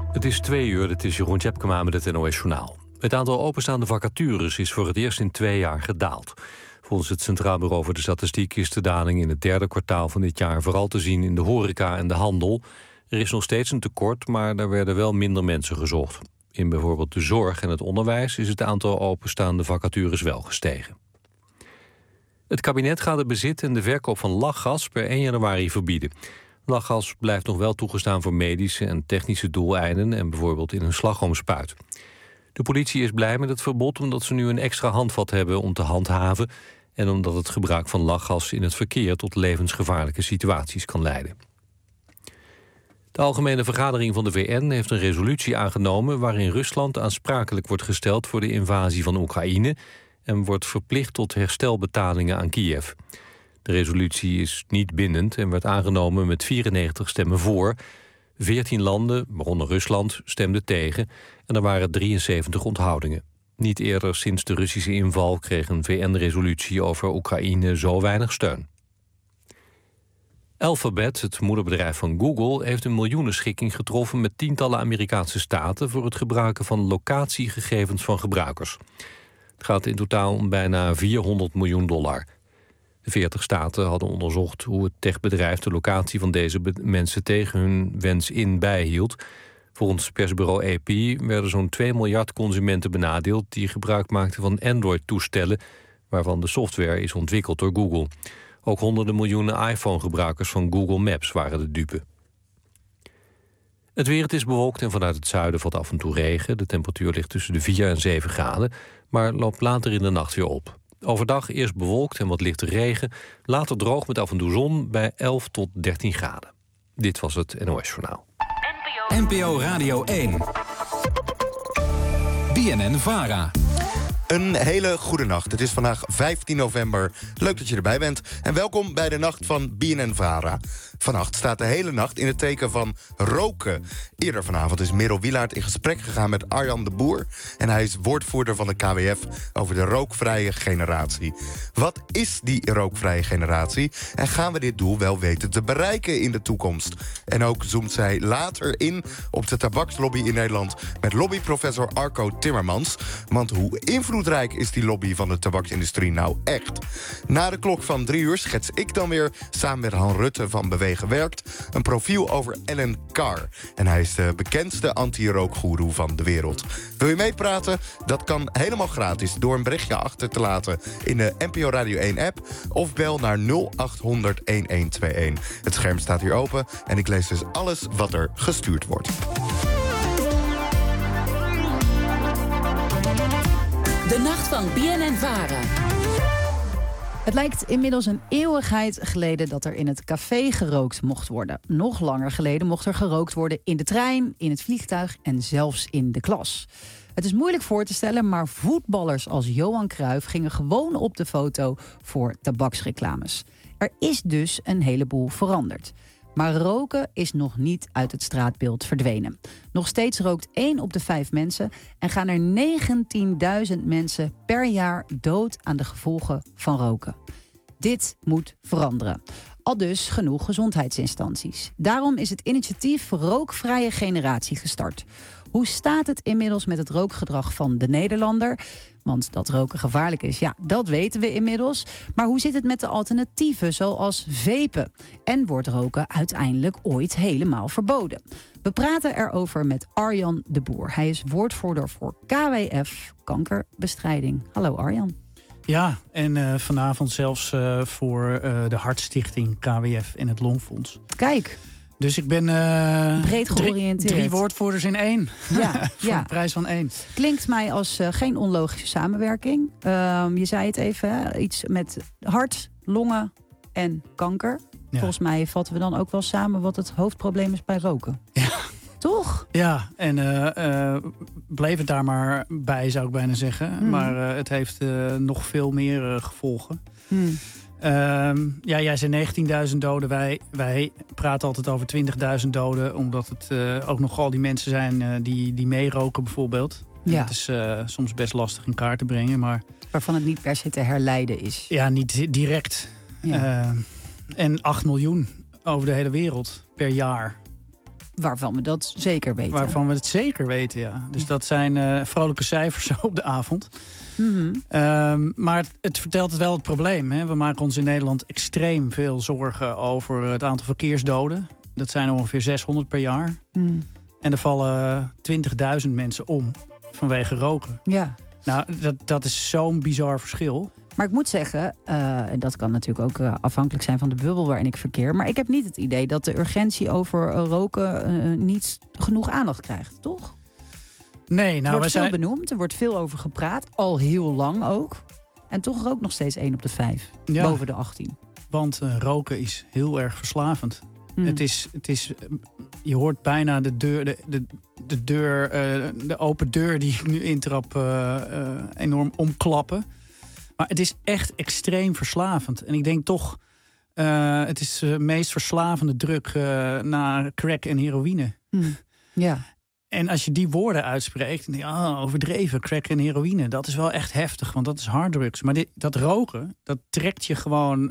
Het is 2:00, het is Jeroen Tjepkema met het NOS Journaal. Het aantal openstaande vacatures is voor het eerst in 2 jaar gedaald. Volgens het Centraal Bureau voor de Statistiek is de daling in het 3e kwartaal van dit jaar vooral te zien in de horeca en de handel. Er is nog steeds een tekort, maar er werden wel minder mensen gezocht. In bijvoorbeeld de zorg en het onderwijs is het aantal openstaande vacatures wel gestegen. Het kabinet gaat het bezit en de verkoop van lachgas per 1 januari verbieden. Lachgas blijft nog wel toegestaan voor medische en technische doeleinden en bijvoorbeeld in een slagroomspuit. De politie is blij met het verbod omdat ze nu een extra handvat hebben om te handhaven en omdat het gebruik van lachgas in het verkeer tot levensgevaarlijke situaties kan leiden. De Algemene Vergadering van de VN heeft een resolutie aangenomen waarin Rusland aansprakelijk wordt gesteld voor de invasie van Oekraïne en wordt verplicht tot herstelbetalingen aan Kiev. De resolutie is niet bindend en werd aangenomen met 94 stemmen voor. 14 landen, waaronder Rusland, stemden tegen en er waren 73 onthoudingen. Niet eerder sinds de Russische inval kreeg een VN-resolutie over Oekraïne zo weinig steun. Alphabet, het moederbedrijf van Google, heeft een miljoenenschikking getroffen met tientallen Amerikaanse staten voor het gebruiken van locatiegegevens van gebruikers. Het gaat in totaal om bijna $400 miljoen. De 40 staten hadden onderzocht hoe het techbedrijf de locatie van deze mensen tegen hun wens in bijhield. Volgens persbureau AP werden zo'n 2 miljard consumenten benadeeld die gebruik maakten van Android-toestellen, waarvan de software is ontwikkeld door Google. Ook honderden miljoenen iPhone-gebruikers van Google Maps waren de dupe. Het weer, het is bewolkt en vanuit het zuiden valt af en toe regen. De temperatuur ligt tussen de 4 en 7 graden, maar loopt later in de nacht weer op. Overdag eerst bewolkt en wat lichte regen, later droog met af en toe zon bij 11 tot 13 graden. Dit was het NOS Journaal. NPO Radio 1. BNN-VARA. Een hele goede nacht. Het is vandaag 15 november. Leuk dat je erbij bent. En welkom bij de nacht van BNN-VARA. Vannacht staat de hele nacht in het teken van roken. Eerder vanavond is Merel Wielaert in gesprek gegaan met Arjan de Boer. En hij is woordvoerder van de KWF over de rookvrije generatie. Wat is die rookvrije generatie? En gaan we dit doel wel weten te bereiken in de toekomst? En ook zoomt zij later in op de tabakslobby in Nederland met lobbyprofessor Arco Timmermans. Want hoe invloedrijk is die lobby van de tabaksindustrie nou echt? Na de klok van 3 uur schets ik dan weer samen met Han Rutte van Bewegen Werkt een profiel over Alan Carr. En hij is de bekendste anti-rookgoeroe van de wereld. Wil je meepraten? Dat kan helemaal gratis door een berichtje achter te laten in de NPO Radio 1 app of bel naar 0800 1121. Het scherm staat hier open en ik lees dus alles wat er gestuurd wordt. De nacht van BNN-VARA. Het lijkt inmiddels een eeuwigheid geleden dat er in het café gerookt mocht worden. Nog langer geleden mocht er gerookt worden in de trein, in het vliegtuig en zelfs in de klas. Het is moeilijk voor te stellen, maar voetballers als Johan Cruijff gingen gewoon op de foto voor tabaksreclames. Er is dus een heleboel veranderd. Maar roken is nog niet uit het straatbeeld verdwenen. Nog steeds rookt 1 op de 5 mensen en gaan er 19.000 mensen per jaar dood aan de gevolgen van roken. Dit moet veranderen. Aldus genoeg gezondheidsinstanties. Daarom is het initiatief Rookvrije Generatie gestart. Hoe staat het inmiddels met het rookgedrag van de Nederlander? Want dat roken gevaarlijk is, ja, dat weten we inmiddels. Maar hoe zit het met de alternatieven, zoals vapen? En wordt roken uiteindelijk ooit helemaal verboden? We praten erover met Arjan de Boer. Hij is woordvoerder voor KWF, kankerbestrijding. Hallo Arjan. Ja, en vanavond zelfs voor de Hartstichting KWF en het Longfonds. Kijk. Dus ik ben breed georiënteerd. 3 woordvoerders in 1. Ja, voor een prijs van 1. Klinkt mij als geen onlogische samenwerking. Je zei het even, hè? Iets met hart, longen en kanker. Ja. Volgens mij vatten we dan ook wel samen wat het hoofdprobleem is bij roken. Ja. Toch? Ja, en bleef het daar maar bij, zou ik bijna zeggen. Maar het heeft nog veel meer gevolgen. Ja, jij zei 19.000 doden. Wij praten altijd over 20.000 doden. Omdat het ook nog al die mensen zijn die meeroken bijvoorbeeld. Ja. Het is soms best lastig in kaart te brengen. Maar waarvan het niet per se te herleiden is. Ja, niet direct. Ja. En 8 miljoen over de hele wereld per jaar Waarvan we dat zeker weten. Waarvan we het zeker weten, ja. Dus dat zijn vrolijke cijfers op de avond. Maar het vertelt wel het probleem. Hè. We maken ons in Nederland extreem veel zorgen over het aantal verkeersdoden. Dat zijn ongeveer 600 per jaar. En er vallen 20.000 mensen om vanwege roken. Ja. Nou, dat is zo'n bizar verschil. Maar ik moet zeggen, en dat kan natuurlijk ook afhankelijk zijn van de bubbel waarin ik verkeer. Maar ik heb niet het idee dat de urgentie over roken niet genoeg aandacht krijgt, toch? Nee, Er wordt veel benoemd, er wordt veel over gepraat. Al heel lang ook. En toch ook nog steeds 1 op de 5. Boven de 18. Want roken is heel erg verslavend. Het is, je hoort bijna de open deur die ik nu intrap enorm omklappen. Maar het is echt extreem verslavend. En ik denk toch, het is de meest verslavende drug na crack en heroïne. Ja. En als je die woorden uitspreekt, dan denk je, overdreven, crack en heroïne. Dat is wel echt heftig, want dat is harddrugs. Maar dat roken, dat trekt je gewoon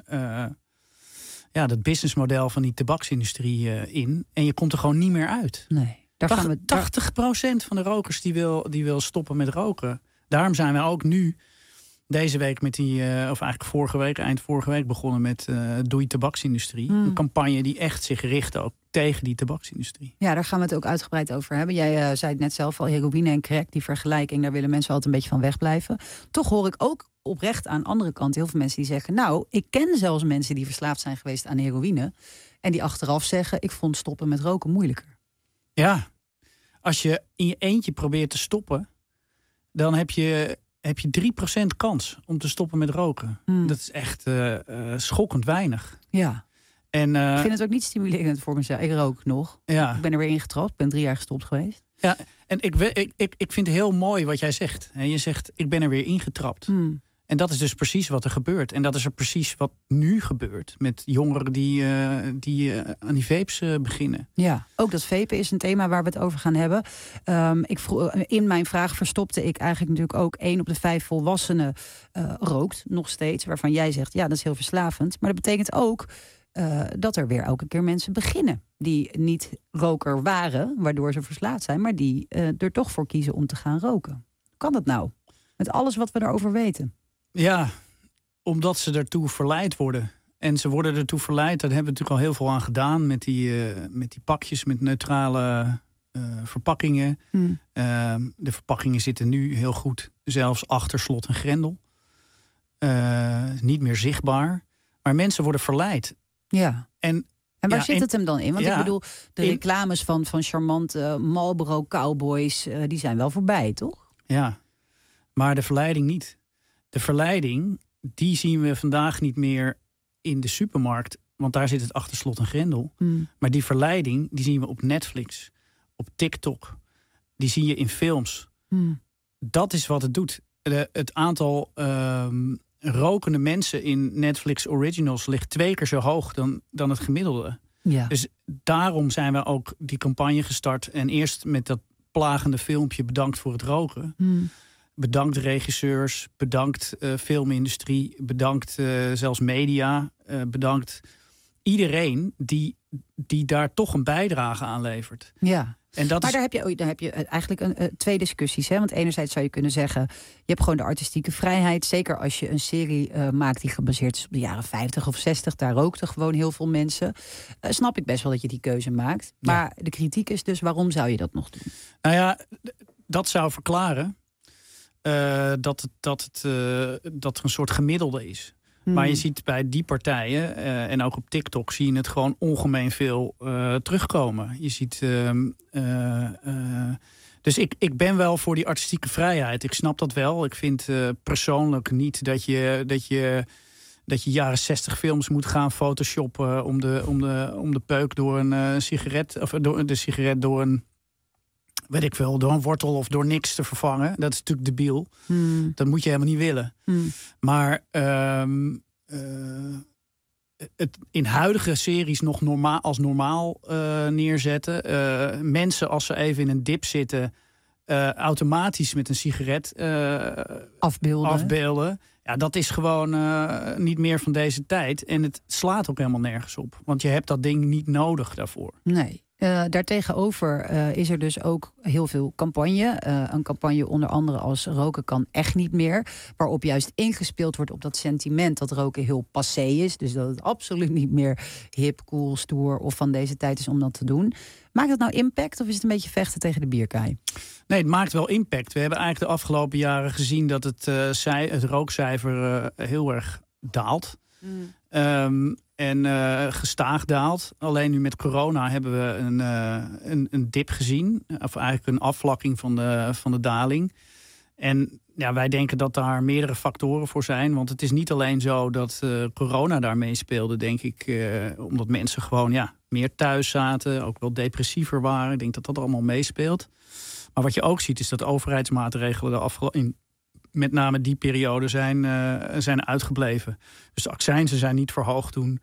dat businessmodel van die tabaksindustrie in. En je komt er gewoon niet meer uit. Nee. 80% van de rokers die wil stoppen met roken. Daarom zijn we ook nu deze week met of eigenlijk eind vorige week begonnen met Doei Tabaksindustrie. Een campagne die echt zich richt ook tegen die tabaksindustrie. Ja, daar gaan we het ook uitgebreid over hebben. Jij zei het net zelf al, heroïne en crack, die vergelijking, daar willen mensen altijd een beetje van wegblijven. Toch hoor ik ook oprecht aan de andere kant heel veel mensen die zeggen, nou, ik ken zelfs mensen die verslaafd zijn geweest aan heroïne en die achteraf zeggen, ik vond stoppen met roken moeilijker. Ja, als je in je eentje probeert te stoppen, dan heb je 3% kans om te stoppen met roken. Dat is echt schokkend weinig. Ja. En, ik vind het ook niet stimulerend voor mezelf. Ik rook nog. Ja. Ik ben er weer ingetrapt. Ik ben 3 jaar gestopt geweest. Ja, en ik vind het heel mooi wat jij zegt. Je zegt, ik ben er weer ingetrapt. En dat is dus precies wat er gebeurt. En dat is er precies wat nu gebeurt met jongeren die aan die vapes beginnen. Ja, ook dat vapen is een thema waar we het over gaan hebben. In mijn vraag verstopte ik eigenlijk natuurlijk ook 1 op de 5 volwassenen rookt nog steeds. Waarvan jij zegt, ja, dat is heel verslavend. Maar dat betekent ook dat er weer elke keer mensen beginnen die niet roker waren, waardoor ze verslaafd zijn, maar die er toch voor kiezen om te gaan roken. Hoe kan dat nou? Met alles wat we daarover weten. Ja, omdat ze ertoe verleid worden. En ze worden ertoe verleid, daar hebben we natuurlijk al heel veel aan gedaan met die pakjes met neutrale verpakkingen. De verpakkingen zitten nu heel goed, zelfs achter slot en grendel. Niet meer zichtbaar. Maar mensen worden verleid. Ja. En waar zit het hem dan in? Want ik bedoel, de reclames van charmante Marlboro Cowboys, die zijn wel voorbij, toch? Ja, maar de verleiding niet. De verleiding, die zien we vandaag niet meer in de supermarkt. Want daar zit het achter slot en grendel. Maar die verleiding, die zien we op Netflix, op TikTok. Die zie je in films. Dat is wat het doet. Het aantal rokende mensen in Netflix Originals ligt 2 keer zo hoog dan het gemiddelde. Ja. Dus daarom zijn we ook die campagne gestart. En eerst met dat plagende filmpje Bedankt voor het roken. Bedankt regisseurs, bedankt filmindustrie, bedankt zelfs media, bedankt iedereen die daar toch een bijdrage aan levert. Ja. En daar heb je eigenlijk 2 discussies. Hè? Want enerzijds zou je kunnen zeggen, je hebt gewoon de artistieke vrijheid. Zeker als je een serie maakt die gebaseerd is op de jaren 50 of 60. Daar rookten gewoon heel veel mensen. Snap ik best wel dat je die keuze maakt. Maar de kritiek is dus, waarom zou je dat nog doen? Nou ja, dat zou verklaren dat er een soort gemiddelde is. Maar je ziet bij die partijen, en ook op TikTok, zie je het gewoon ongemeen veel terugkomen. Je ziet, dus ik ben wel voor die artistieke vrijheid. Ik snap dat wel. Ik vind persoonlijk niet dat je jaren 60 films moet gaan photoshoppen om de peuk door een sigaret, of door de sigaret door een, weet ik veel, door een wortel of door niks te vervangen. Dat is natuurlijk debiel. Dat moet je helemaal niet willen. Maar het in huidige series nog normaal neerzetten. Mensen, als ze even in een dip zitten, automatisch met een sigaret afbeelden. Ja, dat is gewoon niet meer van deze tijd. En het slaat ook helemaal nergens op. Want je hebt dat ding niet nodig daarvoor. Nee. Daartegenover is er dus ook heel veel campagne. Een campagne onder andere als roken kan echt niet meer. Waarop juist ingespeeld wordt op dat sentiment dat roken heel passé is. Dus dat het absoluut niet meer hip, cool, stoer of van deze tijd is om dat te doen. Maakt dat nou impact of is het een beetje vechten tegen de bierkaai? Nee, het maakt wel impact. We hebben eigenlijk de afgelopen jaren gezien dat het rookcijfer heel erg daalt. En gestaag daalt. Alleen nu met corona hebben we een dip gezien. Of eigenlijk een afvlakking van de daling. En ja, wij denken dat daar meerdere factoren voor zijn. Want het is niet alleen zo dat corona daarmee speelde, denk ik. Omdat mensen gewoon meer thuis zaten. Ook wel depressiever waren. Ik denk dat dat allemaal meespeelt. Maar wat je ook ziet is dat overheidsmaatregelen met name die periode zijn uitgebleven. Dus de accijnzen zijn niet verhoogd toen.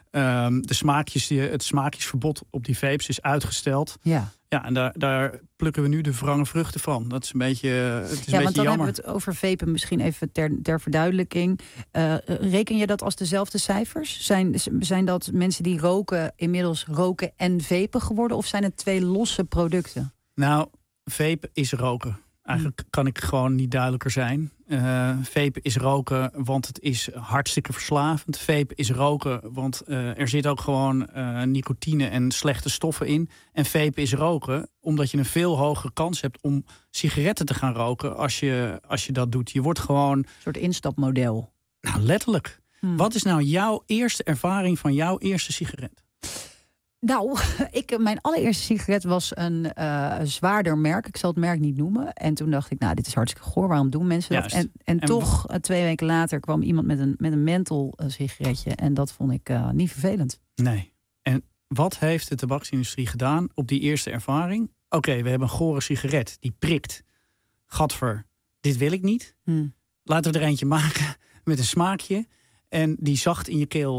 Het smaakjesverbod op die vapes is uitgesteld. Ja, en daar plukken we nu de wrange vruchten van. Dat is een beetje, het is een beetje want dan jammer. hebben we het over vapen misschien even ter verduidelijking. Reken je dat als dezelfde cijfers? Zijn dat mensen die roken inmiddels roken en vapen geworden? Of zijn het twee losse producten? Nou, vape is roken. Eigenlijk kan ik gewoon niet duidelijker zijn. Vape is roken, want het is hartstikke verslavend. Vape is roken, want er zit ook gewoon nicotine en slechte stoffen in. En vape is roken, omdat je een veel hogere kans hebt om sigaretten te gaan roken als je dat doet. Je wordt gewoon... Een soort instapmodel. Nou, letterlijk. Wat is nou jouw eerste ervaring van jouw eerste sigaret? Nou, mijn allereerste sigaret was een zwaarder merk. Ik zal het merk niet noemen. En toen dacht ik, dit is hartstikke goor. Waarom doen mensen dat? En toch, 2 weken later kwam iemand met een menthol sigaretje. En dat vond ik niet vervelend. Nee. En wat heeft de tabaksindustrie gedaan op die eerste ervaring? Oké, we hebben een gore sigaret. Die prikt. Gadver, dit wil ik niet. Laten we er eentje maken met een smaakje. En die zacht in je keel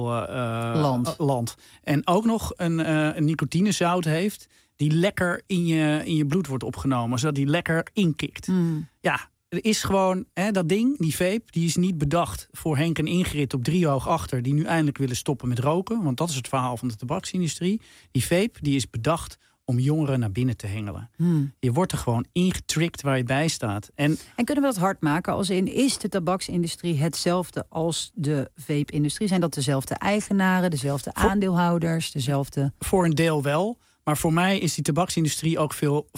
landt. En ook nog een nicotinezout heeft die lekker in je bloed wordt opgenomen. Zodat die lekker inkikt. Ja, er is gewoon dat ding, die vape, die is niet bedacht voor Henk en Ingrid op Driehoog achter die nu eindelijk willen stoppen met roken. Want dat is het verhaal van de tabaksindustrie. Die vape, die is bedacht om jongeren naar binnen te hengelen. Je wordt er gewoon ingetrikt waar je bij staat. En kunnen we dat hard maken? Als is de tabaksindustrie hetzelfde als de vape-industrie? Zijn dat dezelfde eigenaren, dezelfde aandeelhouders, dezelfde... Voor een deel wel. Maar voor mij is die tabaksindustrie ook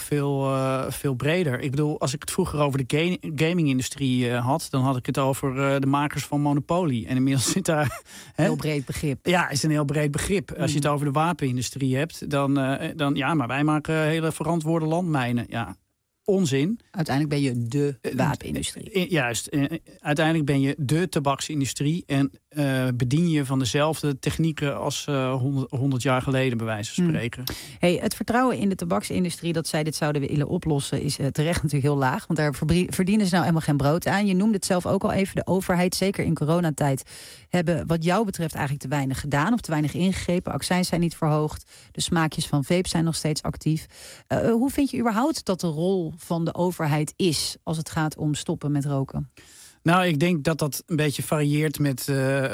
veel breder. Ik bedoel, als ik het vroeger over de gaming-industrie had, dan had ik het over de makers van Monopoly. En inmiddels zit daar... Heel breed begrip. Ja, is een heel breed begrip. Als je het over de wapenindustrie hebt, dan maar wij maken hele verantwoorde landmijnen. Ja, onzin. Uiteindelijk ben je de wapenindustrie. Juist. Uiteindelijk ben je de tabaksindustrie en bedien je van dezelfde technieken als 100 jaar geleden, bij wijze van spreken. Het vertrouwen in de tabaksindustrie dat zij dit zouden willen oplossen is terecht natuurlijk heel laag. Want daar verdienen ze nou helemaal geen brood aan. Je noemde het zelf ook al even. De overheid, zeker in coronatijd, hebben wat jou betreft eigenlijk te weinig gedaan of te weinig ingegrepen. Accijns zijn niet verhoogd. De smaakjes van vape zijn nog steeds actief. Hoe vind je überhaupt dat de rol van de overheid is als het gaat om stoppen met roken? Nou, ik denk dat dat een beetje varieert met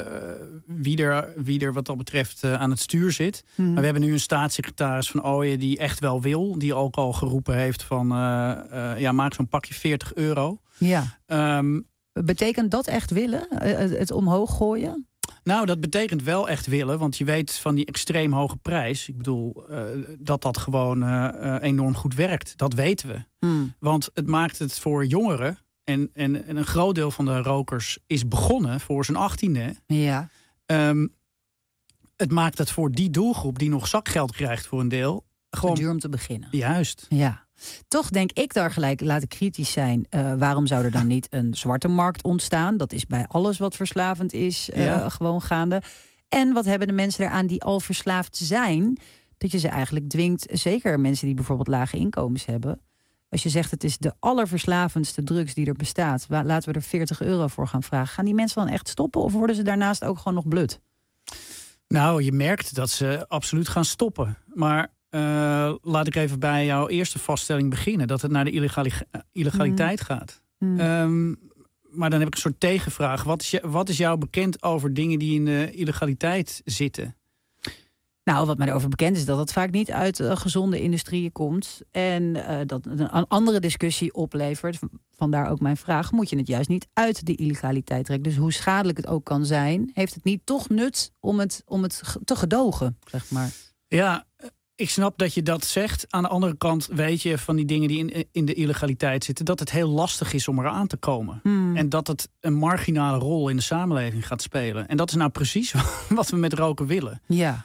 wie er wat dat betreft aan het stuur zit. Maar we hebben nu een staatssecretaris van Ooyen die echt wel wil. Die ook al geroepen heeft van maak zo'n pakje €40. Ja. Betekent dat echt willen? Het omhoog gooien? Nou, dat betekent wel echt willen. Want je weet van die extreem hoge prijs. Ik bedoel, dat gewoon enorm goed werkt. Dat weten we. Want het maakt het voor jongeren. En een groot deel van de rokers is begonnen voor zijn 18e. Ja. Het maakt het voor die doelgroep die nog zakgeld krijgt voor een deel gewoon duur om te beginnen. Juist. Ja. Toch denk ik daar gelijk, laat ik kritisch zijn. Waarom zou er dan niet een zwarte markt ontstaan? Dat is bij alles wat verslavend is gewoon gaande. En wat hebben de mensen eraan die al verslaafd zijn? Dat je ze eigenlijk dwingt, zeker mensen die bijvoorbeeld lage inkomens hebben. Als je zegt het is de allerverslavendste drugs die er bestaat, laten we er €40 voor gaan vragen. Gaan die mensen dan echt stoppen of worden ze daarnaast ook gewoon nog blut? Nou, je merkt dat ze absoluut gaan stoppen. Maar laat ik even bij jouw eerste vaststelling beginnen. Dat het naar de illegaliteit gaat. Maar dan heb ik een soort tegenvraag. Wat is jou bekend over dingen die in de illegaliteit zitten? Nou, wat mij erover bekend is dat het vaak niet uit gezonde industrieën komt. En dat een andere discussie oplevert. Vandaar ook mijn vraag. Moet je het juist niet uit de illegaliteit trekken? Dus hoe schadelijk het ook kan zijn, heeft het niet toch nut om het te gedogen, zeg maar? Ja, ik snap dat je dat zegt. Aan de andere kant weet je van die dingen die in de illegaliteit zitten, dat het heel lastig is om eraan te komen. En dat het een marginale rol in de samenleving gaat spelen. En dat is nou precies wat we met roken willen. Ja.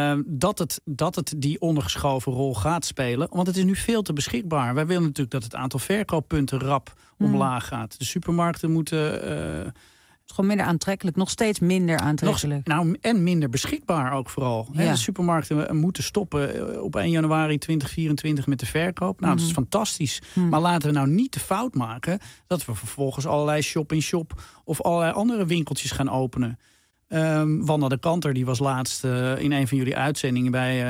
Dat het die ondergeschoven rol gaat spelen. Want het is nu veel te beschikbaar. Wij willen natuurlijk dat het aantal verkooppunten rap omlaag gaat. De supermarkten moeten Gewoon minder aantrekkelijk, nog steeds minder aantrekkelijk. En minder beschikbaar ook vooral. Ja. De supermarkten moeten stoppen op 1 januari 2024 met de verkoop. Nou, dat is fantastisch. Maar laten we nou niet de fout maken dat we vervolgens allerlei shop-in-shop of allerlei andere winkeltjes gaan openen. Wanda de Kanter, die was laatst in een van jullie uitzendingen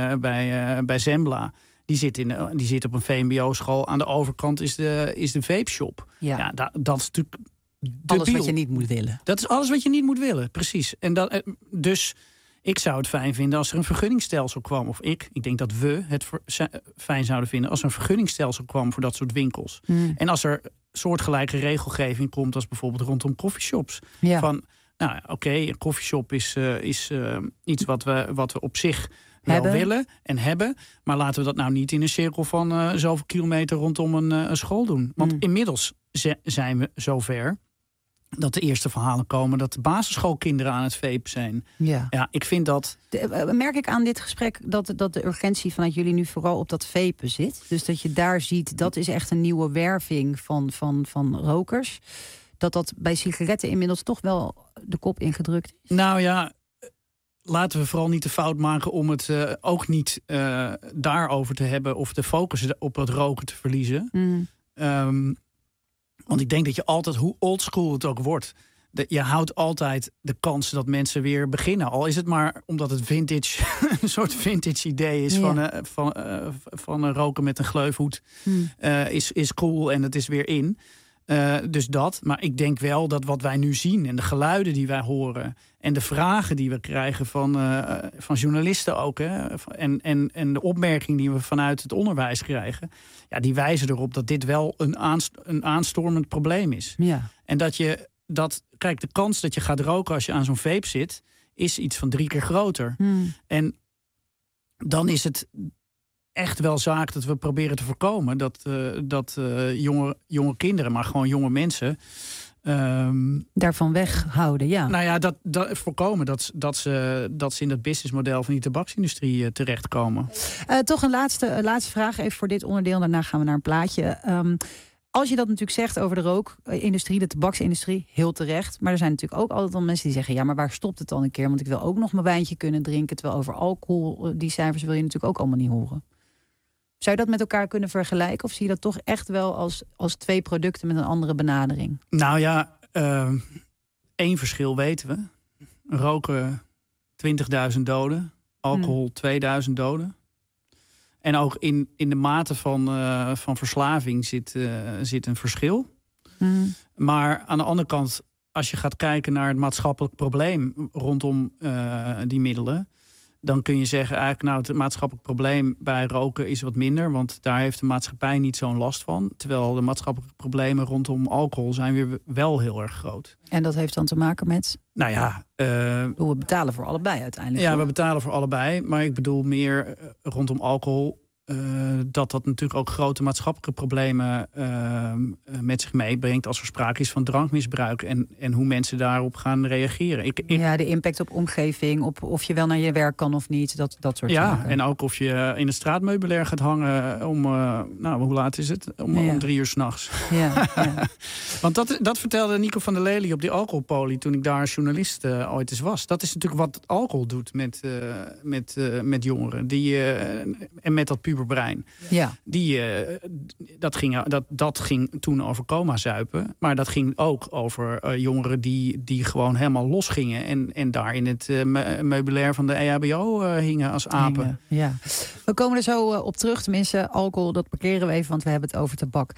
bij Zembla. Die zit op een VMBO-school. Aan de overkant is de vape-shop. Ja, dat is natuurlijk alles wat je niet moet willen. Dat is alles wat je niet moet willen, precies. En dus ik zou het fijn vinden als er een vergunningstelsel kwam. Of ik denk dat we het fijn zouden vinden als er een vergunningstelsel kwam voor dat soort winkels. En als er soortgelijke regelgeving komt als bijvoorbeeld rondom coffeeshops. Ja. Van, nou oké, een coffeeshop is iets wat we op zich wel willen en hebben. Maar laten we dat nou niet in een cirkel van zoveel kilometer rondom een school doen. Want inmiddels zijn we zover dat de eerste verhalen komen dat de basisschoolkinderen aan het vapen zijn. Ja, ik vind dat. Merk ik aan dit gesprek dat de urgentie vanuit jullie nu vooral op dat vapen zit? Dus dat je daar ziet, dat is echt een nieuwe werving van rokers. Dat bij sigaretten inmiddels toch wel de kop ingedrukt is? Nou ja, laten we vooral niet de fout maken om het ook niet daarover te hebben of de focus op het roken te verliezen. Want ik denk dat je altijd, hoe oldschool het ook wordt, je houdt altijd de kans dat mensen weer beginnen. Al is het maar omdat het vintage, een soort vintage idee is van roken met een gleufhoed. Is cool en het is weer in. Dus dat. Maar ik denk wel dat wat wij nu zien en de geluiden die wij horen en de vragen die we krijgen van journalisten ook, en de opmerkingen die we vanuit het onderwijs krijgen, ja, die wijzen erop dat dit wel een aanstormend probleem is. Ja. En kijk, de kans dat je gaat roken als je aan zo'n vape zit is iets van 3 keer groter. En dan is het echt wel zaak dat we proberen te voorkomen dat jonge kinderen, maar gewoon jonge mensen daarvan weghouden, ja. Nou ja, dat voorkomen dat ze in dat businessmodel van die tabaksindustrie terechtkomen. Toch een laatste vraag even voor dit onderdeel. Daarna gaan we naar een plaatje. Als je dat natuurlijk zegt over de rookindustrie, de tabaksindustrie, heel terecht. Maar er zijn natuurlijk ook altijd al mensen die zeggen, ja, maar waar stopt het dan een keer? Want ik wil ook nog mijn wijntje kunnen drinken. Terwijl over alcohol, die cijfers wil je natuurlijk ook allemaal niet horen. Zou je dat met elkaar kunnen vergelijken? Of zie je dat toch echt wel als 2 producten met een andere benadering? Nou ja, 1 verschil weten we. Roken 20.000 doden. Alcohol 2.000 doden. En ook in de mate van verslaving zit een verschil. Maar aan de andere kant, als je gaat kijken naar het maatschappelijk probleem rondom die middelen, dan kun je zeggen, eigenlijk, het maatschappelijk probleem bij roken is wat minder, want daar heeft de maatschappij niet zo'n last van. Terwijl de maatschappelijke problemen rondom alcohol zijn weer wel heel erg groot. En dat heeft dan te maken met? Nou ja, we betalen voor allebei uiteindelijk. Ja, we betalen voor allebei. Maar ik bedoel meer rondom alcohol, dat natuurlijk ook grote maatschappelijke problemen met zich meebrengt als er sprake is van drankmisbruik en hoe mensen daarop gaan reageren. Ja, de impact op omgeving, op of je wel naar je werk kan of niet, dat soort zaken. Ja, en ook of je in het straatmeubilair gaat hangen om, hoe laat is het? Om 3 uur 's nachts. Ja. Want dat vertelde Nico van der Lely op die alcoholpolie toen ik daar als journalist ooit eens was. Dat is natuurlijk wat alcohol doet met jongeren en met dat puberbrein. Ja. Dat ging toen over coma zuipen. Maar dat ging ook over jongeren die gewoon helemaal losgingen. En daar in het meubilair van de EHBO hingen als apen. Ja. We komen er zo op terug. Tenminste, alcohol, dat parkeren we even, want we hebben het over tabak.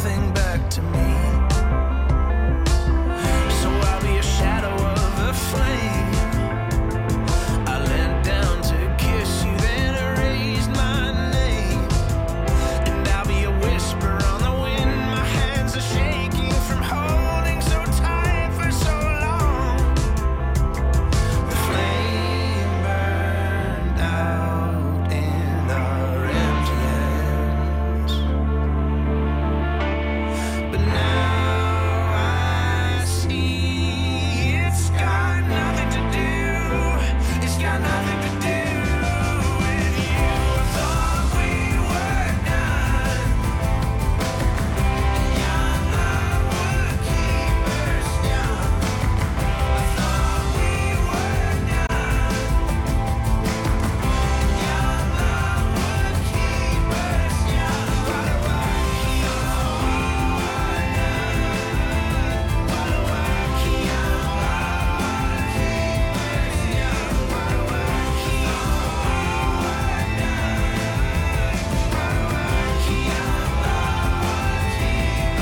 nothing back to me. So I'll be a shadow of a flame. I leant down to kiss you, then erased my name. And I'll be a whisper on the wind. My hands are shaking from holding so tight for so long. The flame burned out in our empty hands. But now I see it's got nothing to do. It's got nothing to do with you. Thought we were done. Young love would keep us young. I thought we were done. Young love would keep us young. Why do I keep on? Why do I keep young love would keep us young? Why do I keep on? Why do I keep young love would keep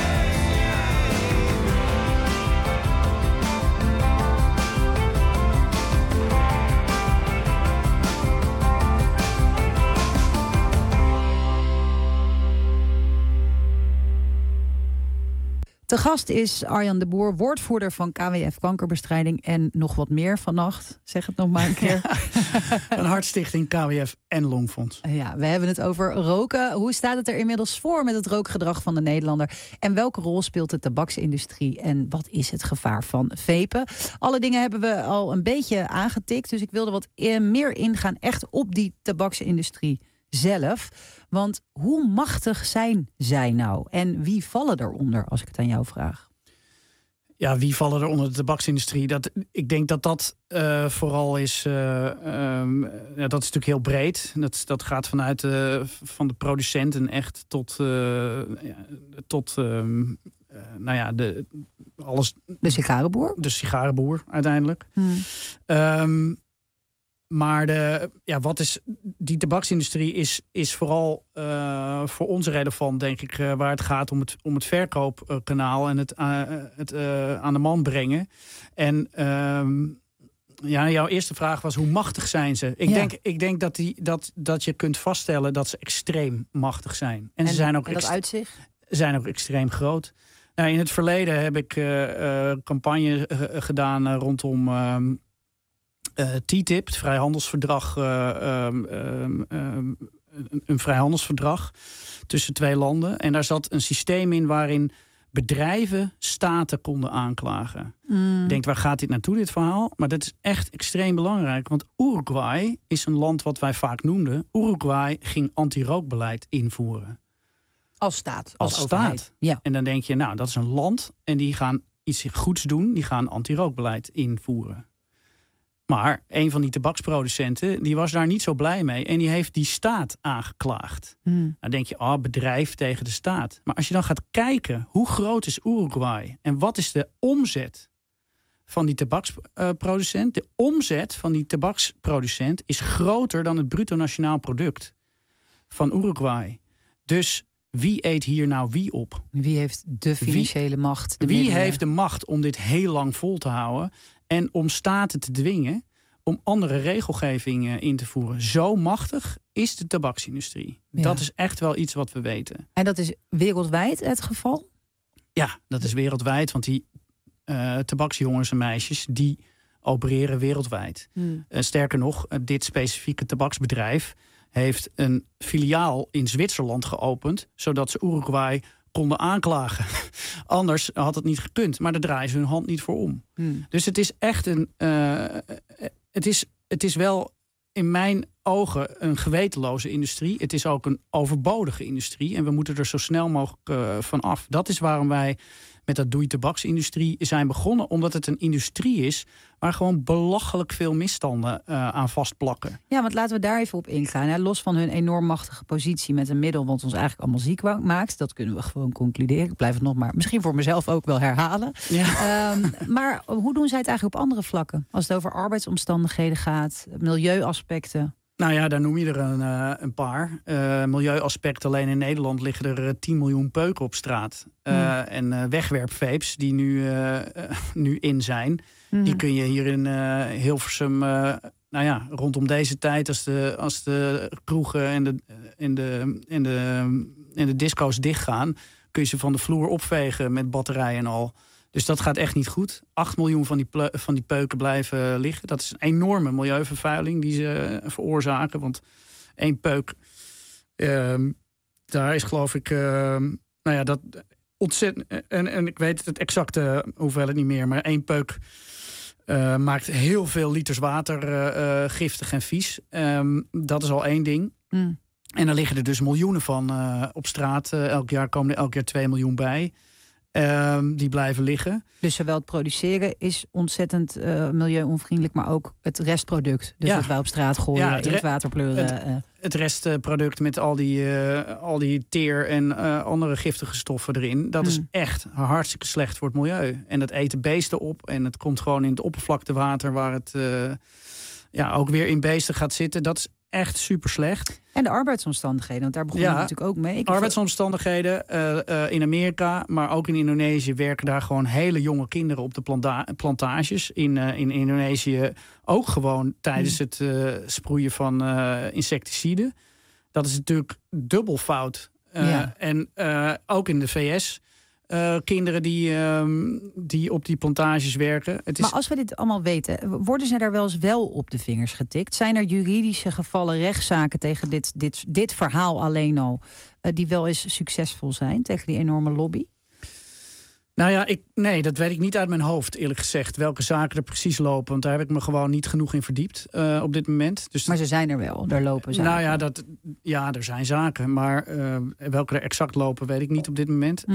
Te gast is Arjan de Boer, woordvoerder van KWF Kankerbestrijding en nog wat meer vannacht. Zeg het nog maar een keer. Een Hartstichting, KWF en Longfonds. Ja, we hebben het over roken. Hoe staat het er inmiddels voor met het rookgedrag van de Nederlander? En welke rol speelt de tabaksindustrie? En wat is het gevaar van vapen? Alle dingen hebben we al een beetje aangetikt. Dus ik wilde wat meer ingaan echt op die tabaksindustrie zelf. Want hoe machtig zijn zij nou? En wie vallen eronder, als ik het aan jou vraag? Ja, wie vallen er onder de tabaksindustrie? Ik denk dat vooral is... dat is natuurlijk heel breed. Dat gaat vanuit van de producenten echt tot alles. De sigarenboer? De sigarenboer, uiteindelijk. Maar wat is die tabaksindustrie is vooral voor ons relevant, denk ik, waar het gaat om het verkoopkanaal en het aan de man brengen. En jouw eerste vraag was, hoe machtig zijn ze? Ik denk dat je kunt vaststellen dat ze extreem machtig zijn. En ze zijn ook dat uitzicht? Zijn ook extreem groot. Nou, in het verleden heb ik campagne gedaan rondom TTIP, het vrijhandelsverdrag, een vrijhandelsverdrag tussen twee landen. En daar zat een systeem in waarin bedrijven staten konden aanklagen. Je denkt, waar gaat dit naartoe, dit verhaal? Maar dat is echt extreem belangrijk. Want Uruguay is een land wat wij vaak noemden. Uruguay ging anti-rookbeleid invoeren. Als staat. Als staat. Ja. En dan denk je, nou, dat is een land en die gaan iets goeds doen. Die gaan anti-rookbeleid invoeren. Maar een van die tabaksproducenten, die was daar niet zo blij mee. En die heeft die staat aangeklaagd. Dan denk je, bedrijf tegen de staat. Maar als je dan gaat kijken, hoe groot is Uruguay? En wat is de omzet van die tabaksproducent? De omzet van die tabaksproducent is groter dan het bruto nationaal product van Uruguay. Dus wie eet hier nou wie op? Wie heeft de financiële macht? Wie heeft de macht om dit heel lang vol te houden? En om staten te dwingen om andere regelgeving in te voeren. Zo machtig is de tabaksindustrie. Ja. Dat is echt wel iets wat we weten. En dat is wereldwijd het geval? Ja, dat is wereldwijd. Want die tabaksjongens en meisjes, die opereren wereldwijd. Sterker nog, dit specifieke tabaksbedrijf heeft een filiaal in Zwitserland geopend, zodat ze Uruguay konden aanklagen. Anders had het niet gekund. Maar daar draaien ze hun hand niet voor om. Dus het is echt het is wel in mijn ogen een gewetenloze industrie. Het is ook een overbodige industrie. En we moeten er zo snel mogelijk van af. Dat is waarom wij met dat Doei tabaksindustrie zijn begonnen. Omdat het een industrie is waar gewoon belachelijk veel misstanden aan vastplakken. Ja, want laten we daar even op ingaan. Hè. Los van hun enorm machtige positie met een middel wat ons eigenlijk allemaal ziek maakt. Dat kunnen we gewoon concluderen. Ik blijf het nog maar misschien voor mezelf ook wel herhalen. Ja. Maar hoe doen zij het eigenlijk op andere vlakken? Als het over arbeidsomstandigheden gaat, milieuaspecten. Nou ja, daar noem je er een paar. Milieuaspect, alleen in Nederland liggen er 10 miljoen peuken op straat. En wegwerpvapes die nu in zijn. Die kun je hier in Hilversum, rondom deze tijd, als de kroegen en de disco's dichtgaan, kun je ze van de vloer opvegen met batterijen en al. Dus dat gaat echt niet goed. 8 miljoen van die peuken blijven liggen. Dat is een enorme milieuvervuiling die ze veroorzaken. Want 1 peuk, daar is geloof ik, dat ontzettend. En ik weet het exacte hoeveelheid niet meer, maar 1 peuk maakt heel veel liters water giftig en vies. Dat is al 1 ding. En dan liggen er dus miljoenen van op straat. Elk jaar komen er elk jaar 2 miljoen bij. Die blijven liggen. Dus zowel het produceren is ontzettend milieuonvriendelijk, maar ook het restproduct. Dus wat wij op straat gooien, in het water pleuren. Het restproduct met al die teer en andere giftige stoffen erin. Dat is echt hartstikke slecht voor het milieu. En dat eten beesten op. En het komt gewoon in het oppervlaktewater waar het ook weer in beesten gaat zitten. Dat is echt super slecht. En de arbeidsomstandigheden, want daar begonnen we natuurlijk ook mee. Arbeidsomstandigheden in Amerika, maar ook in Indonesië werken daar gewoon hele jonge kinderen op de plantages. In Indonesië ook gewoon tijdens het sproeien van insecticiden. Dat is natuurlijk dubbel fout. En ook in de VS. Kinderen die op die plantages werken. Maar als we dit allemaal weten, worden ze daar wel eens wel op de vingers getikt? Zijn er juridische gevallen, rechtszaken tegen dit verhaal alleen al, die wel eens succesvol zijn tegen die enorme lobby? Nou ja, nee, dat weet ik niet uit mijn hoofd, eerlijk gezegd. Welke zaken er precies lopen, want daar heb ik me gewoon niet genoeg in verdiept op dit moment. Dus maar ze zijn er wel, daar lopen zaken. Nou ja, er zijn zaken, maar welke er exact lopen, weet ik niet op dit moment.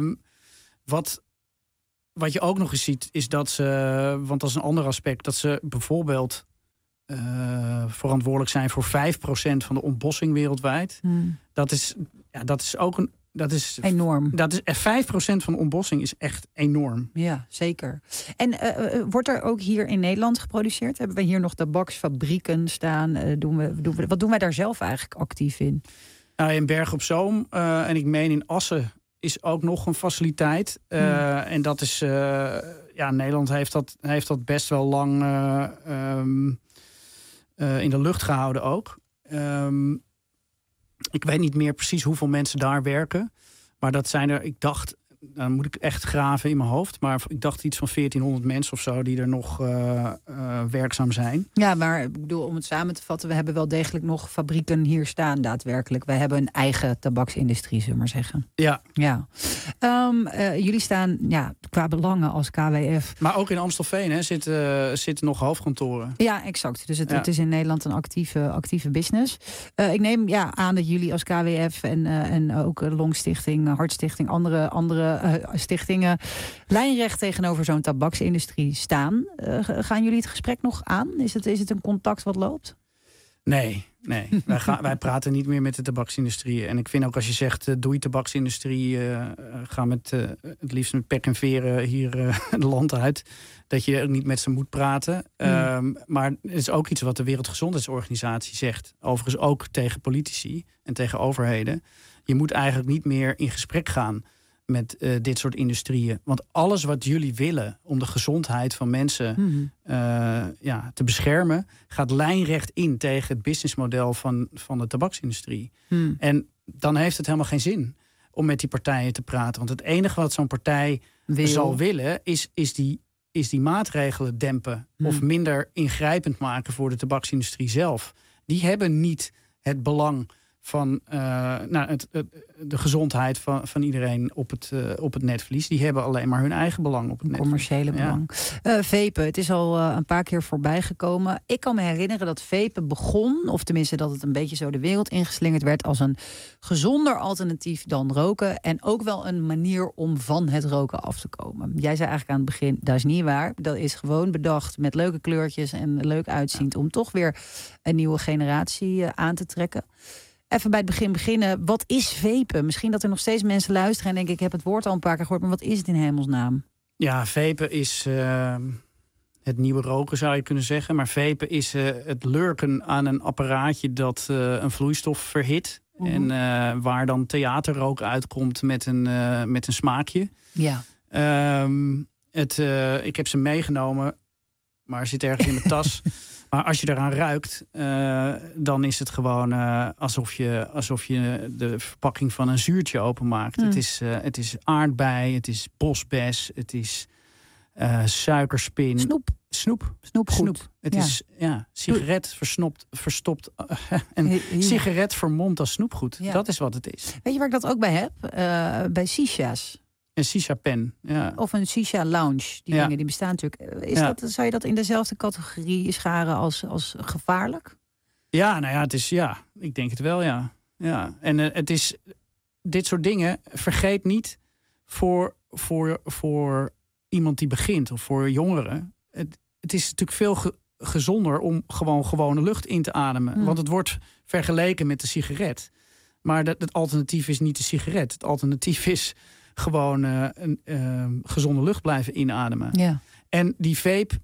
Wat je ook nog eens ziet, is dat ze, want dat is een ander aspect, dat ze bijvoorbeeld verantwoordelijk zijn voor 5% van de ontbossing wereldwijd. Dat is ook een... Dat is enorm. 5% van de ontbossing is echt enorm. Ja, zeker. En wordt er ook hier in Nederland geproduceerd? Hebben we hier nog tabaksfabrieken staan? Wat doen wij daar zelf eigenlijk actief in? Nou, in Bergen op Zoom en ik meen in Assen is ook nog een faciliteit. En dat is... Nederland heeft dat best wel lang in de lucht gehouden ook. Ik weet niet meer precies hoeveel mensen daar werken. Maar dat zijn er, ik dacht, dan moet ik echt graven in mijn hoofd. Maar ik dacht iets van 1400 mensen of zo die er nog werkzaam zijn. Ja, maar ik bedoel, om het samen te vatten, we hebben wel degelijk nog fabrieken hier staan, daadwerkelijk. Wij hebben een eigen tabaksindustrie, zullen we maar zeggen. Ja. Jullie staan qua belangen als KWF. Maar ook in Amstelveen zitten nog hoofdkantoren. Ja, exact. Dus het is in Nederland een actieve business. Ik neem aan dat jullie als KWF en ook Longstichting, Hartstichting, andere stichtingen lijnrecht tegenover zo'n tabaksindustrie staan. Gaan jullie het gesprek nog aan? Is het een contact wat loopt? Nee. Wij praten niet meer met de tabaksindustrie. En ik vind ook als je zegt, doei tabaksindustrie, ga met het liefst met pek en veren hier het land uit. Dat je ook niet met ze moet praten. Maar het is ook iets wat de Wereldgezondheidsorganisatie zegt. Overigens ook tegen politici en tegen overheden. Je moet eigenlijk niet meer in gesprek gaan met dit soort industrieën. Want alles wat jullie willen om de gezondheid van mensen te beschermen, gaat lijnrecht in tegen het businessmodel van de tabaksindustrie. En dan heeft het helemaal geen zin om met die partijen te praten. Want het enige wat zo'n partij zal willen, is die maatregelen dempen of minder ingrijpend maken voor de tabaksindustrie zelf. Die hebben niet het belang van de gezondheid van iedereen op het netvlies. Die hebben alleen maar hun eigen belang op het netvlies. Commerciële belang. Vapen, het is al een paar keer voorbij gekomen. Ik kan me herinneren dat vapen begon, of tenminste dat het een beetje zo de wereld ingeslingerd werd, als een gezonder alternatief dan roken. En ook wel een manier om van het roken af te komen. Jij zei eigenlijk aan het begin, dat is niet waar. Dat is gewoon bedacht met leuke kleurtjes en leuk uitziend om toch weer een nieuwe generatie aan te trekken. Even bij het begin beginnen. Wat is vapen? Misschien dat er nog steeds mensen luisteren en denken, ik heb het woord al een paar keer gehoord, maar wat is het in hemelsnaam? Ja, vapen is het nieuwe roken, zou je kunnen zeggen. Maar vapen is het lurken aan een apparaatje dat een vloeistof verhit. En waar dan theaterrook uitkomt met een smaakje. Ja. Ik heb ze meegenomen, maar zit ergens in mijn tas. Maar als je eraan ruikt, dan is het gewoon alsof je de verpakking van een zuurtje openmaakt. Het is aardbei, het is bosbes, het is suikerspin. Snoep. Het is sigaret verstopt en sigaret vermomd als snoepgoed. Ja. Dat is wat het is. Weet je waar ik dat ook bij heb? Bij shisha's. Een shisha-pen, ja. Of een shisha-lounge. Die dingen die bestaan natuurlijk. Zou je dat in dezelfde categorie scharen als gevaarlijk? Ja, nou ja, het is ik denk het wel, ja. En het is dit soort dingen, vergeet niet voor iemand die begint of voor jongeren. Het is natuurlijk veel gezonder om gewone lucht in te ademen. Want het wordt vergeleken met de sigaret. Maar het alternatief is niet de sigaret. Het alternatief is gewoon gezonde lucht blijven inademen. Ja. En die vape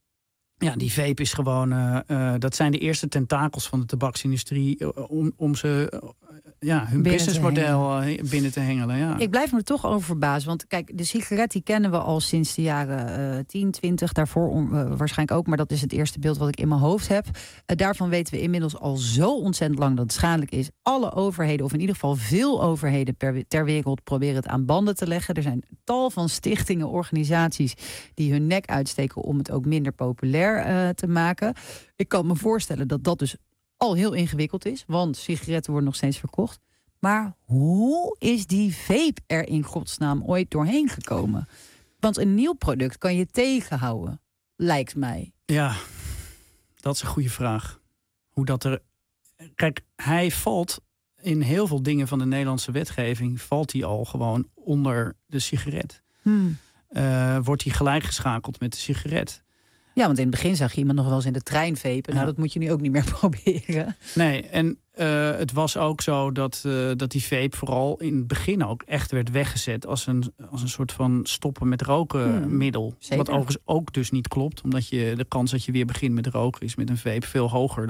is gewoon... dat zijn de eerste tentakels van de tabaksindustrie om ze hun businessmodel binnen te hengelen. Ja. Ik blijf me er toch over verbazen. Want kijk, de sigaret die kennen we al sinds de jaren 10, 20. Daarvoor waarschijnlijk ook. Maar dat is het eerste beeld wat ik in mijn hoofd heb. Daarvan weten we inmiddels al zo ontzettend lang dat het schadelijk is. Alle overheden, of in ieder geval veel overheden ter wereld, proberen het aan banden te leggen. Er zijn tal van stichtingen, organisaties die hun nek uitsteken om het ook minder populair te maken. Ik kan me voorstellen dat dat dus al heel ingewikkeld is, want sigaretten worden nog steeds verkocht. Maar hoe is die vape er in godsnaam ooit doorheen gekomen? Want een nieuw product kan je tegenhouden, lijkt mij. Ja, dat is een goede vraag. Hoe dat er... Kijk, hij valt in heel veel dingen van de Nederlandse wetgeving, valt hij al gewoon onder de sigaret. Wordt hij gelijk geschakeld met de sigaret. Ja, want in het begin zag je iemand nog wel eens in de trein vapen. Nou, dat moet je nu ook niet meer proberen. Nee, en het was ook zo dat die vape vooral in het begin ook echt werd weggezet als een soort van stoppen met roken middel. Zeker. Wat overigens ook dus niet klopt, omdat de kans dat je weer begint met roken is met een vape veel hoger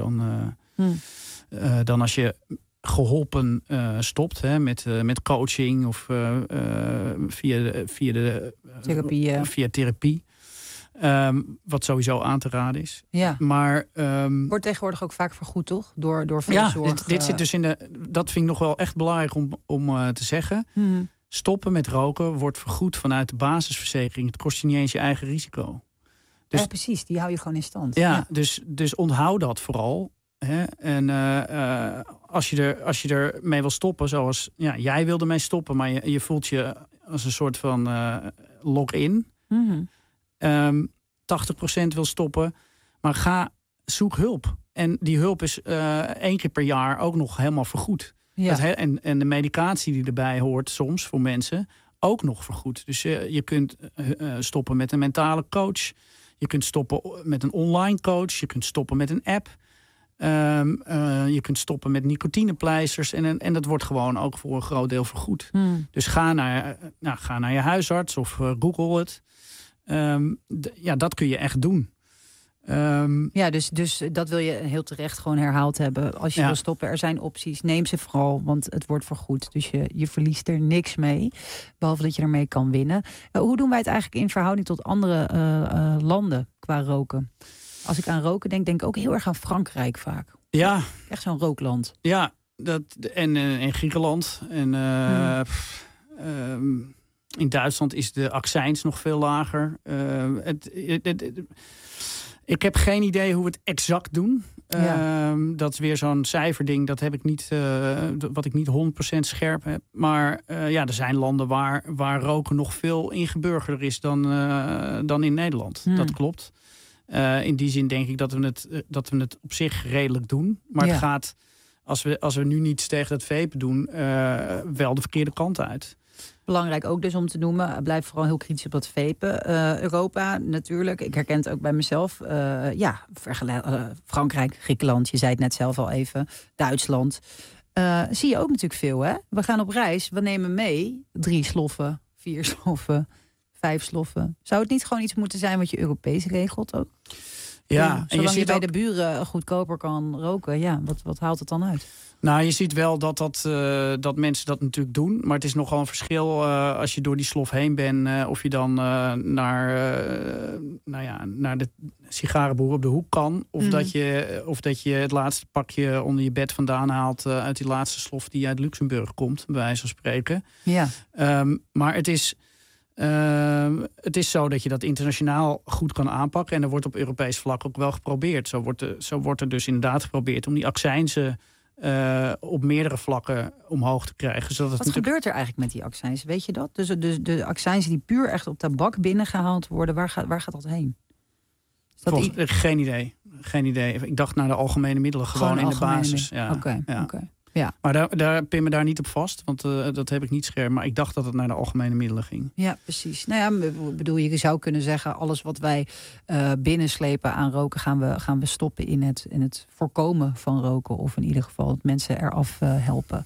dan als je geholpen stopt met coaching of via therapie. Wat sowieso aan te raden is. Ja. Maar wordt tegenwoordig ook vaak vergoed, toch? Door veel zorg. Dit zit dus dat vind ik nog wel echt belangrijk om te zeggen. Stoppen met roken wordt vergoed vanuit de basisverzekering. Het kost je niet eens je eigen risico. Dus, precies, die hou je gewoon in stand. Ja. Dus onthoud dat vooral. Hè? En als je er mee wil stoppen, zoals jij wilde mee stoppen, maar je voelt je als een soort van lock-in. 80% wil stoppen, maar zoek hulp. En die hulp is 1 keer per jaar ook nog helemaal vergoed. Ja. En de medicatie die erbij hoort soms voor mensen ook nog vergoed. Dus je kunt stoppen met een mentale coach. Je kunt stoppen met een online coach. Je kunt stoppen met een app. Je kunt stoppen met nicotinepleisters. En dat wordt gewoon ook voor een groot deel vergoed. Dus ga naar je huisarts of Google het. Dat kun je echt doen. Dus dat wil je heel terecht gewoon herhaald hebben. Als je wil stoppen, er zijn opties. Neem ze vooral, want het wordt vergoed. Dus je verliest er niks mee. Behalve dat je ermee kan winnen. Hoe doen wij het eigenlijk in verhouding tot andere landen qua roken? Als ik aan roken denk ik ook heel erg aan Frankrijk vaak. Ja. Echt zo'n rookland. Ja, en Griekenland. En in Duitsland is de accijns nog veel lager. Ik heb geen idee hoe we het exact doen. Dat is weer zo'n cijferding. Dat heb ik niet, wat ik niet 100% scherp heb. Maar er zijn landen waar roken nog veel ingeburgerder is dan in Nederland. Dat klopt. In die zin denk ik dat we het op zich redelijk doen. Maar het gaat, als we nu niets tegen dat vapen doen, wel de verkeerde kant uit. Belangrijk ook dus om te noemen, blijf vooral heel kritisch op dat vapen. Europa natuurlijk, ik herken het ook bij mezelf. Frankrijk, Griekenland, je zei het net zelf al even, Duitsland. Zie je ook natuurlijk veel, hè? We gaan op reis, we nemen mee 3 sloffen, 4 sloffen, 5 sloffen. Zou het niet gewoon iets moeten zijn wat je Europees regelt ook? Ja, en zolang je bij ook de buren goedkoper kan roken, ja, wat haalt het dan uit? Nou, je ziet wel dat mensen dat natuurlijk doen. Maar het is nogal een verschil als je door die slof heen bent. Of je dan naar de sigarenboer op de hoek kan. Of dat je het laatste pakje onder je bed vandaan haalt uit die laatste slof die uit Luxemburg komt, bij wijze van spreken. Ja. Maar het is zo dat je dat internationaal goed kan aanpakken. En er wordt op Europees vlak ook wel geprobeerd. Zo wordt er dus inderdaad geprobeerd om die accijnzen op meerdere vlakken omhoog te krijgen. Zodat Wat gebeurt er eigenlijk met die accijnzen? Weet je dat? Dus de accijnzen die puur echt op tabak binnengehaald worden, waar gaat dat heen? Geen idee. Ik dacht naar de algemene middelen, gewoon in de basis. Ja. Oké. Ja. Maar pin me daar niet op vast, want dat heb ik niet scherp. Maar ik dacht dat het naar de algemene middelen ging. Ja, precies. Nou ja, bedoel, je zou kunnen zeggen, alles wat wij binnenslepen aan roken gaan we stoppen in het voorkomen van roken. Of in ieder geval het mensen eraf helpen.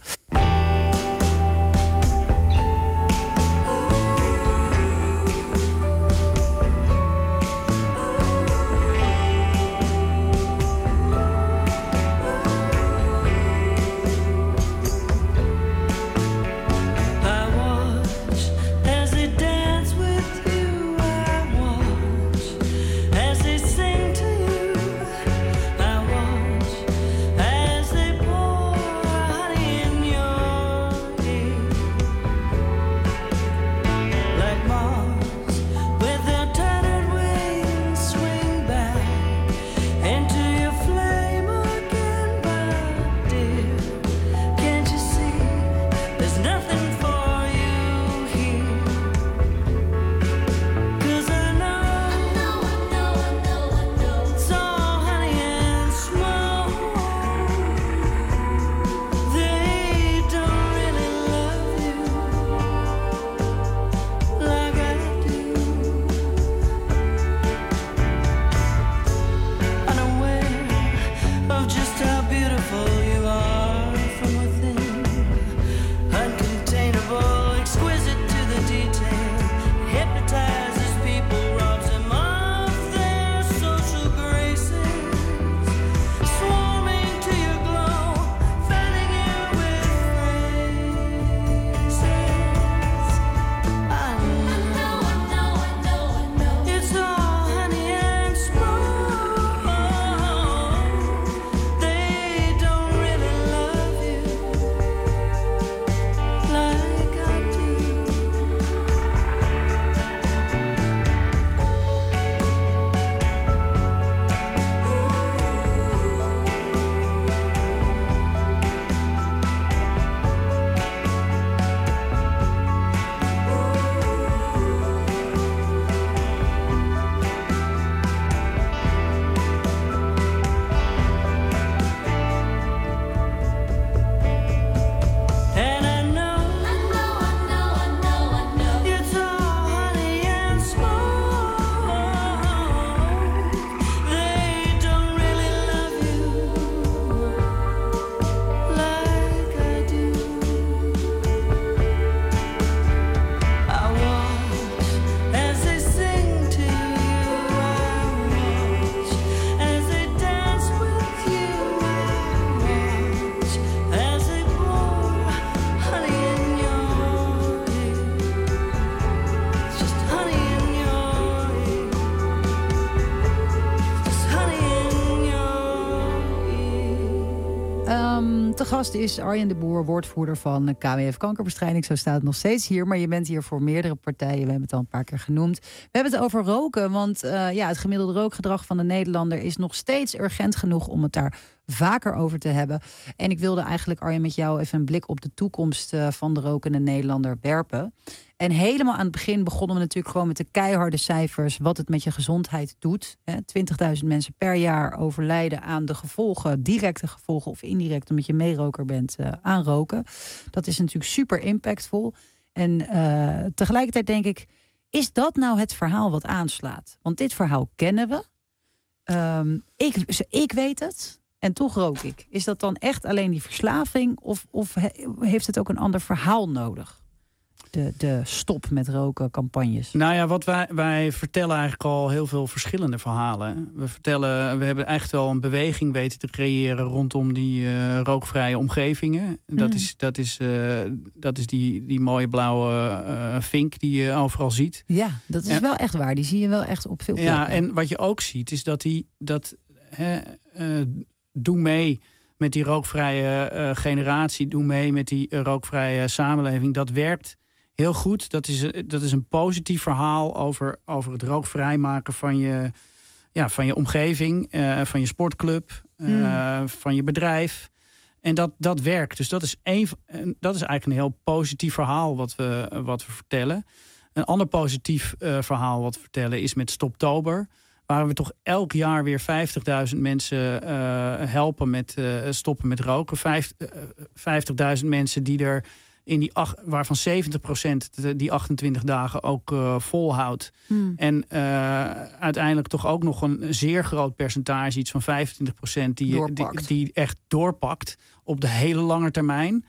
De gast is Arjen de Boer, woordvoerder van KWF Kankerbestrijding. Zo staat het nog steeds hier, maar je bent hier voor meerdere partijen. We hebben het al een paar keer genoemd. We hebben het over roken, want het gemiddelde rookgedrag van de Nederlander is nog steeds urgent genoeg om het daar vaker over te hebben. En ik wilde eigenlijk, Arjen, met jou even een blik op de toekomst van de rokende Nederlander werpen. En helemaal aan het begin begonnen we natuurlijk gewoon met de keiharde cijfers, wat het met je gezondheid doet. 20.000 mensen per jaar overlijden aan de gevolgen, directe gevolgen of indirect, omdat je meeroker bent, aan roken. Dat is natuurlijk super impactvol. En tegelijkertijd denk ik, is dat nou het verhaal wat aanslaat? Want dit verhaal kennen we. Ik weet het. En toch rook ik. Is dat dan echt alleen die verslaving? Of heeft het ook een ander verhaal nodig? de stop met roken campagnes? Nou ja, wat wij vertellen eigenlijk al heel veel verschillende verhalen. We hebben echt wel een beweging weten te creëren rondom die rookvrije omgevingen. Dat is die mooie blauwe vink die je overal ziet. Ja, dat is wel echt waar. Die zie je wel echt op veel plekken. Ja, en wat je ook ziet is doe mee met die rookvrije generatie, doe mee met die rookvrije samenleving. Dat werkt heel goed. Dat is een positief verhaal over het rookvrij maken van je omgeving, van je sportclub, van je bedrijf. En dat werkt. Dus dat is eigenlijk een heel positief verhaal wat we vertellen. Een ander positief verhaal wat we vertellen is met Stoptober, waar we toch elk jaar weer 50.000 mensen helpen met stoppen met roken. 50.000 mensen die er waarvan 70% die 28 dagen ook volhoudt. En uiteindelijk toch ook nog een zeer groot percentage, iets van 25%, die echt doorpakt op de hele lange termijn.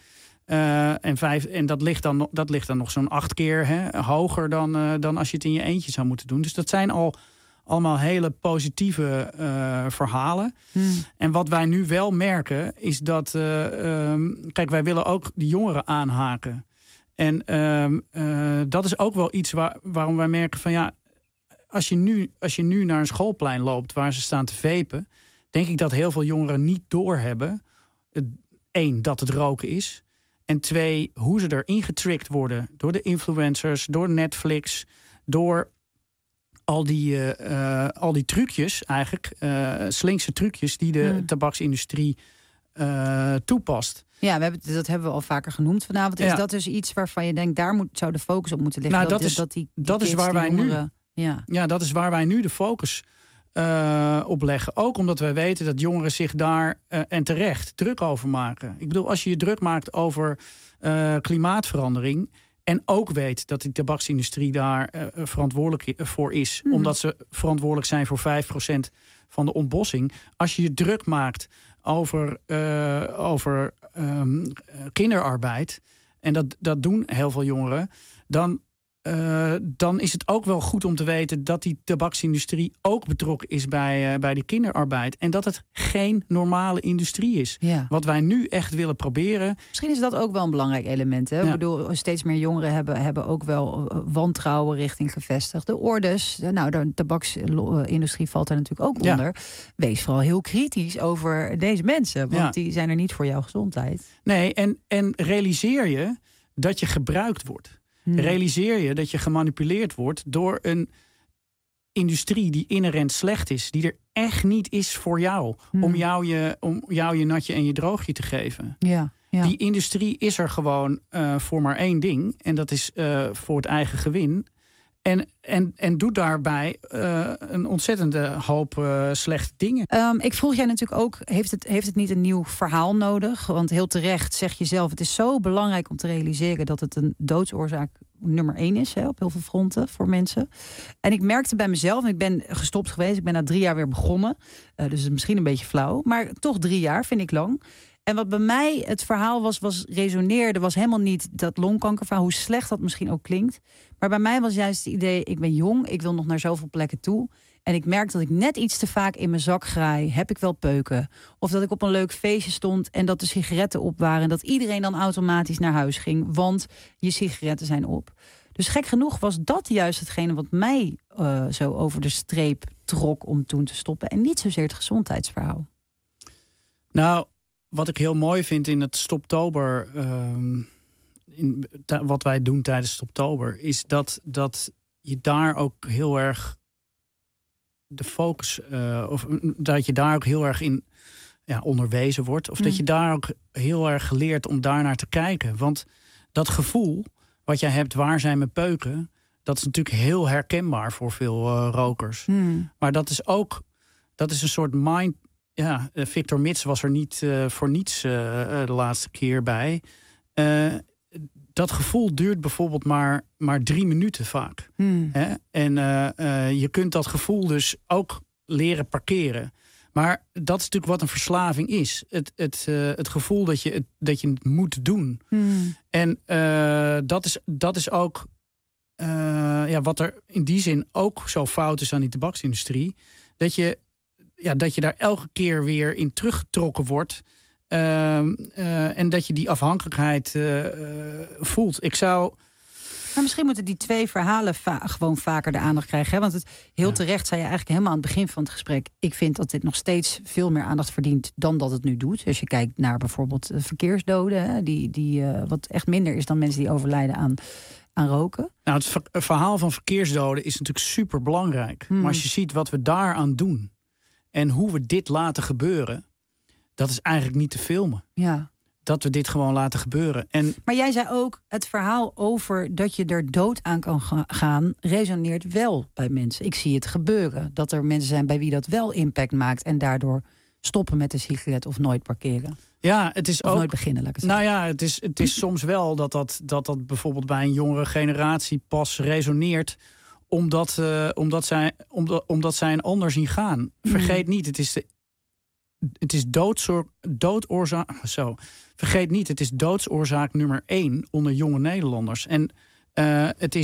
En dat ligt dan nog zo'n 8 keer hoger dan als je het in je eentje zou moeten doen. Dus dat zijn allemaal hele positieve verhalen. En wat wij nu wel merken is dat kijk, wij willen ook de jongeren aanhaken. En dat is ook wel iets waarom wij merken van ja, als je nu naar een schoolplein loopt waar ze staan te vapen, denk ik dat heel veel jongeren niet doorhebben. 1, dat het roken is. En 2, hoe ze erin getriggerd worden door de influencers, door Netflix, door al die trucjes eigenlijk, slinkse trucjes die de tabaksindustrie toepast. Ja, dat hebben we al vaker genoemd vanavond. Is dat dus iets waarvan je denkt, daar zou de focus op moeten liggen? Dat is waar wij nu de focus op leggen. Ook omdat wij weten dat jongeren zich daar en terecht druk over maken. Ik bedoel, als je je druk maakt over klimaatverandering en ook weet dat die tabaksindustrie daar verantwoordelijk voor is, omdat ze verantwoordelijk zijn voor 5% van de ontbossing. Als je je druk maakt over kinderarbeid, en dat doen heel veel jongeren, dan is het ook wel goed om te weten dat die tabaksindustrie ook betrokken is bij die kinderarbeid. En dat het geen normale industrie is. Ja. Wat wij nu echt willen proberen. Misschien is dat ook wel een belangrijk element. Hè? Ja. Ik bedoel, steeds meer jongeren hebben ook wel wantrouwen richting gevestigde ordes. Nou, de tabaksindustrie valt daar natuurlijk ook onder. Ja. Wees vooral heel kritisch over deze mensen. Want die zijn er niet voor jouw gezondheid. Nee, en realiseer je dat je gebruikt wordt. Realiseer je dat je gemanipuleerd wordt door een industrie die inherent slecht is. Die er echt niet is voor jou. Om jou je natje en je droogje te geven. Ja. Die industrie is er gewoon voor maar één ding. En dat is voor het eigen gewin. En doet daarbij een ontzettende hoop slechte dingen. Ik vroeg jij natuurlijk ook, heeft het niet een nieuw verhaal nodig? Want heel terecht zeg je zelf, het is zo belangrijk om te realiseren dat het een doodsoorzaak nummer 1 is, op heel veel fronten voor mensen. En ik merkte bij mezelf, ik ben gestopt geweest, ik ben na 3 jaar weer begonnen. Dus het is misschien een beetje flauw, maar toch 3 jaar vind ik lang. En wat bij mij het verhaal resoneerde, was helemaal niet dat longkankerverhaal, hoe slecht dat misschien ook klinkt. Maar bij mij was juist het idee, ik ben jong, ik wil nog naar zoveel plekken toe. En ik merk dat ik net iets te vaak in mijn zak graai. Heb ik wel peuken? Of dat ik op een leuk feestje stond en dat de sigaretten op waren. En dat iedereen dan automatisch naar huis ging, want je sigaretten zijn op. Dus gek genoeg was dat juist hetgene wat mij zo over de streep trok om toen te stoppen. En niet zozeer het gezondheidsverhaal. Nou, wat ik heel mooi vind in het Stoptober, wat wij doen tijdens Stoptober, is dat je daar ook heel erg de focus, of dat je daar ook heel erg in onderwezen wordt. Of dat je daar ook heel erg leert om daarnaar te kijken. Want dat gevoel wat jij hebt, waar zijn mijn peuken, dat is natuurlijk heel herkenbaar voor veel rokers. Maar dat is een soort mind. Ja, Victor Mits was er niet voor niets de laatste keer bij. Dat gevoel duurt bijvoorbeeld maar 3 minuten vaak. Hè? En je kunt dat gevoel dus ook leren parkeren. Maar dat is natuurlijk wat een verslaving is. Het gevoel dat je het moet doen. En dat is ook wat er in die zin ook zo fout is aan die tabaksindustrie. Dat je daar elke keer weer in teruggetrokken wordt. En dat je die afhankelijkheid voelt. Maar misschien moeten die twee verhalen gewoon vaker de aandacht krijgen. Hè? Want terecht zei je eigenlijk helemaal aan het begin van het gesprek. Ik vind dat dit nog steeds veel meer aandacht verdient dan dat het nu doet. Als je kijkt naar bijvoorbeeld verkeersdoden. Hè? Die wat echt minder is dan mensen die overlijden aan roken. Nou, het verhaal van verkeersdoden is natuurlijk super belangrijk. Maar als je ziet wat we daaraan doen en hoe we dit laten gebeuren, dat is eigenlijk niet te filmen. Ja. Dat we dit gewoon laten gebeuren. Maar jij zei ook, het verhaal over dat je er dood aan kan gaan, resoneert wel bij mensen. Ik zie het gebeuren. Dat er mensen zijn bij wie dat wel impact maakt en daardoor stoppen met de sigaret of nooit parkeren. Ja, het is of ook nooit beginnen, laat ik het zeggen. Nou ja, het is soms wel dat bijvoorbeeld bij een jongere generatie pas resoneert, omdat zij een ander zien gaan. Vergeet niet, het is doodoorzaak. Vergeet niet, het is doodsoorzaak nummer 1 onder jonge Nederlanders. En het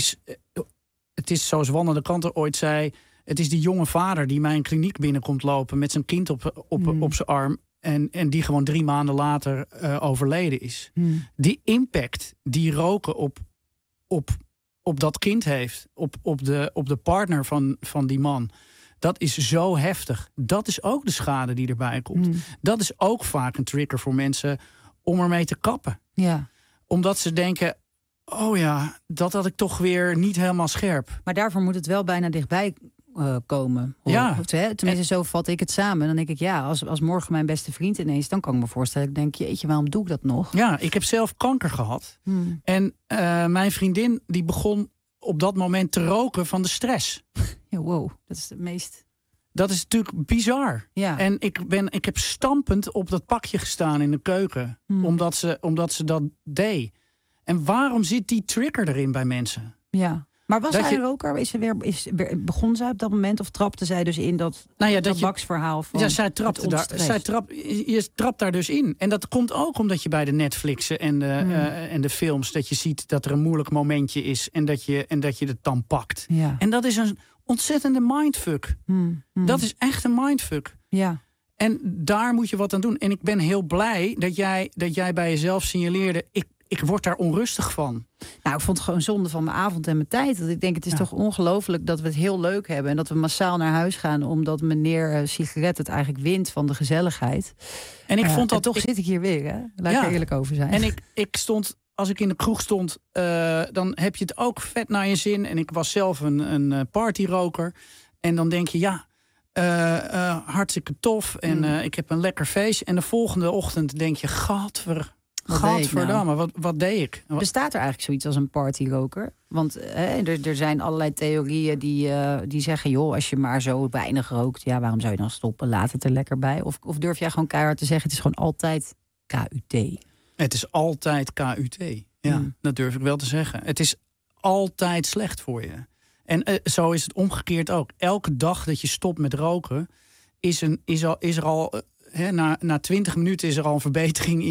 is zoals Wanne de Kanter ooit zei, het is die jonge vader die mijn kliniek binnenkomt lopen met zijn kind op zijn arm en die gewoon 3 maanden later overleden is. Die impact die roken op dat kind heeft, op de partner van die man, dat is zo heftig. Dat is ook de schade die erbij komt. Dat is ook vaak een trigger voor mensen om ermee te kappen. Ja. Omdat ze denken, oh ja, dat had ik toch weer niet helemaal scherp. Maar daarvoor moet het wel bijna dichtbij komen. Tenminste, zo vat ik het samen. Dan denk ik, als morgen mijn beste vriend ineens, dan kan ik me voorstellen, ik denk, jeetje, waarom doe ik dat nog? Ja, ik heb zelf kanker gehad. En mijn vriendin die begon op dat moment te roken van de stress. Ja, wow, dat is het meest. Dat is natuurlijk bizar. Ja. En ik heb stampend op dat pakje gestaan in de keuken. Omdat ze dat deed. En waarom zit die trigger erin bij mensen? Ja. Maar was hij roker? Begon zij op dat moment of trapte zij dus in dat tabaksverhaal van? Ja, je trapt daar dus in. En dat komt ook omdat je bij de Netflixen en de films, dat je ziet dat er een moeilijk momentje is en dat je het dan pakt. Ja. En dat is een ontzettende mindfuck. Dat is echt een mindfuck. Ja. En daar moet je wat aan doen. En ik ben heel blij dat jij bij jezelf signaleerde, ik word daar onrustig van. Nou, ik vond het gewoon zonde van mijn avond en mijn tijd. Dat ik denk, het is toch ongelooflijk dat we het heel leuk hebben en dat we massaal naar huis gaan omdat meneer sigaret het eigenlijk wint van de gezelligheid. En ik vond dat toch zit ik hier weer, hè? Laat ik er eerlijk over zijn. En ik stond, als ik in de kroeg stond, dan heb je het ook vet naar je zin. En ik was zelf een partyroker. En dan denk je, hartstikke tof. En ik heb een lekker feest. En de volgende ochtend denk je, gadverdamme, wat deed ik? Bestaat er eigenlijk zoiets als een partyroker? Want er zijn allerlei theorieën die zeggen, joh, als je maar zo weinig rookt, waarom zou je dan stoppen? Laat het er lekker bij. Of durf jij gewoon keihard te zeggen, het is gewoon altijd KUT? Het is altijd KUT. Ja, dat durf ik wel te zeggen. Het is altijd slecht voor je. En zo is het omgekeerd ook. Elke dag dat je stopt met roken, is er al na 20 minuten is er al een verbetering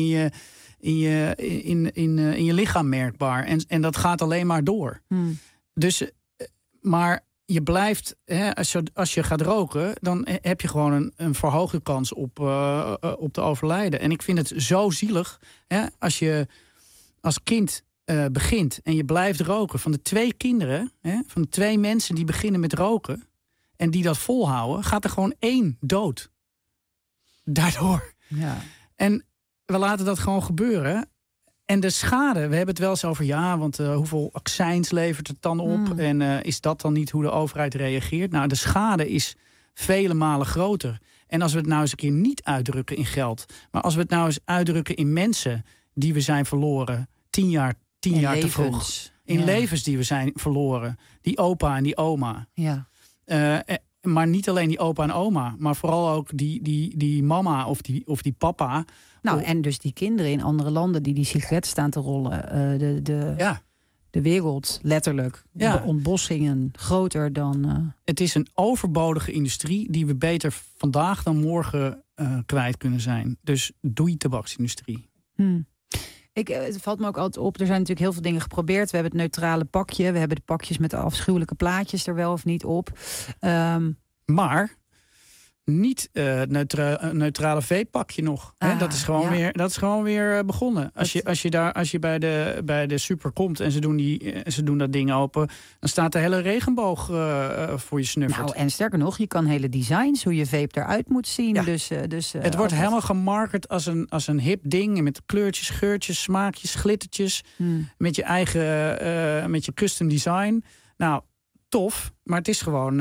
in je lichaam merkbaar. En dat gaat alleen maar door. Dus, maar je blijft, als je gaat roken, dan heb je gewoon een verhoogde kans op te overlijden. En ik vind het zo zielig, als je als kind begint en je blijft roken. Van de 2 kinderen, van de 2 mensen die beginnen met roken en die dat volhouden, gaat er gewoon 1 dood. Daardoor. Ja. En we laten dat gewoon gebeuren. En de schade, we hebben het wel eens over, want hoeveel accijns levert het dan op? En is dat dan niet hoe de overheid reageert? Nou, de schade is vele malen groter. En als we het nou eens een keer niet uitdrukken in geld, maar als we het nou eens uitdrukken in mensen die we zijn verloren, 10 jaar te vroeg. In levens die we zijn verloren. Die opa en die oma. Ja. Maar niet alleen die opa en oma, maar vooral ook die mama of die papa. Nou, en dus die kinderen in andere landen die sigaretten staan te rollen. de wereld, letterlijk. Ja. De ontbossingen groter dan... Het is een overbodige industrie die we beter vandaag dan morgen kwijt kunnen zijn. Dus doei tabaksindustrie. Het valt me ook altijd op. Er zijn natuurlijk heel veel dingen geprobeerd. We hebben het neutrale pakje. We hebben de pakjes met de afschuwelijke plaatjes er wel of niet op. Maar niet neutrale veepakje nog. Hè? Dat is gewoon weer begonnen. Als je bij de super komt en ze doen dat ding open, dan staat de hele regenboog voor je snuffert. Nou, en sterker nog, je kan hele designs, hoe je vape eruit moet zien. Ja. Dus, het wordt helemaal gemarket als een hip ding met kleurtjes, geurtjes, smaakjes, glittertjes, met je eigen, met je custom design. Nou, tof, maar het is gewoon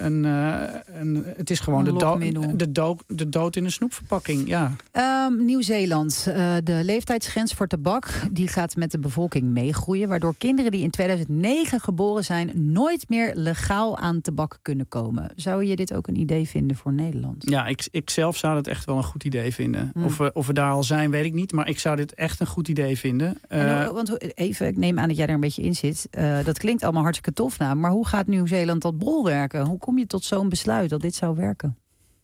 de dood in een snoepverpakking. Ja. Nieuw-Zeeland. De leeftijdsgrens voor tabak die gaat met de bevolking meegroeien, waardoor kinderen die in 2009 geboren zijn nooit meer legaal aan tabak kunnen komen. Zou je dit ook een idee vinden voor Nederland? Ja, ik zelf zou dat echt wel een goed idee vinden. Of we daar al zijn, weet ik niet, maar ik zou dit echt een goed idee vinden. Want even, ik neem aan dat jij er een beetje in zit. Dat klinkt allemaal hartstikke tof, maar hoe gaat Nieuw-Zeeland dat bolwerken? Hoe kom je tot zo'n besluit dat dit zou werken?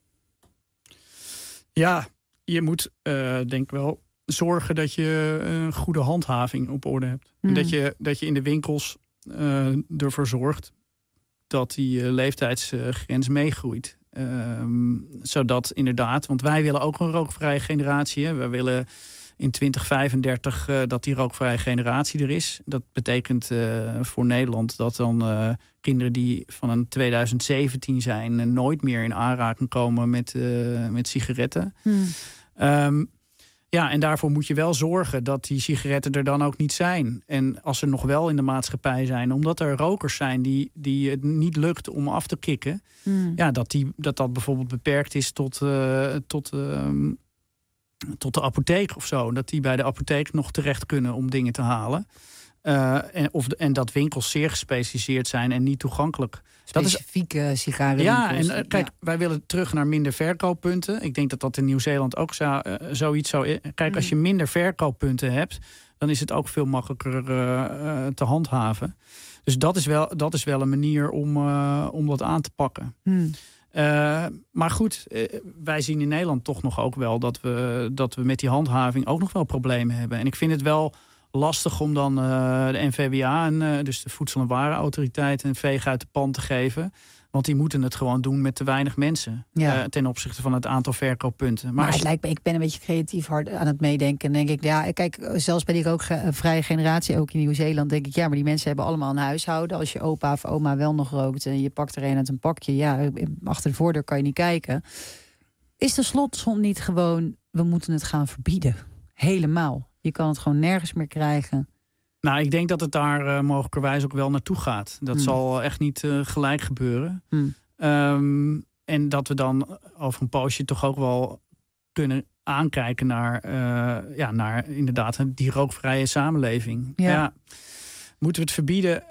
Ja, je moet denk ik wel zorgen dat je een goede handhaving op orde hebt. En dat je in de winkels ervoor zorgt dat die leeftijdsgrens meegroeit. Zodat inderdaad, want wij willen ook een rookvrije generatie. Hè. We willen in 2035 dat die rookvrije generatie er is. Dat betekent voor Nederland dat dan kinderen die van een 2017 zijn nooit meer in aanraking komen met sigaretten. En daarvoor moet je wel zorgen dat die sigaretten er dan ook niet zijn. En als ze nog wel in de maatschappij zijn, omdat er rokers zijn die het niet lukt om af te kicken, dat bijvoorbeeld beperkt is tot de apotheek of zo. Dat die bij de apotheek nog terecht kunnen om dingen te halen. En dat winkels zeer gespecialiseerd zijn en niet toegankelijk. Specifieke sigarenwinkels. Ja, en kijk, wij willen terug naar minder verkooppunten. Ik denk dat dat in Nieuw-Zeeland ook zoiets zou... Kijk, als je minder verkooppunten hebt, dan is het ook veel makkelijker te handhaven. Dus dat is wel een manier om dat aan te pakken. Maar goed, wij zien in Nederland toch nog ook wel dat we met die handhaving ook nog wel problemen hebben. En ik vind het wel lastig om dan de NVWA, dus de Voedsel- en Warenautoriteit, een veeg uit de pan te geven. Want die moeten het gewoon doen met te weinig mensen. Ten opzichte van het aantal verkooppunten. Maar het lijkt me, ik ben een beetje creatief hard aan het meedenken. En denk ik, ja, kijk, zelfs ben ik ook vrije generatie, ook in Nieuw-Zeeland, denk ik, ja, maar die mensen hebben allemaal een huishouden. Als je opa of oma wel nog rookt en je pakt er een uit een pakje, ja, achter de voordeur kan je niet kijken. Is de slotsom niet gewoon, we moeten het gaan verbieden? Helemaal. Je kan het gewoon nergens meer krijgen. Nou, ik denk dat het daar mogelijkerwijs ook wel naartoe gaat. Dat zal echt niet gelijk gebeuren. En dat we dan over een poosje toch ook wel kunnen aankijken naar inderdaad die rookvrije samenleving. Ja. Moeten we het verbieden?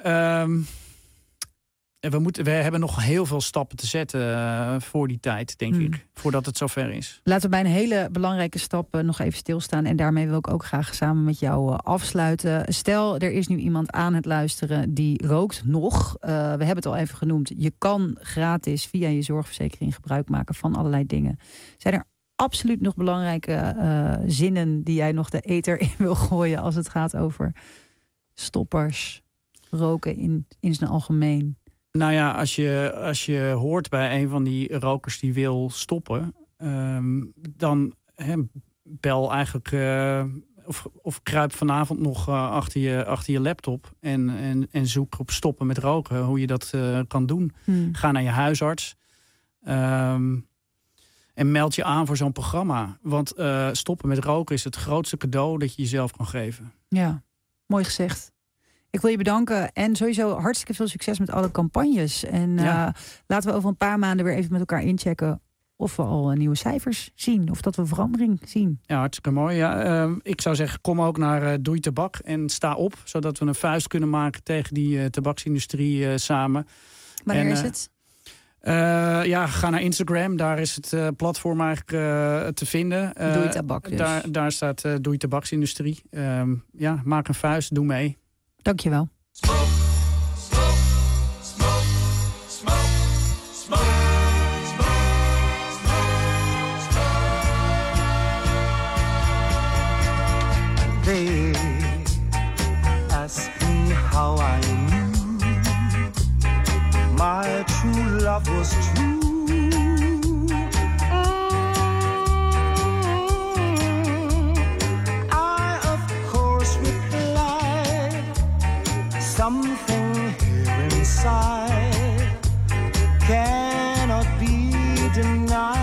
We hebben nog heel veel stappen te zetten voor die tijd, denk ik. Voordat het zover is. Laten we bij een hele belangrijke stap nog even stilstaan. En daarmee wil ik ook graag samen met jou afsluiten. Stel, er is nu iemand aan het luisteren die rookt nog. We hebben het al even genoemd. Je kan gratis via je zorgverzekering gebruik maken van allerlei dingen. Zijn er absoluut nog belangrijke zinnen die jij nog de ether in wil gooien als het gaat over stoppers, roken in zijn algemeen? Nou ja, als je hoort bij een van die rokers die wil stoppen, dan bel eigenlijk of kruip vanavond nog achter je laptop en zoek op stoppen met roken, hoe je dat kan doen. Ga naar je huisarts en meld je aan voor zo'n programma. Want stoppen met roken is het grootste cadeau dat je jezelf kan geven. Ja, mooi gezegd. Ik wil je bedanken en sowieso hartstikke veel succes met alle campagnes. En laten we over een paar maanden weer even met elkaar inchecken of we al nieuwe cijfers zien. Of dat we verandering zien. Ja, hartstikke mooi. Ja, ik zou zeggen, kom ook naar Doei Tabak en sta op. Zodat we een vuist kunnen maken tegen die tabaksindustrie samen. Wanneer is het? Ga naar Instagram. Daar is het platform eigenlijk te vinden. Doei Tabak dus. Daar staat Doei Tabaksindustrie. Maak een vuist, doe mee. Dankjewel. They ask me how I knew my true love was true. I of course replied, something here inside cannot be denied.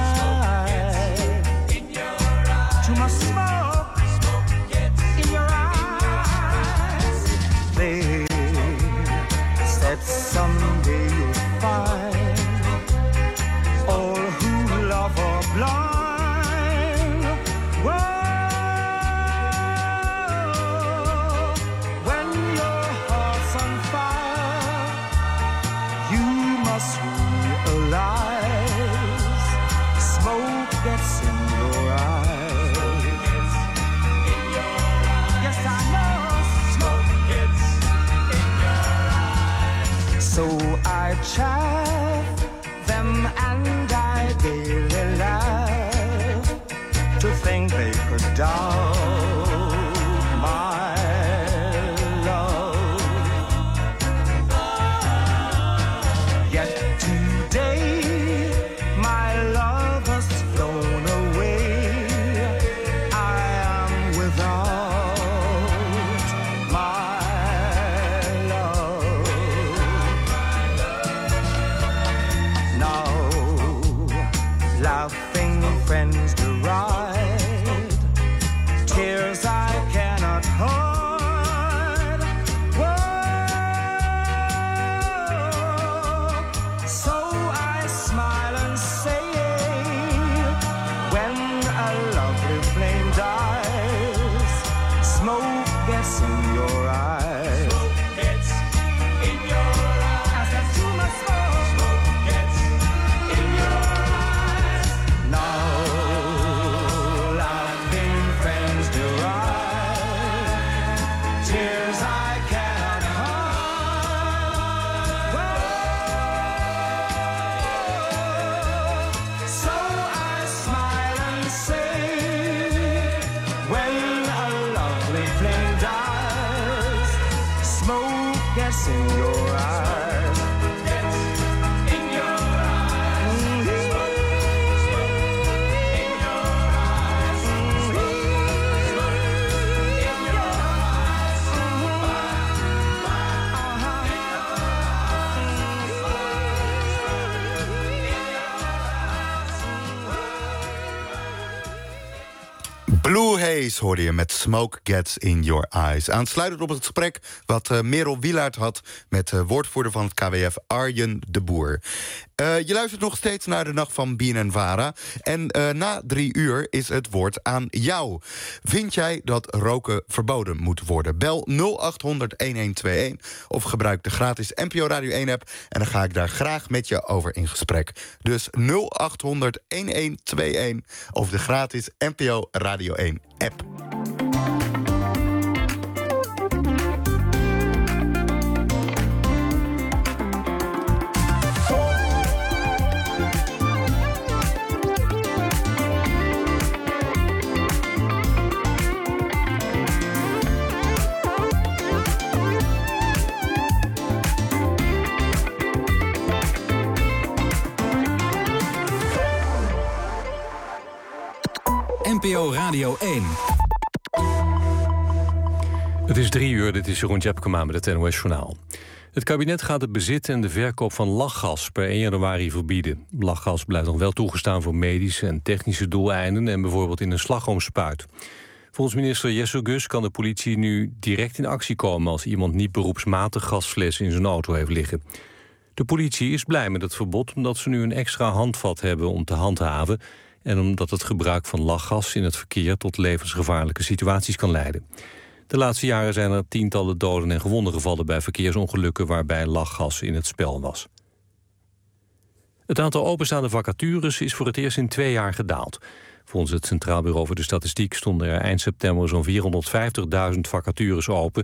Too much smoke in your eyes. They said someday you'll find all who love are blind. Whoa, when your heart's on fire, you must realize smoke gets in your eyes. Yes, I know smoke gets in your eyes. So I chaff them and I daily laugh to think they could doubt my love. Yet today my love has flown away. I am without my love. Now laughing friends deride, tears I cannot hide. Whoa, so I smile and say, when a lovely flame dies, smoke gets in your eyes. Smoke gets in your eyes. I said too much smoke gets in your eyes. Now laughing friends deride, tears I cannot hide. Whoa, so I smile and say, when a lovely flame dies, smoke gets in your eyes. In your eyes. Smoke in your eyes. Smoke in your Blue Haze hoorde je met Smoke Gets in Your Eyes. Aansluitend op het gesprek wat Merel Wielaert had met woordvoerder van het KWF Arjen de Boer. Je luistert nog steeds naar de Nacht van BNN-Vara. En na 3 uur is het woord aan jou. Vind jij dat roken verboden moet worden? Bel 0800-1121 of gebruik de gratis NPO Radio 1-app... en dan ga ik daar graag met je over in gesprek. Dus 0800-1121 of de gratis NPO Radio 1-app. NPO Radio 1. Het is 3 uur, dit is Jeroen Tjepkema met het NOS Journaal. Het kabinet gaat het bezit en de verkoop van lachgas per 1 januari verbieden. Lachgas blijft nog wel toegestaan voor medische en technische doeleinden... en bijvoorbeeld in een slagroomspuit. Volgens minister Jessel Gus kan de politie nu direct in actie komen... als iemand niet beroepsmatig gasfles in zijn auto heeft liggen. De politie is blij met het verbod omdat ze nu een extra handvat hebben om te handhaven... en omdat het gebruik van lachgas in het verkeer tot levensgevaarlijke situaties kan leiden. De laatste jaren zijn er tientallen doden en gewonden gevallen bij verkeersongelukken waarbij lachgas in het spel was. Het aantal openstaande vacatures is voor het eerst in 2 jaar gedaald. Volgens het Centraal Bureau voor de Statistiek stonden er eind september zo'n 450.000 vacatures open.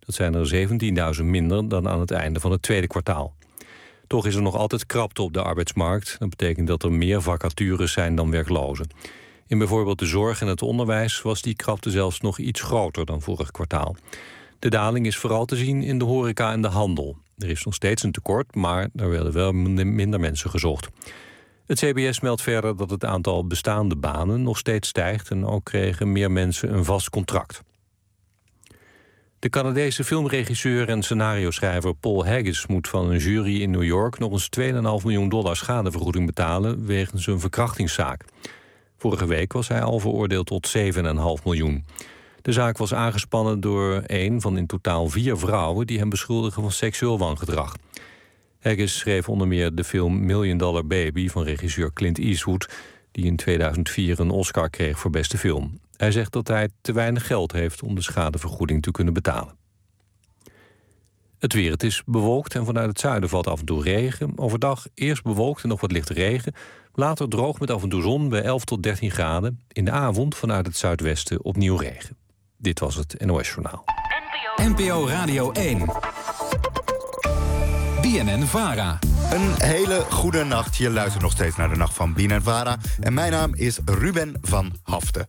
Dat zijn er 17.000 minder dan aan het einde van het tweede kwartaal. Toch is er nog altijd krapte op de arbeidsmarkt. Dat betekent dat er meer vacatures zijn dan werklozen. In bijvoorbeeld de zorg en het onderwijs was die krapte zelfs nog iets groter dan vorig kwartaal. De daling is vooral te zien in de horeca en de handel. Er is nog steeds een tekort, maar er werden wel minder mensen gezocht. Het CBS meldt verder dat het aantal bestaande banen nog steeds stijgt en ook kregen meer mensen een vast contract. De Canadese filmregisseur en scenario-schrijver Paul Haggis moet van een jury in New York nog eens $2,5 miljoen schadevergoeding betalen wegens een verkrachtingszaak. Vorige week was hij al veroordeeld tot $7,5 miljoen. De zaak was aangespannen door een van in totaal 4 vrouwen die hem beschuldigen van seksueel wangedrag. Haggis schreef onder meer de film $1 Million Baby van regisseur Clint Eastwood, die in 2004 een Oscar kreeg voor beste film. Hij zegt dat hij te weinig geld heeft om de schadevergoeding te kunnen betalen. Het weer. Het is bewolkt en vanuit het zuiden valt af en toe regen. Overdag eerst bewolkt en nog wat lichte regen. Later droog met af en toe zon bij 11 tot 13 graden. In de avond vanuit het zuidwesten opnieuw regen. Dit was het NOS Journaal. NPO Radio 1. BNN-VARA. Een hele goede nacht. Je luistert nog steeds naar de Nacht van BNN-VARA. En mijn naam is Ruben van Haften.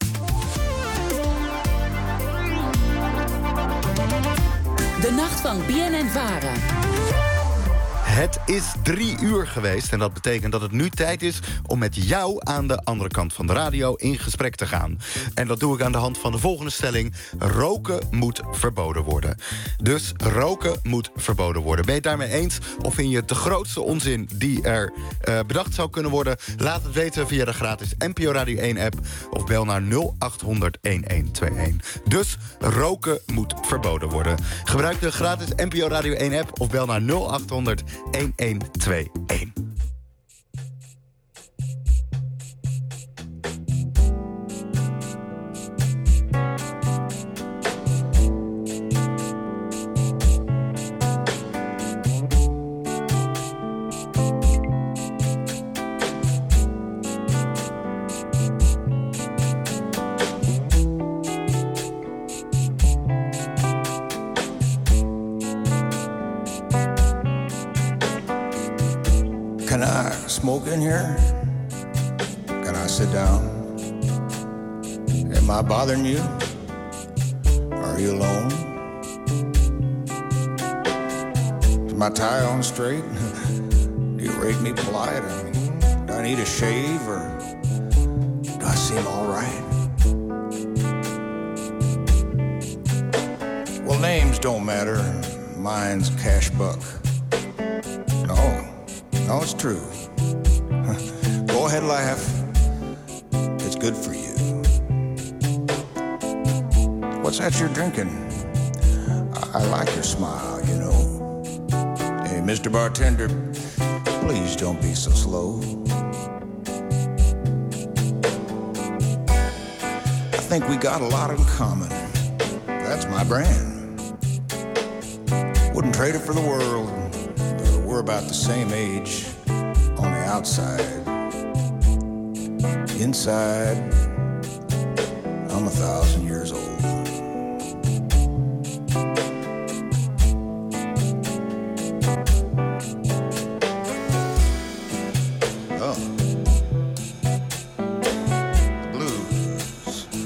De nacht van BNN-VARA. Het is 3 uur geweest en dat betekent dat het nu tijd is om met jou aan de andere kant van de radio in gesprek te gaan. En dat doe ik aan de hand van de volgende stelling. Roken moet verboden worden. Dus roken moet verboden worden. Ben je het daarmee eens of vind je het de grootste onzin die er bedacht zou kunnen worden? Laat het weten via de gratis NPO Radio 1 app of bel naar 0800 1121. Dus roken moet verboden worden. Gebruik de gratis NPO Radio 1 app of bel naar 0800 1121. Can I smoke in here? Can I sit down? Am I bothering you? Are you alone? Is my tie on straight? Do you rate me polite? Do I need a shave or do I seem all right? Well, names don't matter. Mine's Cash Buck. No, it's true. Go ahead, laugh. It's good for you. What's that you're drinking? I like your smile, you know. Hey, Mr. Bartender, please don't be so slow. I think we got a lot in common. That's my brand. Wouldn't trade it for the world. We're about the same age on the outside. Inside, I'm 1,000 years old. Oh. Blues.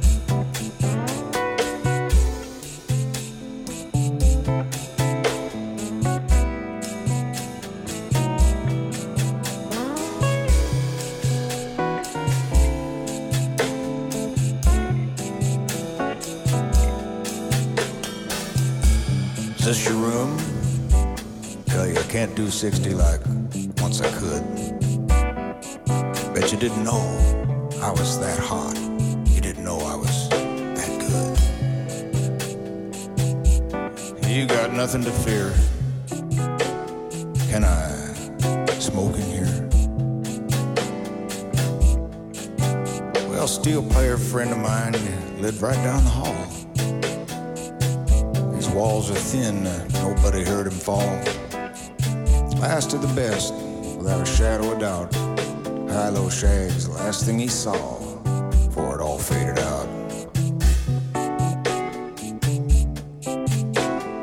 Is this your room? Tell you I can't do 60 like once I could. Bet you didn't know I was that hot. You didn't know I was that good. You got nothing to fear. Can I smoke in here? Well, steel player friend of mine lived right down the hall. Walls are thin, nobody heard him fall. Last of the best, without a shadow of doubt. High-low shags, the last thing he saw, before it all faded out.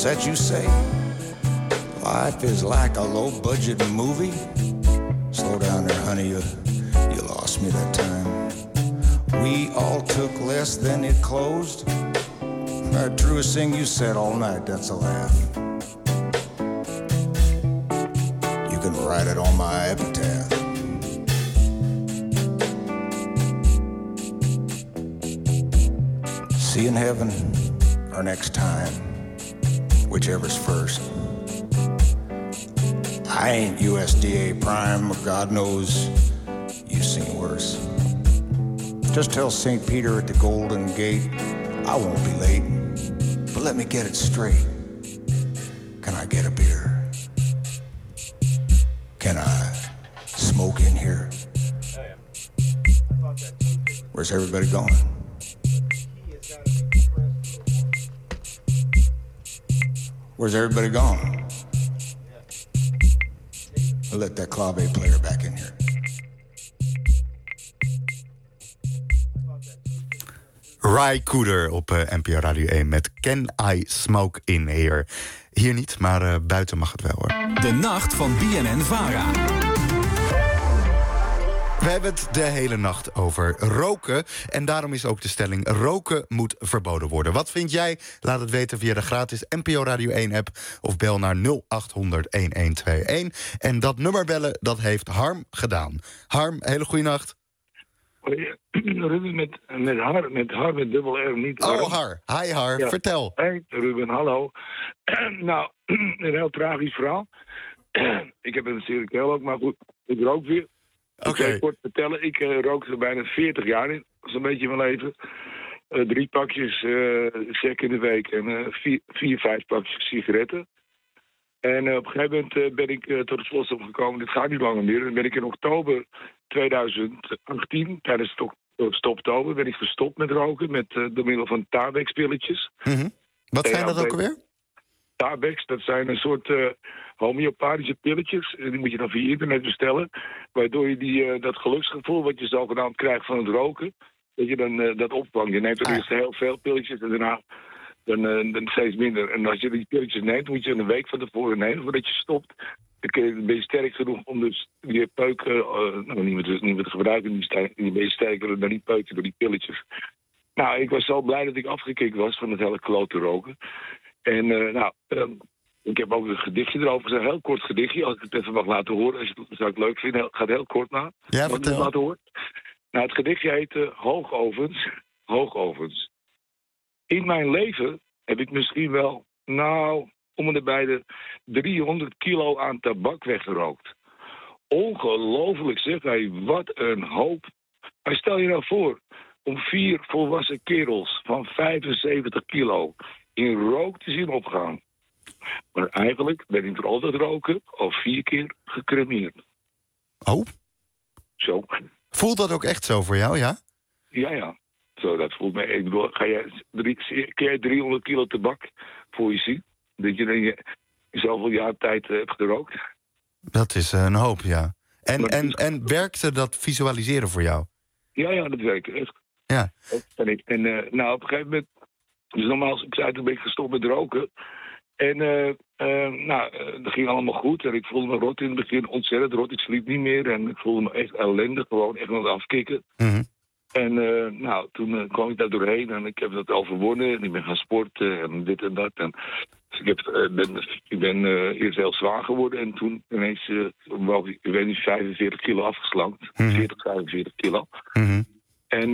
upset, you say? Life is like a low-budget movie. Slow down there, honey, you lost me that time. We all took less than it closed. The truest thing you said all night, that's a laugh. You can write it on my epitaph. See you in heaven or next time, whichever's first. I ain't USDA Prime, or God knows you've seen worse. Just tell St. Peter at the Golden Gate I won't be late, but let me get it straight. Can I get a beer? Can I smoke in here? Where's everybody going? Where's everybody gone? I'll let that clave player back in here. Ry Cooder op NPO Radio 1 met Can I Smoke in Here. Hier niet, maar buiten mag het wel hoor. De nacht van BNN-VARA. We hebben het de hele nacht over roken. En daarom is ook de stelling: roken moet verboden worden. Wat vind jij? Laat het weten via de gratis NPO Radio 1-app. Of bel naar 0800-1121. En dat nummer bellen, dat heeft Harm gedaan. Harm, hele goede nacht. Ruben met Har met dubbel R, niet Har. Oh, Har. Hi, Har. Ja. Vertel. Hey, Ruben, hallo. Nou, een heel tragisch verhaal. Ik heb een serie keel ook, maar goed, ik rook weer. Oké. Ik zal je kort vertellen, ik rook er bijna 40 jaar in. Dat is een beetje mijn leven. 3 pakjes sec in de week en 4-5 pakjes sigaretten. En op een gegeven moment ben ik tot het slotsom gekomen, dit gaat niet langer meer. Dan ben ik in oktober 2018, tijdens stoptober, ben ik gestopt met roken door middel van Tabex-pilletjes. Mm-hmm. Wat zijn dat ook alweer? Tabex, dat zijn een soort homeopathische pilletjes. En die moet je dan via internet bestellen. Waardoor je dat geluksgevoel wat je zogenaamd krijgt van het roken, dat je dan dat opvangt. Je neemt er eerst heel veel pilletjes en daarna dan steeds minder. En als je die pilletjes neemt, moet je een week van tevoren nemen voordat je stopt. Dan ben je sterk genoeg om dus die peuk niet meer te gebruiken. Die ben je sterker dan die peuken door die pilletjes. Nou, ik was zo blij dat ik afgekikt was van het hele klote roken. En ik heb ook een gedichtje erover gezegd. Een heel kort gedichtje, als ik het even mag laten horen. Als je het zou ik leuk vinden. Het gaat heel kort na. Ja, vertel. Laten horen. Nou, het gedichtje heet Hoogovens. Hoogovens. In mijn leven heb ik misschien wel, om en bij de 300 kilo aan tabak weggerookt. Ongelooflijk zeg hij, wat een hoop. Maar stel je nou voor, om 4 volwassen kerels van 75 kilo in rook te zien opgaan. Maar eigenlijk ben ik er altijd roken al 4 keer gecremeerd. Oh? Zo. Voelt dat ook echt zo voor jou, ja? Ja. Zo, dat voelt mij. Ik bedoel, kun jij 300 kilo tabak voor je zien? Dat je dan in zoveel jaar tijd hebt gerookt? Dat is een hoop, ja. En werkte dat visualiseren voor jou? Ja, dat werkte echt. Ja. En op een gegeven moment, dus normaal, ik zei toen ben ik gestopt met roken. En dat ging allemaal goed. En ik voelde me rot in het begin, ontzettend rot. Ik sliep niet meer en ik voelde me echt ellendig, gewoon echt aan het afkicken. Mm-hmm. En toen kwam ik daar doorheen en ik heb dat overwonnen. En ik ben gaan sporten en dit en dat. En dus ik ben eerst heel zwaar geworden. En toen ineens, ik weet niet, 45 kilo afgeslankt. Mm-hmm. 45 kilo. Mm-hmm. En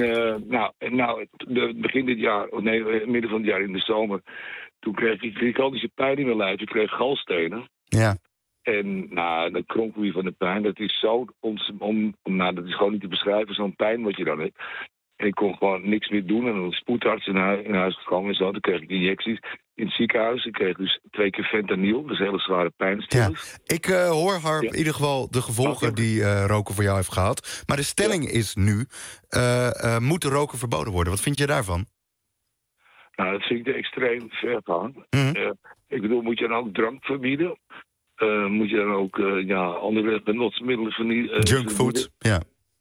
begin dit jaar, midden van het jaar in de zomer, toen kreeg ik gigantische pijn in mijn lijf. Ik kreeg galstenen. Ja. En dan kronkel je van de pijn. Dat is zo dat is gewoon niet te beschrijven, zo'n pijn wat je dan hebt. En ik kon gewoon niks meer doen. En dan spoedarts in huis gekomen en zo. Toen kreeg ik injecties in het ziekenhuis. Ik kreeg dus 2 keer fentanyl, dus hele zware pijnstillers. Ja. Ik hoor, Harp, in ieder geval de gevolgen die roken voor jou heeft gehad. Maar de stelling is nu, moet de roken verboden worden? Wat vind je daarvan? Nou, dat vind ik extreem ver gaan. Mm-hmm. Ik bedoel, moet je dan ook drank verbieden? Moet je dan ook andere genotsmiddelen verbieden? Junkfood, ja.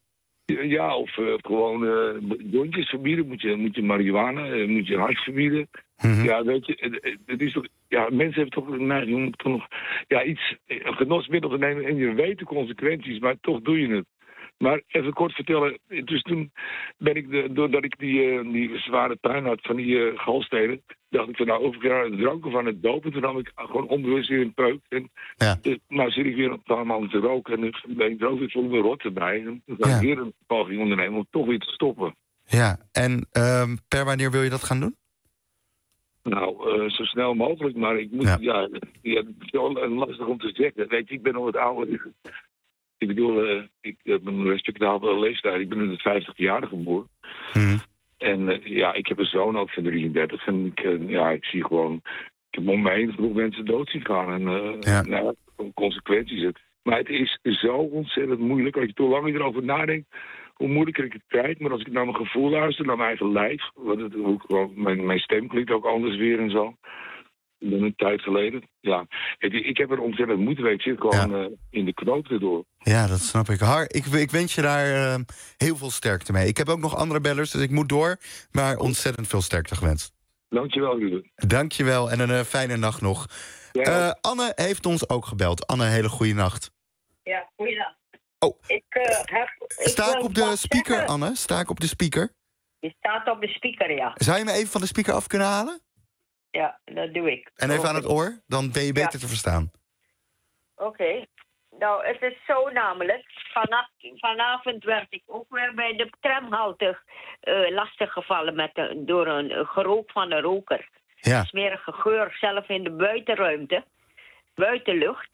Ja, of gewoon jointjes verbieden. Moet je marihuana, moet je hash verbieden. Ja, weet je, het is toch... Ja, mensen hebben toch een neiging om toch nog... Ja, een genotsmiddel te nemen en je weet de consequenties, maar toch doe je het. Maar even kort vertellen, dus toen ben ik, doordat ik die zware pijn had van die galstenen, dacht ik van nou, of ik het roken van het dopen, toen nam ik gewoon onbewust weer een peuk. En nou zit ik weer een paar maanden te roken en dan ben ik er ook weer zonder rot erbij. En dan ga ik weer een poging ondernemen om toch weer te stoppen. Ja, en per wanneer wil je dat gaan doen? Nou, zo snel mogelijk, maar ik moet, het is wel lastig om te zeggen. Weet je, ik ben al wat ouder. Ik bedoel, ik heb een respectabele leeftijd. Ik ben in het 50-jarige geboren. En ik heb een zoon ook van 33. En ik zie gewoon... Ik heb om me heen genoeg mensen dood zien gaan. En consequenties. Maar het is zo ontzettend moeilijk. Als je te lang erover nadenkt, hoe moeilijker ik het krijg. Maar als ik naar mijn gevoel luister, naar mijn eigen lijf... Mijn stem klinkt ook anders weer en zo. Dan een tijd geleden. Ja, ik heb er ontzettend moeite mee. Ik zit gewoon in de knoop erdoor. Ja, dat snap ik. Ik wens je daar heel veel sterkte mee. Ik heb ook nog andere bellers, dus ik moet door. Maar ontzettend veel sterkte gewenst. Dankjewel, Ruben. Dankjewel en een fijne nacht nog. Ja. Anne heeft ons ook gebeld. Anne, hele goede nacht. Ja, goeiedag. Oh. Sta ik op de speaker, zeggen. Anne? Sta ik op de speaker? Je staat op de speaker, ja. Zou je me even van de speaker af kunnen halen? Ja, dat doe ik. En even aan het oor, dan ben je beter te verstaan. Oké. Nou, het is zo namelijk. Vanavond werd ik ook weer bij de tramhalte lastiggevallen door een gerook van een roker. Ja. Smerige geur, zelf in de buitenruimte. Buitenlucht.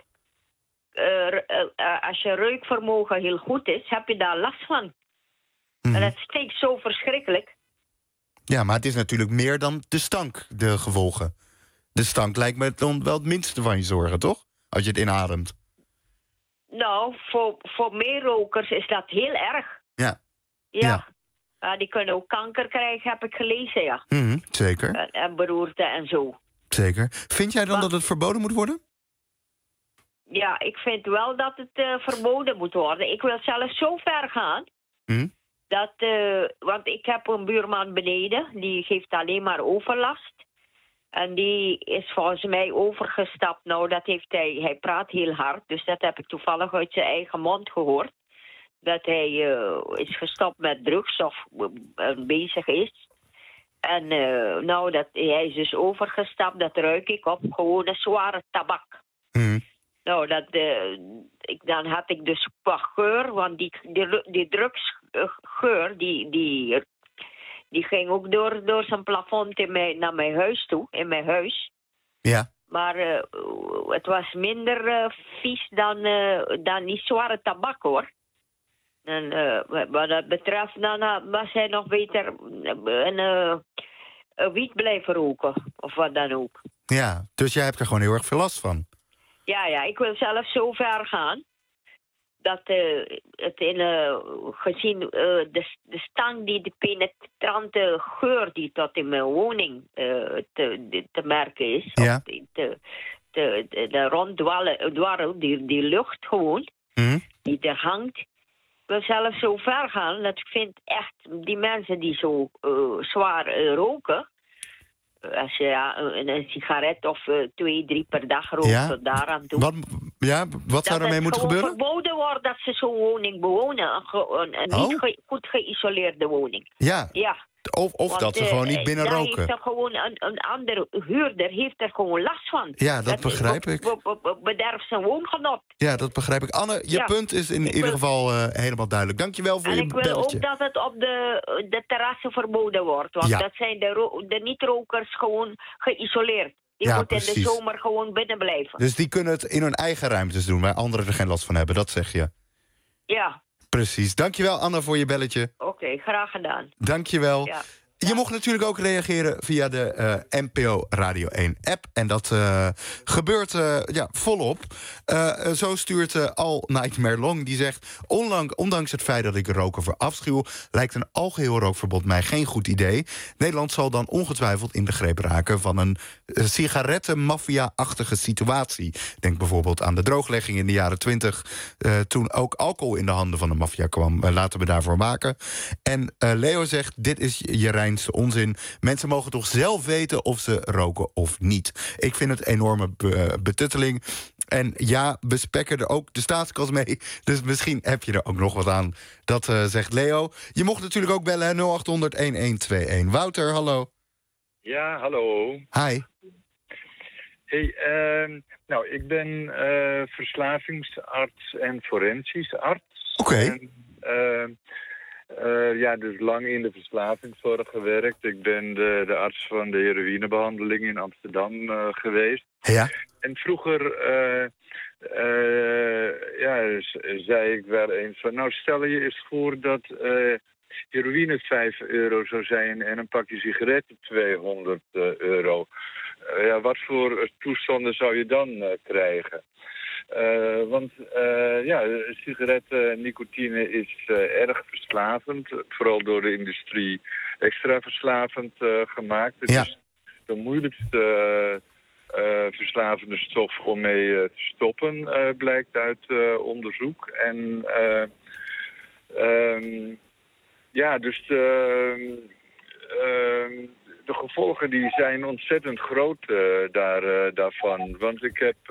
Als je reukvermogen heel goed is, heb je daar last van. En het stinkt zo verschrikkelijk. Ja, maar het is natuurlijk meer dan de stank, de gevolgen. De stank lijkt me dan wel het minste van je zorgen, toch? Als je het inademt. Nou, voor meerrokers is dat heel erg. Ja. Ja, die kunnen ook kanker krijgen, heb ik gelezen, ja. Zeker. En beroerte en zo. Zeker. Vind jij dan dat het verboden moet worden? Ja, ik vind wel dat het verboden moet worden. Ik wil zelfs zo ver gaan... want ik heb een buurman beneden, die geeft alleen maar overlast. En die is volgens mij overgestapt. Nou, dat heeft hij praat heel hard, dus dat heb ik toevallig uit zijn eigen mond gehoord. Dat hij is gestopt met drugs of bezig is. En hij is dus overgestapt, dat ruik ik op, gewone zware tabak. Nou, dan had ik dus qua geur, want die drugsgeur, die ging ook door zijn plafond naar mijn huis toe, in mijn huis. Ja. Maar het was minder vies dan die zware tabak, hoor. En wat dat betreft, dan was hij nog beter een wiet blijven roken, of wat dan ook. Ja, dus jij hebt er gewoon heel erg veel last van. Ja, ik wil zelf zo ver gaan dat gezien de stank, die de penetrante geur die tot in mijn woning te merken is, ja. de ronddwarrel, die lucht gewoon, die er hangt. Ik wil zelf zo ver gaan dat ik vind echt die mensen die zo zwaar roken, als je een sigaret of 2-3 per dag rookt, tot daaraan toe. Wat zou ermee moeten gebeuren? Dat het verboden wordt dat ze zo'n woning bewonen. Een niet goed geïsoleerde woning. Ja. Of dat ze gewoon niet binnen roken. Daar heeft er gewoon een andere huurder heeft er gewoon last van. Ja, dat begrijp ik. Bederft zijn woongenot. Ja, dat begrijp ik. Anne, je punt is in ieder geval helemaal duidelijk. Dankjewel voor je belletje. En ik wil ook dat het op de terrassen verboden wordt. Want dat zijn de niet-rokers gewoon geïsoleerd. Die moeten in de zomer gewoon binnen blijven. Dus die kunnen het in hun eigen ruimtes doen, waar anderen er geen last van hebben. Dat zeg je? Ja. Precies. Dankjewel, Anne, voor je belletje. Oké, graag gedaan. Dankjewel. Je mocht natuurlijk ook reageren via de NPO Radio 1 app. En dat gebeurt volop. Zo stuurt Al Nightmare Long, die zegt... Ondanks het feit dat ik roken verafschuw... lijkt een algeheel rookverbod mij geen goed idee. Nederland zal dan ongetwijfeld in de greep raken... van een sigarettenmafia-achtige situatie. Denk bijvoorbeeld aan de drooglegging in de jaren 20... toen ook alcohol in de handen van de maffia kwam. Laten we daarvoor maken. En Leo zegt, dit is je reinste onzin. Mensen mogen toch zelf weten of ze roken of niet. Ik vind het enorme betutteling. En ja, we spekken er ook de staatskas mee. Dus misschien heb je er ook nog wat aan. Dat zegt Leo. Je mocht natuurlijk ook bellen, 0800-1121. Wouter, hallo. Ja, hallo. Hi. Hey, nou, ik ben verslavingsarts en forensisch arts. Oké. Dus lang in de verslavingszorg gewerkt. Ik ben de arts van de heroïnebehandeling in Amsterdam geweest. Ja. En vroeger zei ik wel eens van... Nou, stel je eens voor dat heroïne €5 zou zijn... en een pakje sigaretten €200. Wat voor toestanden zou je dan krijgen? Want sigaretten, nicotine is erg verslavend. Vooral door de industrie extra verslavend gemaakt. Het is de moeilijkste verslavende stof om mee te stoppen, blijkt uit onderzoek. En dus de gevolgen die zijn ontzettend groot daarvan. Want ik heb...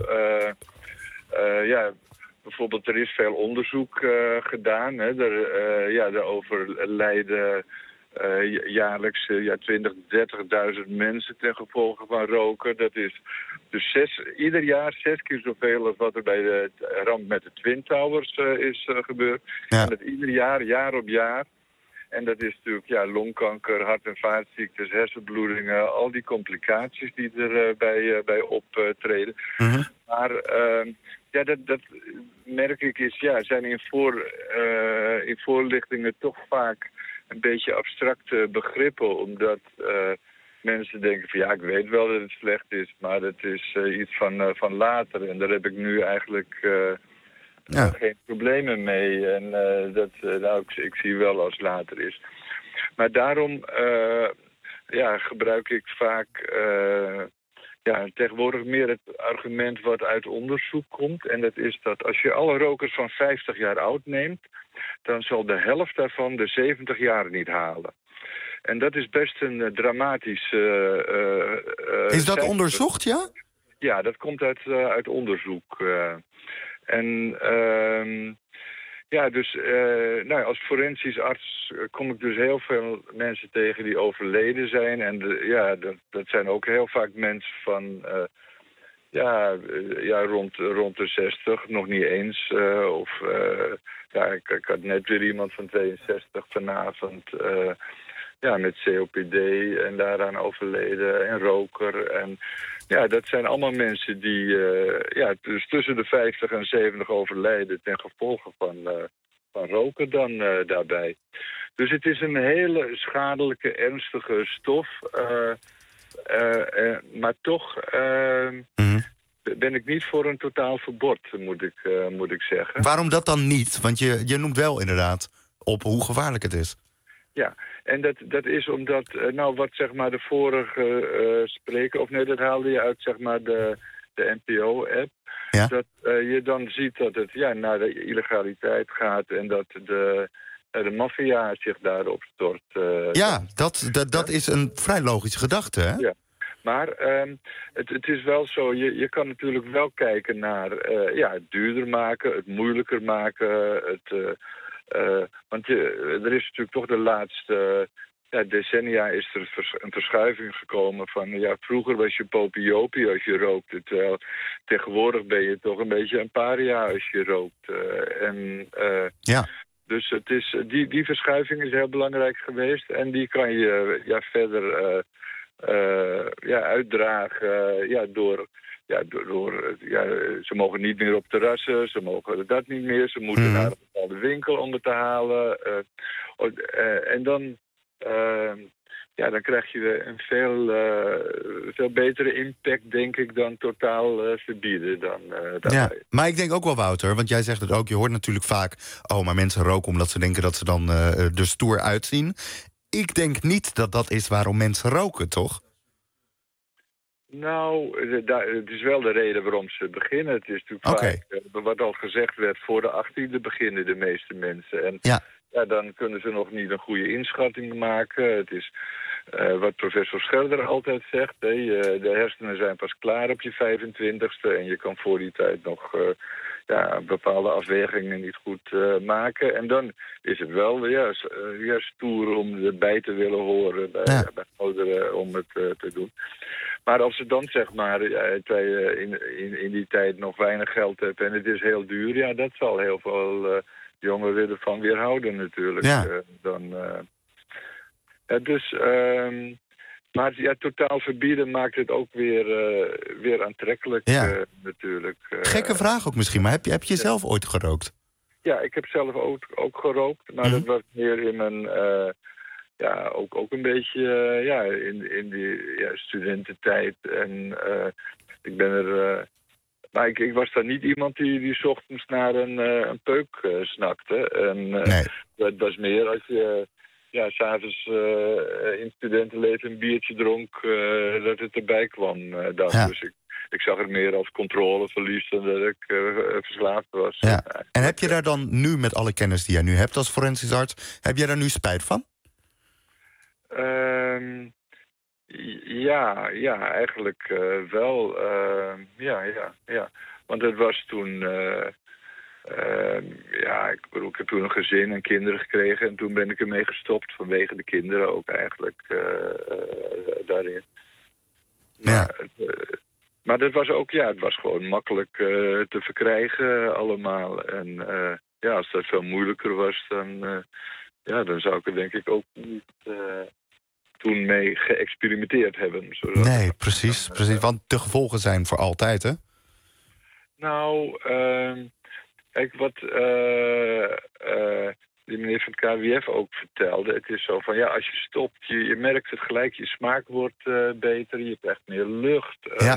bijvoorbeeld, er is veel onderzoek gedaan. Hè. Er overlijden jaarlijks 20.000, 30.000 mensen ten gevolge van roken. Dat is dus ieder jaar 6 keer zoveel als wat er bij de ramp met de Twin Towers is gebeurd. Ja. En dat ieder jaar op jaar. En dat is natuurlijk longkanker, hart- en vaatziektes, hersenbloedingen, al die complicaties die er bij optreden. Mm-hmm. Maar dat merk ik zijn in voorlichtingen toch vaak een beetje abstracte begrippen, omdat mensen denken van ik weet wel dat het slecht is, maar dat is iets van later. En daar heb ik nu eigenlijk geen problemen mee. En ik zie wel als later is. Maar daarom gebruik ik vaak tegenwoordig meer het argument wat uit onderzoek komt. En dat is dat als je alle rokers van 50 jaar oud neemt, dan zal de helft daarvan de 70 jaar niet halen. En dat is best een dramatisch... is dat onderzocht, ja? Ja, dat komt uit onderzoek. Als forensisch arts kom ik dus heel veel mensen tegen die overleden zijn. En dat zijn ook heel vaak mensen van rond de 60, nog niet eens. Ik had net weer iemand van 62 vanavond met COPD en daaraan overleden en roker. En dat zijn allemaal mensen die dus tussen de 50 en 70 overlijden ten gevolge van roken dan daarbij. Dus het is een hele schadelijke, ernstige stof. Maar toch ben ik niet voor een totaal verbod, moet ik zeggen. Waarom dat dan niet? Want je noemt wel inderdaad op hoe gevaarlijk het is. Ja, en dat is omdat, wat zeg maar de vorige spreker, of nee, dat haalde je uit zeg maar de NPO-app. Ja? Dat je dan ziet dat het naar de illegaliteit gaat en dat de maffia zich daarop stort. Dat is een vrij logische gedachte, hè? Ja. Maar het is wel zo, je kan natuurlijk wel kijken naar het duurder maken, het moeilijker maken, want er is natuurlijk toch de laatste decennia is er een verschuiving gekomen van... vroeger was je popiopie als je rookte, terwijl tegenwoordig ben je toch een beetje een paria als je rookt. Dus het is, die verschuiving is heel belangrijk geweest en die kan je verder uitdragen door... ze mogen niet meer op terrassen, ze mogen dat niet meer. Ze moeten naar een bepaalde winkel om het te halen. En dan ja, dan krijg je een veel betere impact, denk ik, dan totaal verbieden. Ja, maar ik denk ook wel, Wouter, want jij zegt het ook, je hoort natuurlijk vaak, maar mensen roken omdat ze denken dat ze dan er stoer uitzien. Ik denk niet dat dat is waarom mensen roken, toch? Nou, het is wel de reden waarom ze beginnen. Het is natuurlijk vaak, wat al gezegd werd, voor de 18e beginnen de meeste mensen. En ja, dan kunnen ze nog niet een goede inschatting maken. Het is wat professor Scherder altijd zegt. De hersenen zijn pas klaar op je 25e. En je kan voor die tijd nog bepaalde afwegingen niet goed maken. En dan is het wel stoer om erbij te willen horen bij ouderen om het te doen. Maar als ze dan zeg maar in die tijd nog weinig geld hebben en het is heel duur, ja, dat zal heel veel jongeren willen van weerhouden natuurlijk. Maar ja, totaal verbieden maakt het ook weer aantrekkelijk natuurlijk. Gekke vraag ook misschien, maar heb je zelf ooit gerookt? Ja, ik heb zelf ook gerookt, maar dat was meer in mijn... ook een beetje in die studententijd. En ik ben er... maar ik was dan niet iemand die 's ochtends naar een peuk snakte. En dat was meer als je 's avonds in studentenleven een biertje dronk, dat het erbij kwam dan. Ja. Dus ik zag het meer als controleverlies dan dat ik verslaafd was. Ja. En heb je daar dan nu, met alle kennis die jij nu hebt als forensisch arts, heb jij daar nu spijt van? Eigenlijk wel. Ja. Want het was toen... ik heb toen een gezin en kinderen gekregen en toen ben ik ermee gestopt vanwege de kinderen ook eigenlijk daarin. Maar dat was ook, het was gewoon makkelijk te verkrijgen allemaal. En als dat veel moeilijker was, dan zou ik er denk ik ook niet toen mee geëxperimenteerd hebben. Nee, precies. Want de gevolgen zijn voor altijd, hè? Nou, kijk, wat die meneer van het KWF ook vertelde. Het is zo van, als je stopt, je merkt het gelijk, je smaak wordt beter, je krijgt meer lucht.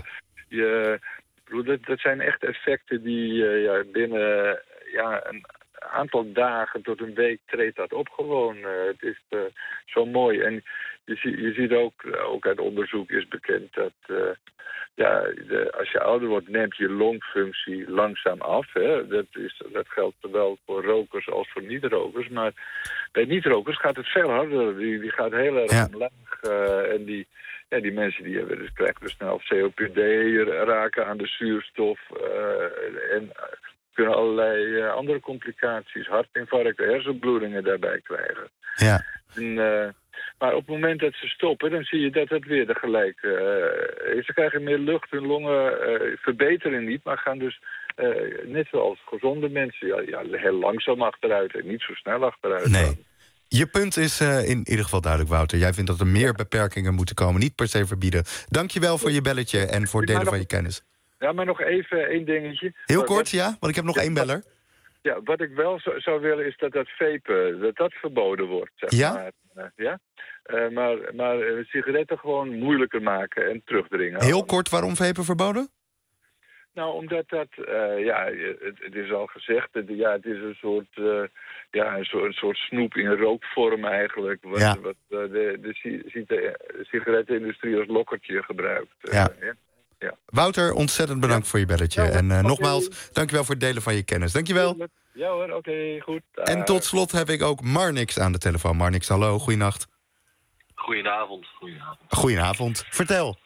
Dat zijn echt effecten die binnen een aantal dagen tot een week treedt dat op gewoon. Het is zo mooi. En je ziet ook uit onderzoek is bekend dat als je ouder wordt neemt je longfunctie langzaam af. Hè. Dat geldt zowel voor rokers als voor niet-rokers. Maar bij niet-rokers gaat het veel harder. Die gaat heel erg omlaag. En die mensen die krijgen dus snel COPD, raken aan de zuurstof en kunnen allerlei andere complicaties, hartinfarcten, hersenbloedingen daarbij krijgen. Ja. Maar op het moment dat ze stoppen, dan zie je dat het weer tegelijk is. Ze krijgen meer lucht, hun longen verbeteren niet, maar gaan dus net zoals gezonde mensen heel langzaam achteruit en niet zo snel achteruit. Nee. Je punt is in ieder geval duidelijk, Wouter. Jij vindt dat er meer beperkingen moeten komen, niet per se verbieden. Dank je wel voor je belletje en voor het delen van je kennis. Ja, maar nog even één dingetje. Heel kort, want ik heb nog één beller. Ja, wat ik wel zou willen is dat vapen, dat verboden wordt. Zeg maar. Maar sigaretten gewoon moeilijker maken en terugdringen. Heel kort, waarom vapen verboden? Nou, omdat dat, het is al gezegd, het is een soort snoep in rookvorm eigenlijk. Wat de sigarettenindustrie als lokkertje gebruikt. Ja. Wouter, ontzettend bedankt voor je belletje. En nogmaals, dankjewel voor het delen van je kennis. Dankjewel. Ja hoor, oké, goed. En tot slot heb ik ook Marnix aan de telefoon. Marnix, hallo, goeienacht. Goedenavond. Goedenavond, vertel.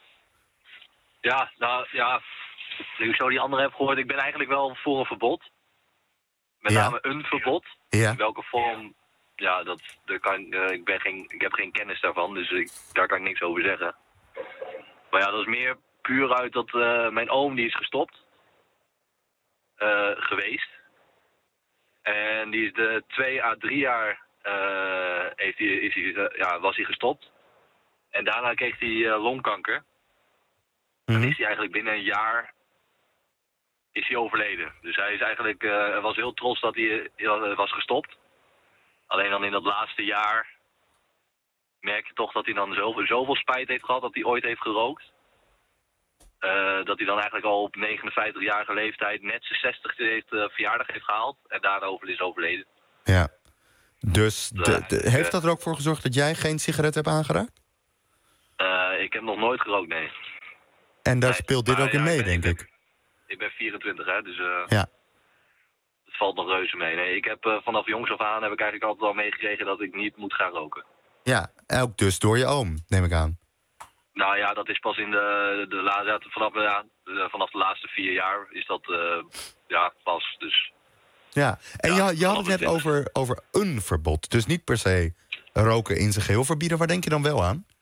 Nu ik zo die andere heb gehoord, ik ben eigenlijk wel voor een verbod. Met name een verbod. Ja. In welke vorm, ik heb geen kennis daarvan, dus daar kan ik niks over zeggen. Maar dat is meer puur uit dat mijn oom die is gestopt geweest. En die is de 2 à 3 jaar was hij gestopt. En daarna kreeg hij longkanker. Dan is hij eigenlijk binnen een jaar is hij overleden. Dus hij is eigenlijk was heel trots dat hij was gestopt. Alleen dan in dat laatste jaar merk je toch dat hij dan zoveel spijt heeft gehad dat hij ooit heeft gerookt. Dat hij dan eigenlijk al op 59-jarige leeftijd net zijn 60e verjaardag heeft gehaald. En daarover is overleden. Ja. Dus heeft dat er ook voor gezorgd dat jij geen sigaret hebt aangeraakt? Ik heb nog nooit gerookt, nee. En daar speelt dit ook in mee, denk ik. Ik ben 24, hè, dus ja. Het valt nog reuze mee. Nee, ik heb vanaf jongs af aan heb ik eigenlijk altijd al meegekregen dat ik niet moet gaan roken. Ja, ook dus door je oom, neem ik aan. Nou ja, dat is pas in vanaf de laatste 4 jaar is dat pas. Dus. Ja, en je had het net over een verbod. Dus niet per se roken in zijn geheel verbieden. Waar denk je dan wel aan?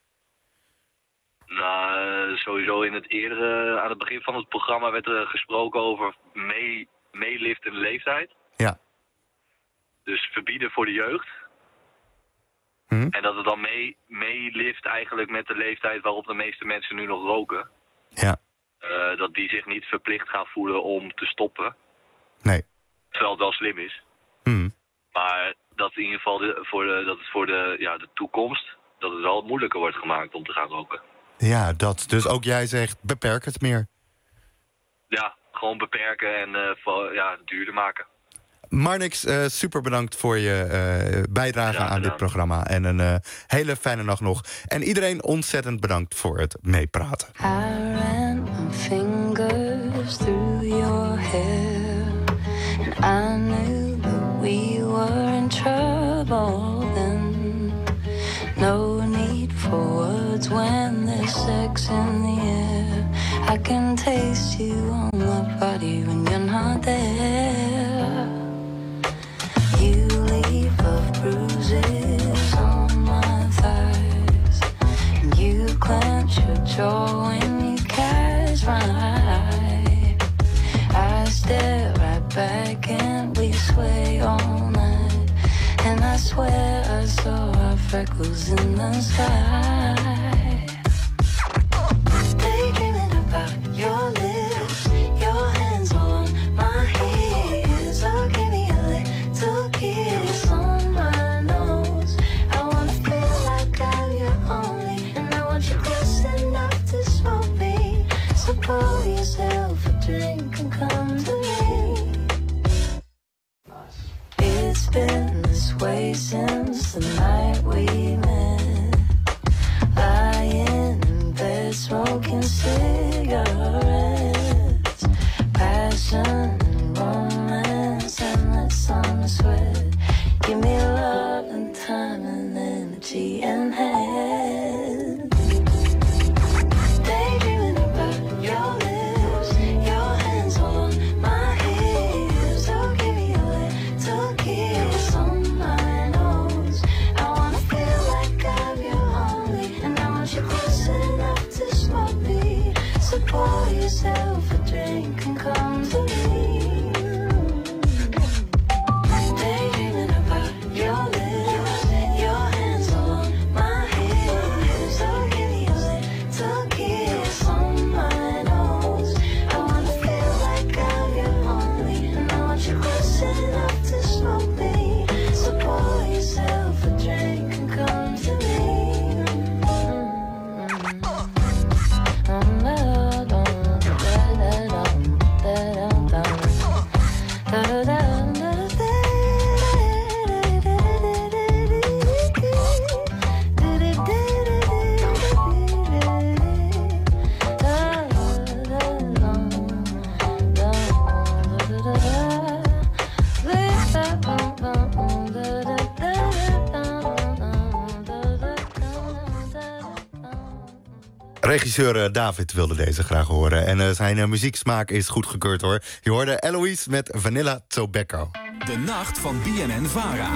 Nou, sowieso aan het begin van het programma werd er gesproken over meeliftende leeftijd. Ja. Dus verbieden voor de jeugd. En dat het dan meelift eigenlijk met de leeftijd waarop de meeste mensen nu nog roken. Ja. Dat die zich niet verplicht gaan voelen om te stoppen. Nee. Terwijl het wel slim is. Maar dat in ieder geval voor de toekomst dat het wel moeilijker wordt gemaakt om te gaan roken. Ja, dat. Dus ook jij zegt, beperk het meer. Ja, gewoon beperken en duurder maken. Marnix, super bedankt voor je bijdrage aan dit programma. En een hele fijne nacht nog. En iedereen ontzettend bedankt voor het meepraten. I ran my fingers through your hair, and I knew that we were in trouble then. No need for words when there's sex in the air. I can taste you on my body when you're not there. You leave off bruises on my thighs, and you clench your jaw when you catch my eye. I stare right back and we sway all night, and I swear I saw our freckles in the sky. Daydreaming about your lips, your hands on my hips. I'll give you a little kiss on my nose. I wanna feel like I'm your only, and I want you close enough to smoke me. So pour yourself a drink and come to me. It's been this way since the night we met, lying in bed smoking cigarettes, passion and romance, endless summer sweat. Give me love and time and energy and head. Daydreaming about your lips, your hands on my hips. I'll give you a little kiss on my nose. I wanna feel like I'm your only, and I want you close enough to smoke me. So pour yourself a drink and come to me. Daydreaming about your lips, your hands on my hips. I'll give you a little kiss on my nose. I wanna feel like I'm your only, and I want you close enough to smoke me. So pour yourself a drink and come to me. Regisseur David wilde deze graag horen. En zijn muzieksmaak is goedgekeurd, hoor. Je hoorde Eloise met Vanilla Tobacco. De nacht van BNN-VARA.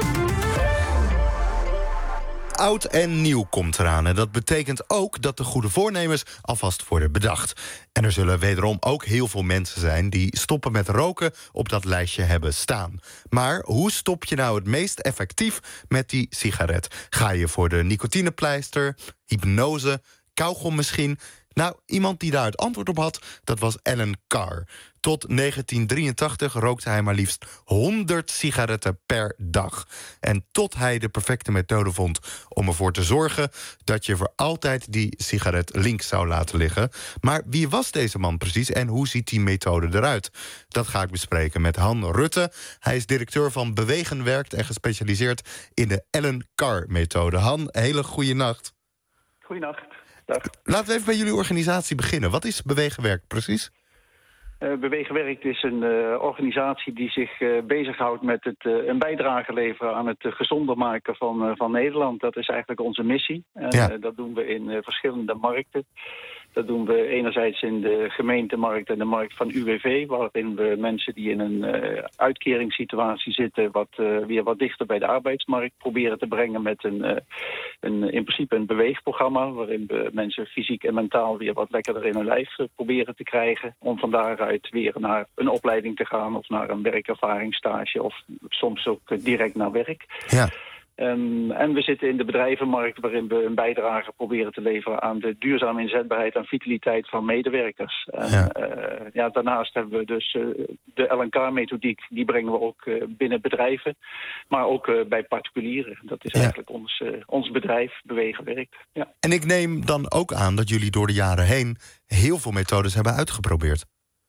Oud en nieuw komt eraan. En dat betekent ook dat de goede voornemens alvast worden bedacht. En er zullen wederom ook heel veel mensen zijn die stoppen met roken op dat lijstje hebben staan. Maar hoe stop je nou het meest effectief met die sigaret? Ga je voor de nicotinepleister, hypnose, kauwgom misschien? Nou, iemand die daar het antwoord op had, dat was Alan Carr. Tot 1983 rookte hij maar liefst 100 sigaretten per dag. En tot hij de perfecte methode vond om ervoor te zorgen dat je voor altijd die sigaret links zou laten liggen. Maar wie was deze man precies en hoe ziet die methode eruit? Dat ga ik bespreken met Han Rutte. Hij is directeur van Bewegenwerkt en gespecialiseerd in de Alan Carr-methode. Han, hele goede nacht. Goeienacht. Dag. Laten we even bij jullie organisatie beginnen. Wat is Bewegenwerkt precies? Bewegenwerkt is een organisatie die zich bezighoudt met een bijdrage leveren aan het gezonder maken van Nederland. Dat is eigenlijk onze missie. En dat doen we in verschillende markten. Dat doen we enerzijds in de gemeentemarkt en de markt van UWV, waarin we mensen die in een uitkeringssituatie zitten weer wat dichter bij de arbeidsmarkt proberen te brengen met in principe een beweegprogramma, waarin we mensen fysiek en mentaal weer wat lekkerder in hun lijf proberen te krijgen, om van daaruit weer naar een opleiding te gaan of naar een werkervaringsstage of soms ook direct naar werk. Ja. En we zitten in de bedrijvenmarkt waarin we een bijdrage proberen te leveren aan de duurzame inzetbaarheid en vitaliteit van medewerkers. Daarnaast hebben we dus de LNK-methodiek, die brengen we ook binnen bedrijven, maar ook bij particulieren. Dat is eigenlijk ons bedrijf, Bewegenwerkt. Ja. En ik neem dan ook aan dat jullie door de jaren heen heel veel methodes hebben uitgeprobeerd.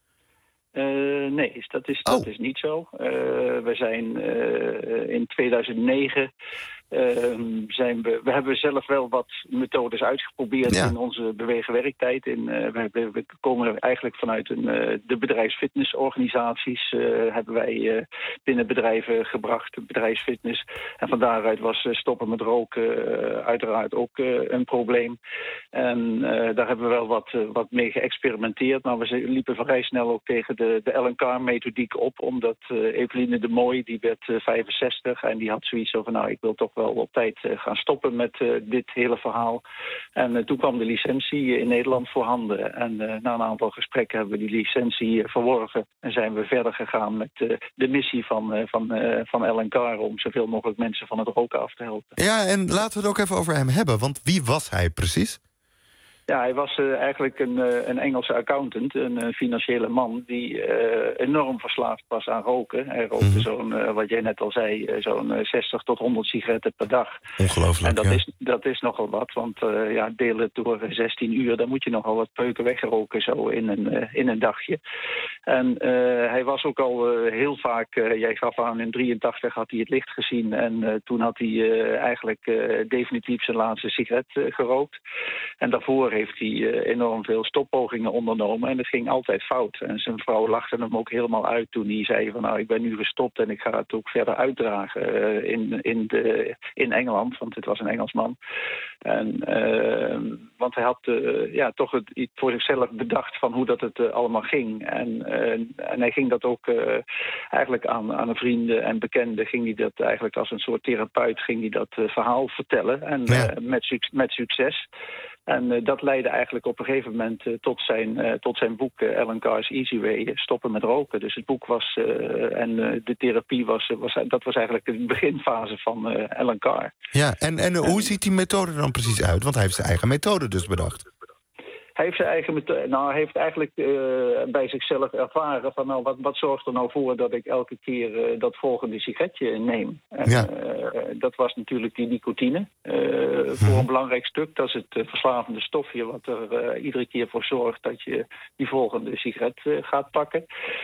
Nee, dat is niet zo. We zijn in 2009... we hebben zelf wel wat methodes uitgeprobeerd in onze bewegenwerktijd. We komen eigenlijk vanuit de bedrijfsfitnessorganisaties. Hebben wij binnen bedrijven gebracht, bedrijfsfitness. En van daaruit was stoppen met roken uiteraard ook een probleem. En daar hebben we wel wat mee geëxperimenteerd. Maar we liepen vrij snel ook tegen de LNK-methodiek op. Omdat Eveline de Mooi, die werd 65 en die had zoiets van, nou, ik wil toch wel op tijd gaan stoppen met dit hele verhaal. En toen kwam de licentie in Nederland voorhanden. En na een aantal gesprekken hebben we die licentie verworven. En zijn we verder gegaan met de missie van Alan Carr om zoveel mogelijk mensen van het roken af te helpen. Ja, en laten we het ook even over hem hebben. Want wie was hij precies? Ja, hij was eigenlijk een Engelse accountant, een financiële man die enorm verslaafd was aan roken. Hij rookte zo'n, wat jij net al zei, zo'n 60 tot 100 sigaretten per dag. Ongelooflijk, en dat is nogal wat, want delen door 16 uur, dan moet je nogal wat peuken wegroken zo in een dagje. En hij was ook al heel vaak, jij gaf aan, in 83 had hij het licht gezien en toen had hij eigenlijk definitief zijn laatste sigaret gerookt. En daarvoor heeft hij enorm veel stoppogingen ondernomen en het ging altijd fout. En zijn vrouw lachte hem ook helemaal uit toen hij zei van, nou, ik ben nu gestopt en ik ga het ook verder uitdragen in Engeland, want het was een Engelsman. Want hij had toch het voor zichzelf bedacht van hoe dat het allemaal ging. En hij ging dat ook eigenlijk aan vrienden en bekenden, ging hij dat eigenlijk als een soort therapeut, ging hij dat verhaal vertellen. En met succes. En dat leidde eigenlijk op een gegeven moment tot zijn boek Alan Carr's Easy Way, stoppen met roken. Dus het boek was de therapie was eigenlijk de beginfase van Alan Carr. Ja, en hoe ziet die methode dan precies uit? Want hij heeft zijn eigen methode dus bedacht. Hij heeft zijn eigen hij heeft eigenlijk bij zichzelf ervaren van, nou, wat zorgt er nou voor dat ik elke keer dat volgende sigaretje neem. En, dat was natuurlijk die nicotine. Voor een belangrijk stuk. Dat is het verslavende stofje wat er iedere keer voor zorgt dat je die volgende sigaret gaat pakken.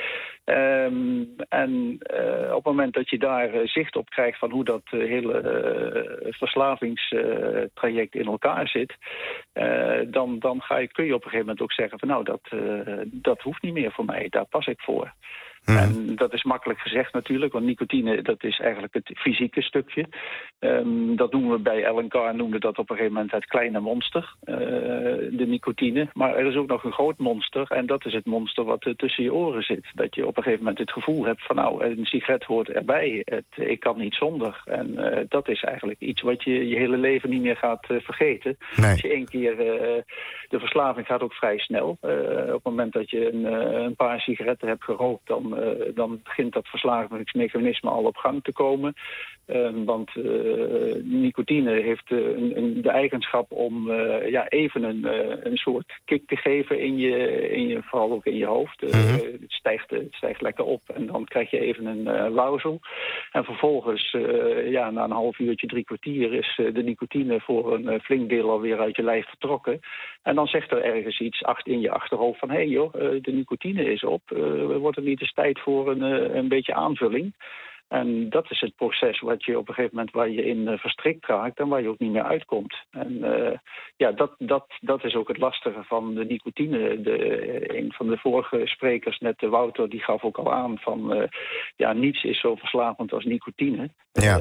Op het moment dat je daar zicht op krijgt van hoe dat hele verslavingstraject in elkaar zit, dan kun je op een gegeven moment ook zeggen van, nou, dat hoeft niet meer voor mij, daar pas ik voor. En dat is makkelijk gezegd natuurlijk, want nicotine, dat is eigenlijk het fysieke stukje. Dat noemen we bij Alan Carr, noemde dat op een gegeven moment het kleine monster, de nicotine. Maar er is ook nog een groot monster en dat is het monster wat tussen je oren zit. Dat je op een gegeven moment het gevoel hebt van, nou, een sigaret hoort erbij, ik kan niet zonder. En dat is eigenlijk iets wat je je hele leven niet meer gaat vergeten. Nee. Als je één keer, de verslaving gaat ook vrij snel. Op het moment dat je een paar sigaretten hebt gerookt, dan dan begint dat verslavingsmechanisme al op gang te komen. Want nicotine heeft de eigenschap om even een soort kick te geven in je vooral ook in je hoofd. Het stijgt lekker op en dan krijg je even een wauwzel. En vervolgens, na een half uurtje, 3 kwartier, is de nicotine voor een flink deel alweer uit je lijf vertrokken. En dan zegt er ergens iets in je achterhoofd van, de nicotine is op. Wordt het niet eens tijd voor een beetje aanvulling? En dat is het proces wat je op een gegeven moment waar je in verstrikt raakt en waar je ook niet meer uitkomt. En dat is ook het lastige van de nicotine. Een van de vorige sprekers, net Wouter, die gaf ook al aan van niets is zo verslavend als nicotine. Ja.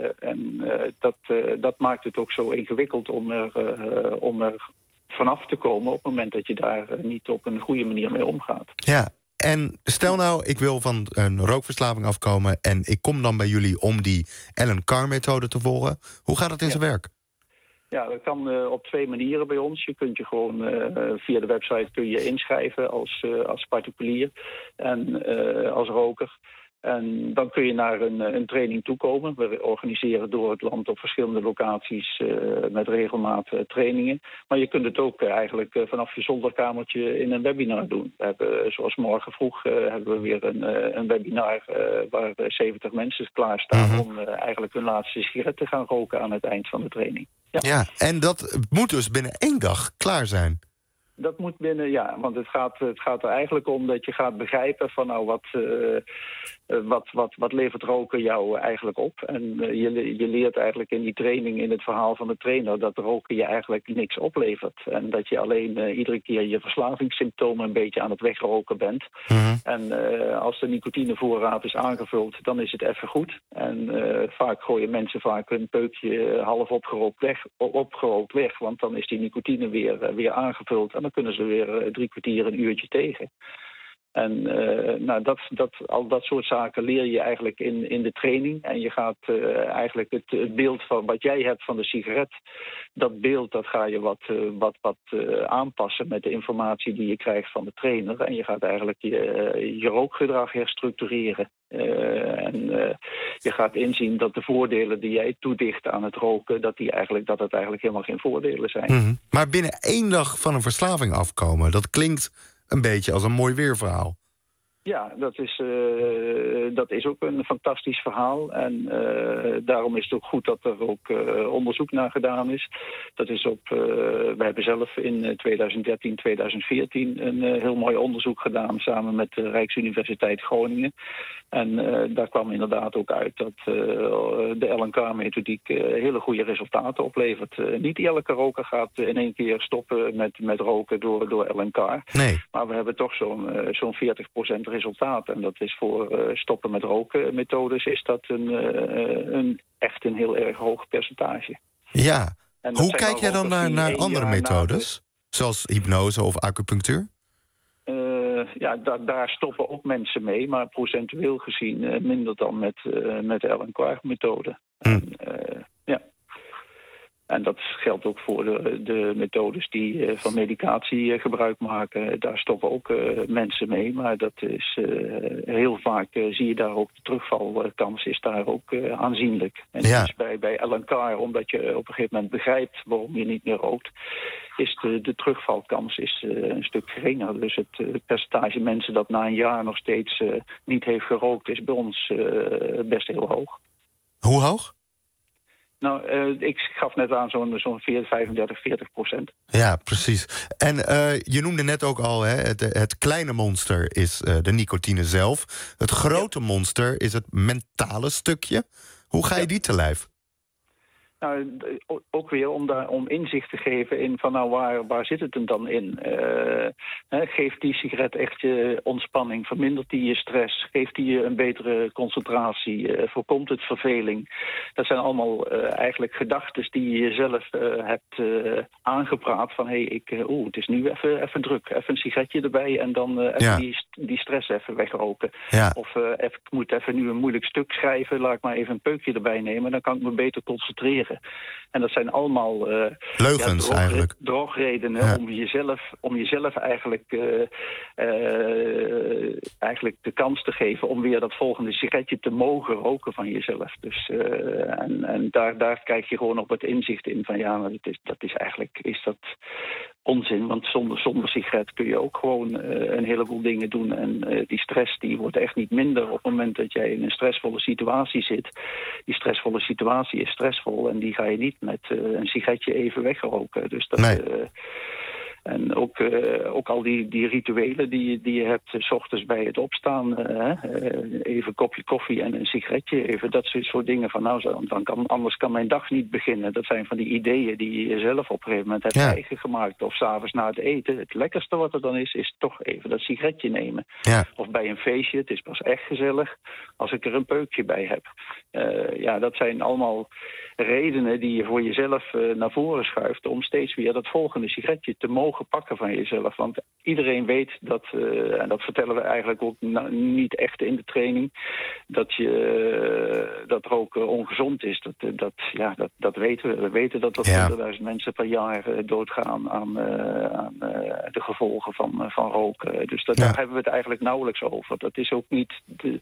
Dat maakt het ook zo ingewikkeld om er vanaf te komen op het moment dat je daar niet op een goede manier mee omgaat. Ja. En stel nou, ik wil van een rookverslaving afkomen en ik kom dan bij jullie om die Alan Carr-methode te volgen. Hoe gaat het in zijn werk? Ja, dat kan op 2 manieren bij ons. Je kunt je gewoon via de website kun je inschrijven als particulier en als roker. En dan kun je naar een training toekomen. We organiseren door het land op verschillende locaties met regelmaat trainingen. Maar je kunt het ook eigenlijk vanaf je zolderkamertje in een webinar doen. We hebben, zoals morgen vroeg, hebben we weer een webinar waar 70 mensen klaarstaan om eigenlijk hun laatste sigaret te gaan roken aan het eind van de training. Ja, en dat moet dus binnen 1 dag klaar zijn. Dat moet binnen, want het gaat er eigenlijk om dat je gaat begrijpen van wat levert roken jou eigenlijk op. En je leert eigenlijk in die training, in het verhaal van de trainer, dat roken je eigenlijk niks oplevert. En dat je alleen iedere keer je verslavingssymptomen een beetje aan het wegroken bent. En als de nicotinevoorraad is aangevuld, dan is het even goed. En vaak gooien mensen hun peukje half opgerookt weg, want dan is die nicotine weer aangevuld. En dan kunnen ze weer 3 kwartier, een uurtje tegen. En al dat soort zaken leer je eigenlijk in de training. En je gaat eigenlijk het beeld van wat jij hebt van de sigaret, dat beeld dat ga je wat aanpassen met de informatie die je krijgt van de trainer. En je gaat eigenlijk je rookgedrag herstructureren. Je gaat inzien dat de voordelen die jij toedicht aan het roken, dat het eigenlijk helemaal geen voordelen zijn. Maar binnen 1 dag van een verslaving afkomen, dat klinkt een beetje als een mooi weerverhaal. Ja, dat is ook een fantastisch verhaal. En daarom is het ook goed dat er ook onderzoek naar gedaan is. Dat is we hebben zelf in 2013, 2014 een heel mooi onderzoek gedaan samen met de Rijksuniversiteit Groningen. En daar kwam inderdaad ook uit dat de LNK-methodiek hele goede resultaten oplevert. Niet elke roker gaat in 1 keer stoppen met roken door LNK. Nee. Maar we hebben toch zo'n 40% resultaat. En dat is voor stoppen met roken methodes is dat echt een heel erg hoog percentage. Ja. Hoe kijk jij dan naar andere methodes? Zoals hypnose of acupunctuur? Daar stoppen ook mensen mee, maar procentueel gezien minder dan met de LNK-methode. En dat geldt ook voor de methodes die van medicatie gebruik maken. Daar stoppen ook mensen mee. Maar dat is heel vaak zie je daar ook de terugvalkans is daar ook aanzienlijk. En dus bij LNK, omdat je op een gegeven moment begrijpt waarom je niet meer rookt, is de terugvalkans een stuk geringer. Dus het percentage mensen dat na een jaar nog steeds niet heeft gerookt is bij ons best heel hoog. Hoe hoog? Nou, ik gaf net aan zo'n 35-40%. Ja, precies. En je noemde net ook al, het kleine monster is de nicotine zelf. Het grote monster is het mentale stukje. Hoe ga je die te lijf? Nou, ook weer om inzicht te geven in van waar zit het hem dan in? Geeft die sigaret echt je ontspanning? Vermindert die je stress? Geeft die je een betere concentratie? Voorkomt het verveling? Dat zijn allemaal eigenlijk gedachten die je jezelf hebt aangepraat van het is nu even druk. Even een sigaretje erbij en dan die stress even wegroken. Ja. Of ik moet even nu een moeilijk stuk schrijven, laat ik maar even een peukje erbij nemen, dan kan ik me beter concentreren. leven. En dat zijn allemaal leugens eigenlijk. Drogredenen om jezelf eigenlijk de kans te geven om weer dat volgende sigaretje te mogen roken van jezelf. Dus en daar krijg je gewoon op het inzicht in van ja, maar dat is eigenlijk onzin. Want zonder sigaret kun je ook gewoon een heleboel dingen doen. En die stress die wordt echt niet minder op het moment dat jij in een stressvolle situatie zit. Die stressvolle situatie is stressvol en die ga je niet met een sigaretje even wegroken. Dus dat... Nee. En ook al die rituelen die je hebt 's ochtends bij het opstaan. Even een kopje koffie en een sigaretje. Even dat soort dingen. Van anders kan mijn dag niet beginnen. Dat zijn van die ideeën die je zelf op een gegeven moment hebt eigen gemaakt. Of 's avonds na het eten. Het lekkerste wat er dan is toch even dat sigaretje nemen. Ja. Of bij een feestje. Het is pas echt gezellig als ik er een peukje bij heb. Dat zijn allemaal redenen die je voor jezelf naar voren schuift om steeds weer dat volgende sigaretje te mogen pakken van jezelf. Want iedereen weet dat, en dat vertellen we eigenlijk ook niet echt in de training, dat roken ongezond is. Dat weten we. We weten dat 100.000 mensen per jaar doodgaan aan de gevolgen van roken. Dus daar hebben we het eigenlijk nauwelijks over. Dat is ook niet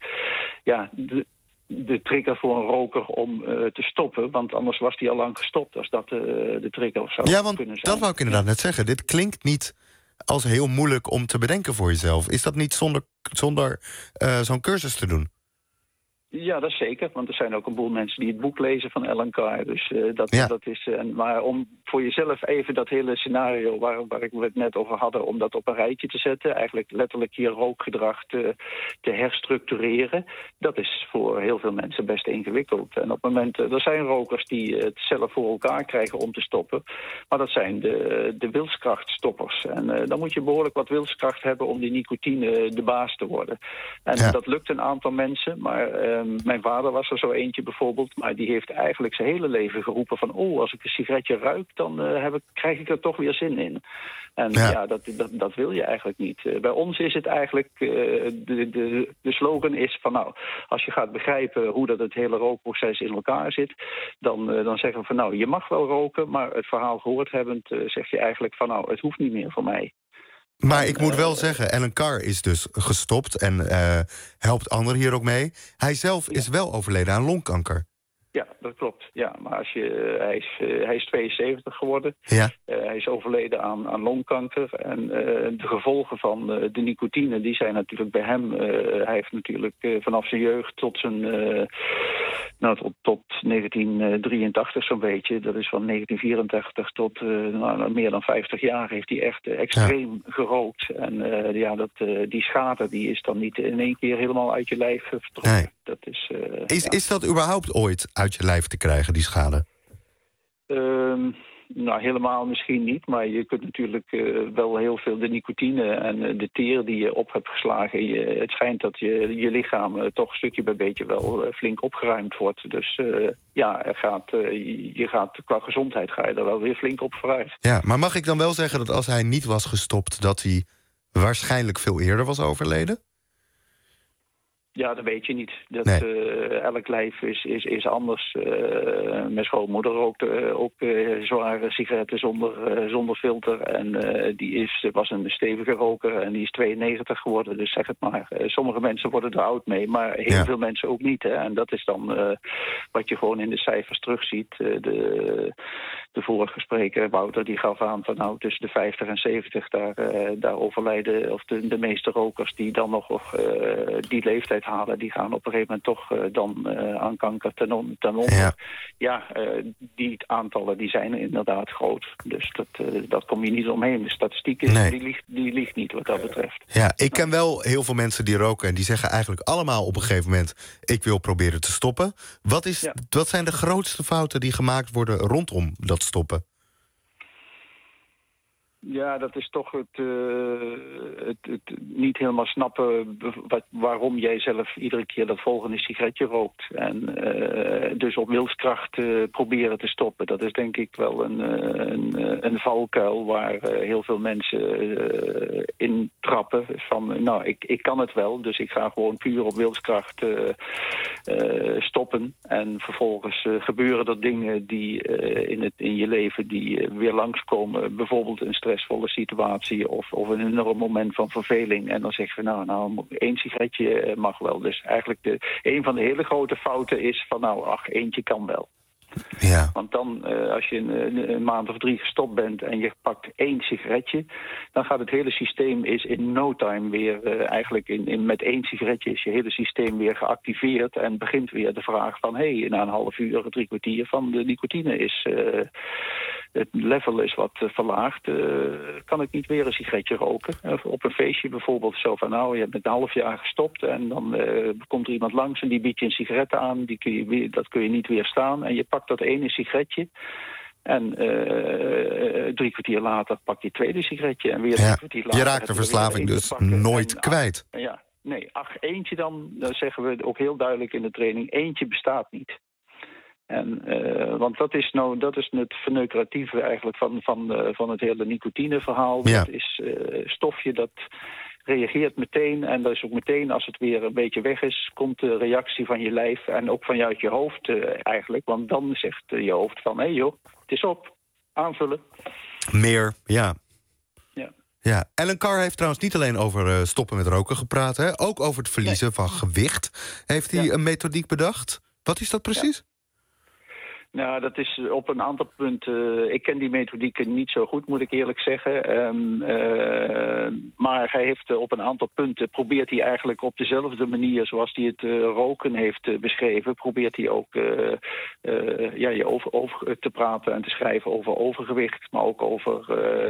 de trigger voor een roker om te stoppen. Want anders was hij al lang gestopt als dat de trigger zou kunnen zijn. Dat wou ik inderdaad net zeggen. Dit klinkt niet als heel moeilijk om te bedenken voor jezelf. Is dat niet zonder zo'n cursus te doen? Ja, dat is zeker. Want er zijn ook een boel mensen die het boek lezen van Alan Carr. Dus dat is... maar om voor jezelf even dat hele scenario waar we het net over hadden, om dat op een rijtje te zetten, eigenlijk letterlijk je rookgedrag te herstructureren, dat is voor heel veel mensen best ingewikkeld. En op het moment, er zijn rokers die het zelf voor elkaar krijgen om te stoppen, maar dat zijn de wilskrachtstoppers. En dan moet je behoorlijk wat wilskracht hebben om die nicotine de baas te worden. En dat lukt een aantal mensen, maar mijn vader was er zo eentje bijvoorbeeld, maar die heeft eigenlijk zijn hele leven geroepen van als ik een sigaretje ruik, dan krijg ik er toch weer zin in. En dat wil je eigenlijk niet. Bij ons is het eigenlijk, de slogan is van als je gaat begrijpen hoe dat het hele rookproces in elkaar zit, dan zeggen we van je mag wel roken, maar het verhaal gehoord hebbend zeg je eigenlijk van het hoeft niet meer voor mij. Maar ik moet wel zeggen, Alan Carr is dus gestopt en helpt anderen hier ook mee. Hij zelf is wel overleden aan longkanker. Ja, dat klopt. Ja, maar hij is 72 geworden. Ja. Hij is overleden aan longkanker. En de gevolgen van de nicotine, die zijn natuurlijk bij hem. Hij heeft natuurlijk vanaf zijn jeugd tot zijn tot 1983 zo'n beetje. Dat is van 1984 tot meer dan 50 jaar heeft hij echt extreem gerookt. En die schade die is dan niet in één keer helemaal uit je lijf vertrokken. Nee. Dat is dat überhaupt ooit uit je lijf te krijgen, die schade? Helemaal misschien niet. Maar je kunt natuurlijk wel heel veel de nicotine en de teer die je op hebt geslagen. Het schijnt dat je lichaam toch stukje bij beetje wel flink opgeruimd wordt. Dus je gaat qua gezondheid ga je er wel weer flink op vooruit. Ja, maar mag ik dan wel zeggen dat als hij niet was gestopt, dat hij waarschijnlijk veel eerder was overleden? Ja, dat weet je niet. Elk lijf is anders. Mijn schoonmoeder rookte ook zware sigaretten zonder filter. En die was een stevige roker en die is 92 geworden. Dus zeg het maar. Sommige mensen worden er oud mee, maar heel veel mensen ook niet. Hè. En dat is dan wat je gewoon in de cijfers terugziet. De vorige spreker, Wouter, die gaf aan van tussen de 50 en 70... daar overlijden, of de meeste rokers die dan nog die leeftijd halen, die gaan op een gegeven moment toch dan aan kanker ten onder. Die aantallen die zijn inderdaad groot. Dus dat kom je niet omheen. De statistiek die ligt niet wat dat betreft. Ja, ik ken wel heel veel mensen die roken en die zeggen eigenlijk allemaal op een gegeven moment, ik wil proberen te stoppen. Wat zijn de grootste fouten die gemaakt worden rondom dat stoppen? Ja, dat is toch het niet helemaal snappen waarom jij zelf iedere keer dat volgende sigaretje rookt. En dus op wilskracht proberen te stoppen. Dat is denk ik wel een valkuil waar heel veel mensen in trappen. Van, nou, ik kan het wel, dus ik ga gewoon puur op wilskracht stoppen. En vervolgens gebeuren er dingen die in je leven die weer langskomen. Bijvoorbeeld een stressvolle situatie of een enorm moment van verveling. En dan zeg je, nou, 1 sigaretje mag wel. Dus eigenlijk een van de hele grote fouten is van, eentje kan wel. Ja. Want dan, als je een maand of 3 gestopt bent en je pakt 1 sigaretje, dan gaat het hele systeem is in no time weer, eigenlijk met 1 sigaretje is je hele systeem weer geactiveerd en begint weer de vraag van, na een half uur, 3 kwartier van de nicotine is, het level is wat verlaagd, kan ik niet weer een sigaretje roken? Op een feestje bijvoorbeeld zo van, je hebt met een half jaar gestopt en dan komt er iemand langs en die biedt je een sigaret aan, dat kun je niet weerstaan en je pakt dat ene sigaretje en 3 kwartier later pak je het tweede sigaretje en weer 3 kwartier later. Je raakt de verslaving dus nooit kwijt. Eentje dan zeggen we ook heel duidelijk in de training, eentje bestaat niet. En, want dat is het verneukeratieve eigenlijk van het hele nicotineverhaal. Ja. Dat is stofje dat reageert meteen en dat is ook meteen als het weer een beetje weg is, komt de reactie van je lijf en ook vanuit je hoofd eigenlijk. Want dan zegt je hoofd van, het is op, aanvullen. Meer, ja. Ja. Ja, Alan Carr heeft trouwens niet alleen over stoppen met roken gepraat, hè? Ook over het verliezen van gewicht. Heeft hij een methodiek bedacht? Wat is dat precies? Ja. Nou, dat is op een aantal punten. Ik ken die methodieken niet zo goed, moet ik eerlijk zeggen. Maar hij heeft op een aantal punten probeert hij eigenlijk op dezelfde manier zoals hij het roken heeft beschreven, probeert hij ook je over te praten en te schrijven over overgewicht, maar ook over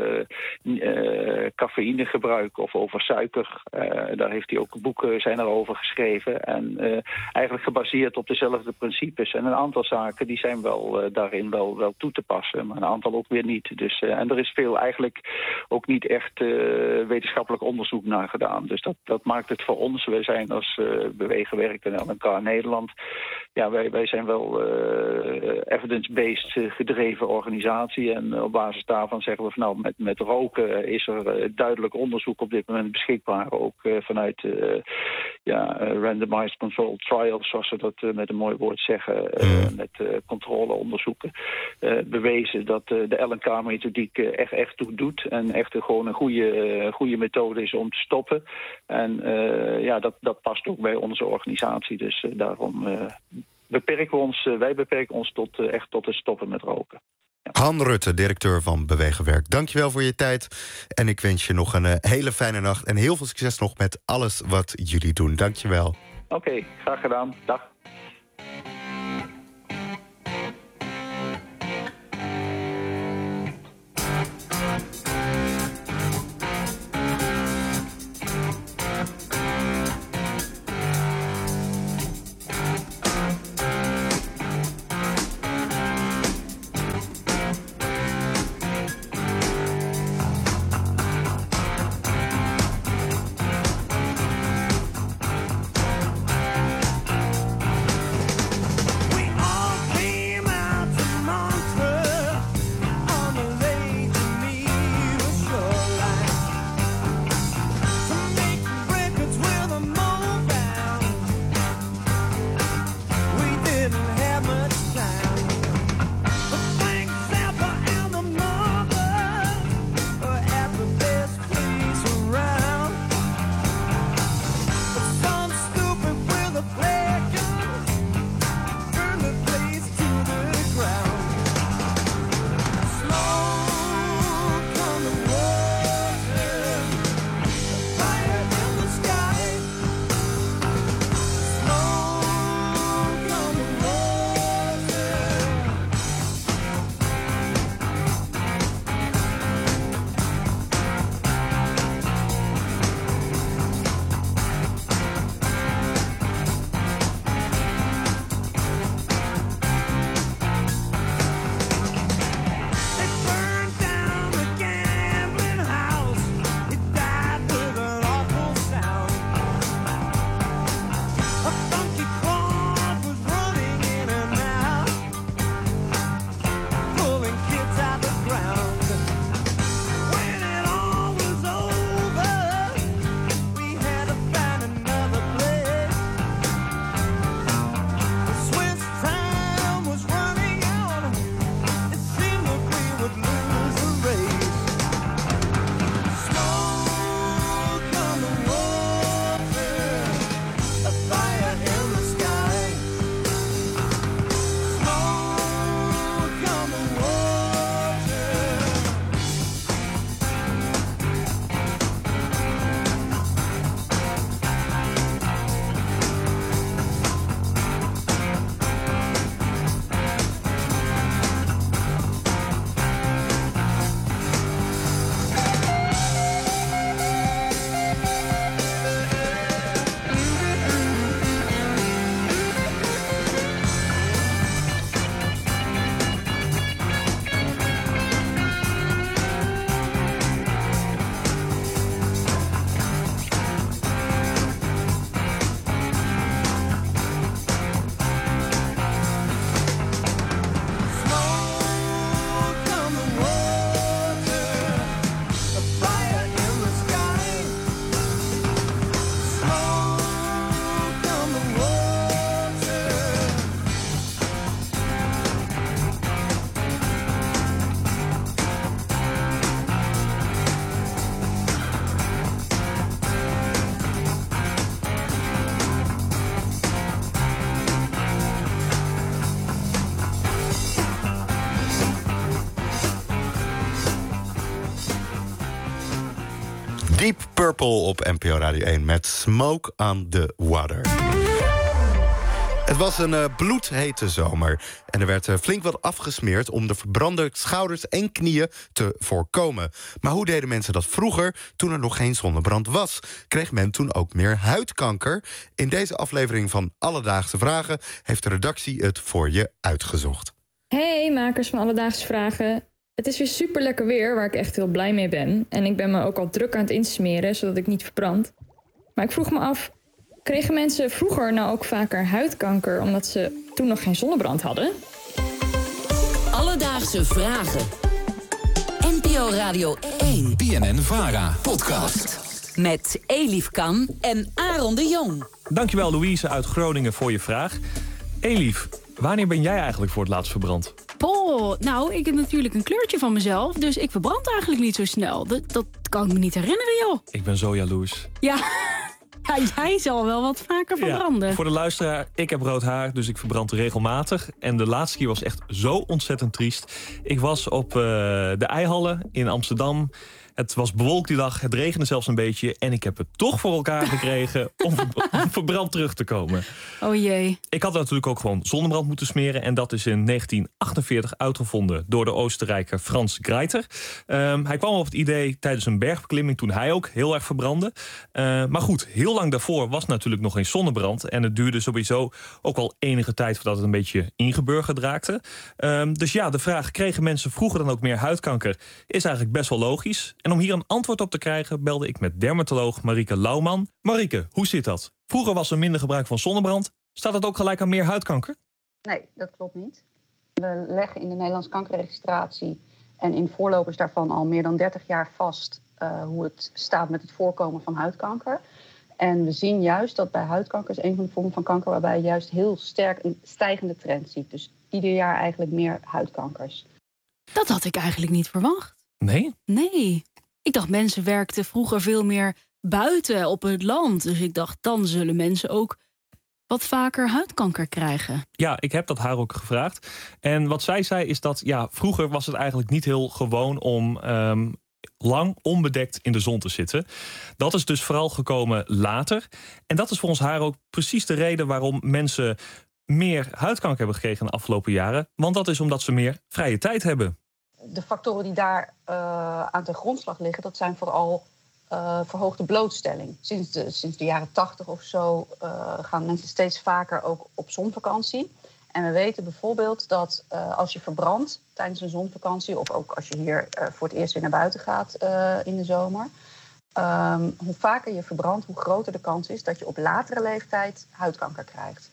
cafeïnegebruik of over suiker. Daar heeft hij ook boeken zijn erover geschreven en eigenlijk gebaseerd op dezelfde principes. En een aantal zaken die zijn daarin wel toe te passen, maar een aantal ook weer niet. Dus, en er is veel eigenlijk ook niet echt wetenschappelijk onderzoek naar gedaan. Dus dat maakt het voor ons. Wij zijn als Bewegenwerk en LNK Nederland, wij zijn wel evidence-based gedreven organisatie. En op basis daarvan zeggen we van met roken is er duidelijk onderzoek op dit moment beschikbaar. Ook vanuit randomized controlled trials, zoals ze dat met een mooi woord zeggen, met controleonderzoeken, bewezen dat de LNK-methodiek echt toe doet en echt gewoon een goede methode is om te stoppen. En dat past ook bij onze organisatie. Dus daarom wij beperken ons echt tot het stoppen met roken. Ja. Han Rutte, directeur van Bewegenwerk. Dankjewel voor je tijd. En ik wens je nog een hele fijne nacht. En heel veel succes nog met alles wat jullie doen. Dankjewel. Oké, graag gedaan. Dag. Deep Purple op NPO Radio 1 met Smoke on the Water. Het was een bloedhete zomer en er werd flink wat afgesmeerd om de verbrande schouders en knieën te voorkomen. Maar hoe deden mensen dat vroeger, toen er nog geen zonnebrand was? Kreeg men toen ook meer huidkanker? In deze aflevering van Alledaagse Vragen heeft de redactie het voor je uitgezocht. Hey makers van Alledaagse Vragen. Het is weer super lekker weer, waar ik echt heel blij mee ben. En ik ben me ook al druk aan het insmeren, zodat ik niet verbrand. Maar ik vroeg me af, kregen mensen vroeger nou ook vaker huidkanker omdat ze toen nog geen zonnebrand hadden? Alledaagse Vragen. NPO Radio 1. BNN-VARA podcast. Met Elif Kan en Aaron de Jong. Dankjewel Louise uit Groningen voor je vraag. Elif, wanneer ben jij eigenlijk voor het laatst verbrand? Nou, ik heb natuurlijk een kleurtje van mezelf, dus ik verbrand eigenlijk niet zo snel. Dat kan ik me niet herinneren, joh. Ik ben zo jaloers. Ja, jij zal wel wat vaker verbranden. Ja, voor de luisteraar, ik heb rood haar, dus ik verbrand regelmatig. En de laatste keer was echt zo ontzettend triest. Ik was op de IJhallen in Amsterdam. Het was bewolkt die dag, het regende zelfs een beetje. En ik heb het toch voor elkaar gekregen om verbrand terug te komen. Oh jee. Ik had natuurlijk ook gewoon zonnebrand moeten smeren. En dat is in 1948 uitgevonden door de Oostenrijker Frans Greiter. Hij kwam op het idee tijdens een bergbeklimming toen hij ook heel erg verbrandde. Maar goed, heel lang daarvoor was natuurlijk nog geen zonnebrand. En het duurde sowieso ook wel enige tijd voordat het een beetje ingeburgerd raakte. Dus ja, de vraag, kregen mensen vroeger dan ook meer huidkanker? Is eigenlijk best wel logisch. En om hier een antwoord op te krijgen belde ik met dermatoloog Marieke Lauwman. Marieke, hoe zit dat? Vroeger was er minder gebruik van zonnebrand. Staat het ook gelijk aan meer huidkanker? Nee, dat klopt niet. We leggen in de Nederlandse kankerregistratie en in voorlopers daarvan al meer dan 30 jaar vast hoe het staat met het voorkomen van huidkanker. En we zien juist dat bij huidkanker is een van de vormen van kanker waarbij je juist heel sterk een stijgende trend ziet. Dus ieder jaar eigenlijk meer huidkankers. Dat had ik eigenlijk niet verwacht. Nee? Nee. Ik dacht mensen werkten vroeger veel meer buiten op het land. Dus ik dacht, dan zullen mensen ook wat vaker huidkanker krijgen. Ja, ik heb dat haar ook gevraagd. En wat zij zei is dat vroeger was het eigenlijk niet heel gewoon om lang onbedekt in de zon te zitten. Dat is dus vooral gekomen later. En dat is volgens haar ook precies de reden waarom mensen meer huidkanker hebben gekregen in de afgelopen jaren. Want dat is omdat ze meer vrije tijd hebben. De factoren die daar aan de grondslag liggen, dat zijn vooral verhoogde blootstelling. Sinds de jaren 80 of zo gaan mensen steeds vaker ook op zonvakantie. En we weten bijvoorbeeld dat als je verbrandt tijdens een zonvakantie, of ook als je hier voor het eerst weer naar buiten gaat in de zomer, hoe vaker je verbrandt, hoe groter de kans is dat je op latere leeftijd huidkanker krijgt.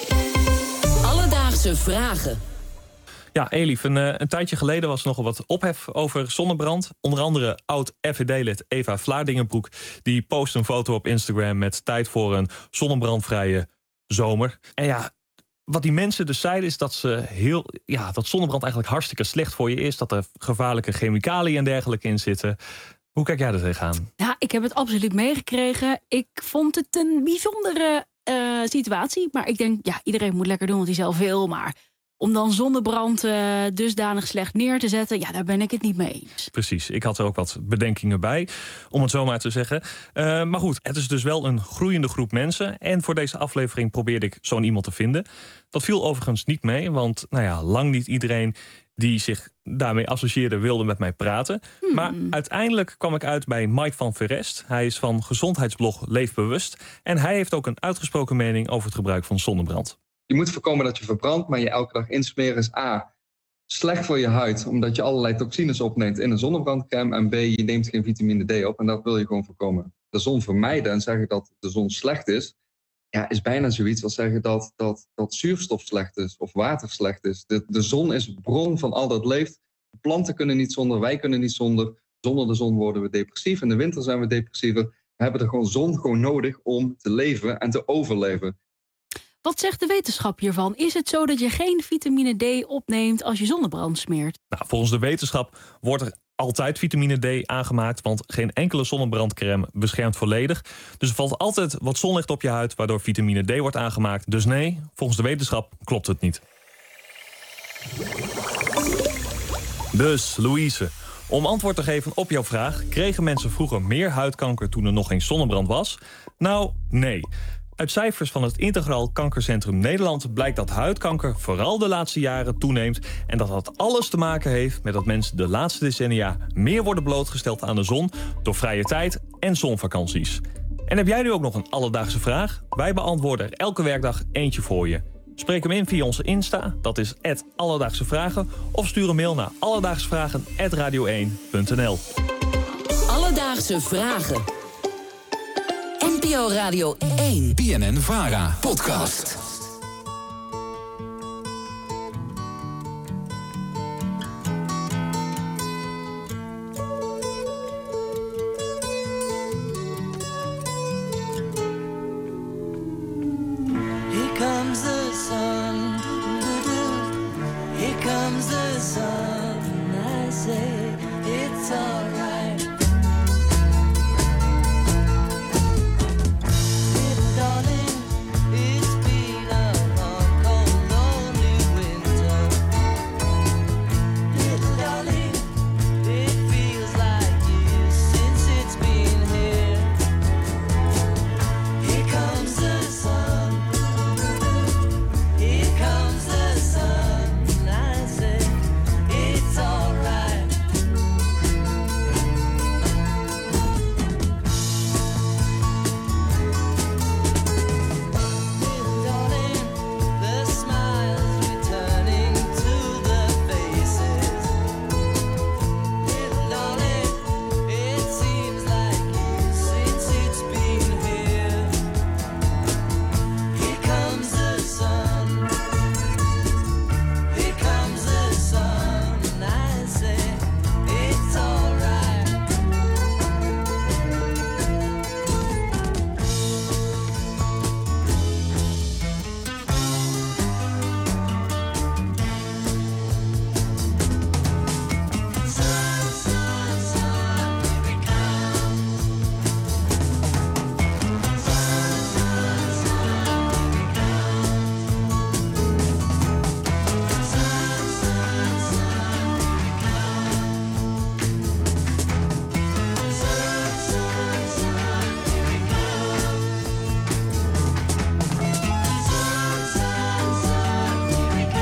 Alledaagse Vragen. Ja, Elif, een tijdje geleden was er nogal wat ophef over zonnebrand. Onder andere oud-FVD-lid Eva Vlaardingenbroek. Die post een foto op Instagram met tijd voor een zonnebrandvrije zomer. En ja, wat die mensen dus zeiden is dat dat zonnebrand eigenlijk hartstikke slecht voor je is. Dat er gevaarlijke chemicaliën en dergelijke in zitten. Hoe kijk jij er tegenaan? Ja, ik heb het absoluut meegekregen. Ik vond het een bijzondere situatie. Maar ik denk, iedereen moet lekker doen wat hij zelf wil. Maar om dan zonnebrand dusdanig slecht neer te zetten, daar ben ik het niet mee eens. Precies, ik had er ook wat bedenkingen bij, om het zo maar te zeggen. Maar goed, het is dus wel een groeiende groep mensen. En voor deze aflevering probeerde ik zo'n iemand te vinden. Dat viel overigens niet mee, want lang niet iedereen die zich daarmee associeerde wilde met mij praten. Maar uiteindelijk kwam ik uit bij Mike van Verrest. Hij is van gezondheidsblog Leefbewust. En hij heeft ook een uitgesproken mening over het gebruik van zonnebrand. Je moet voorkomen dat je verbrandt, maar je elke dag insmeren is A, slecht voor je huid, omdat je allerlei toxines opneemt in een zonnebrandcrème. En B, je neemt geen vitamine D op en dat wil je gewoon voorkomen. De zon vermijden en zeggen dat de zon slecht is bijna zoiets als zeggen dat zuurstof slecht is of water slecht is. De zon is de bron van al dat leeft. De planten kunnen niet zonder, wij kunnen niet zonder. Zonder de zon worden we depressief. In de winter zijn we depressiever. We hebben de zon nodig om te leven en te overleven. Wat zegt de wetenschap hiervan? Is het zo dat je geen vitamine D opneemt als je zonnebrand smeert? Volgens de wetenschap wordt er altijd vitamine D aangemaakt, want geen enkele zonnebrandcrème beschermt volledig. Dus er valt altijd wat zonlicht op je huid, waardoor vitamine D wordt aangemaakt. Dus nee, volgens de wetenschap klopt het niet. Dus, Louise, Om antwoord te geven op jouw vraag... kregen mensen vroeger meer huidkanker toen er nog geen zonnebrand was? Nou, nee. Uit cijfers van het Integraal Kankercentrum Nederland blijkt dat huidkanker vooral de laatste jaren toeneemt. En dat dat alles te maken heeft met dat mensen de laatste decennia meer worden blootgesteld aan de zon door vrije tijd en zonvakanties. En heb jij nu ook nog een alledaagse vraag? Wij beantwoorden er elke werkdag eentje voor je. Spreek hem in via onze Insta, dat is @alledaagsevragen, of stuur een mail naar alledaagsvragen@radio1.nl. Alledaagse vragen. NPO Radio 1. BNN-VARA podcast. Here comes the sun, here comes the sun, I say it's alright. Little darling, it's been a long, cold, lonely winter. Little darling, it feels like years since it's been here. Here comes the sun. Here comes the sun, I say it's alright. Little darling, the smiles returning to the faces. Little darling, it seems like years since it's been here. Here comes the sun. Here comes the sun, I say it's alright. Sun, sun, sun, here it comes. Sun, sun, sun, here it comes. Sun, sun, sun, here it comes. Sun, sun, sun, here it comes. Sun, sun, sun, here it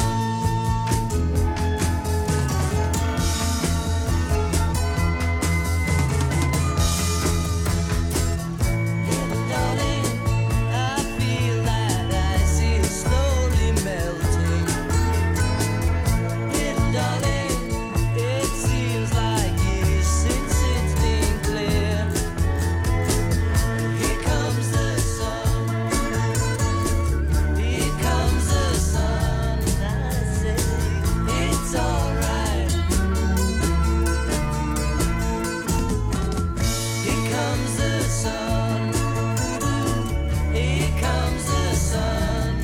Little darling, I feel that ice is slowly melting. Little darling, it seems like years since it's been clear. Here comes the sun. Here comes the sun, I say it's alright. Here comes the sun. Here comes the sun.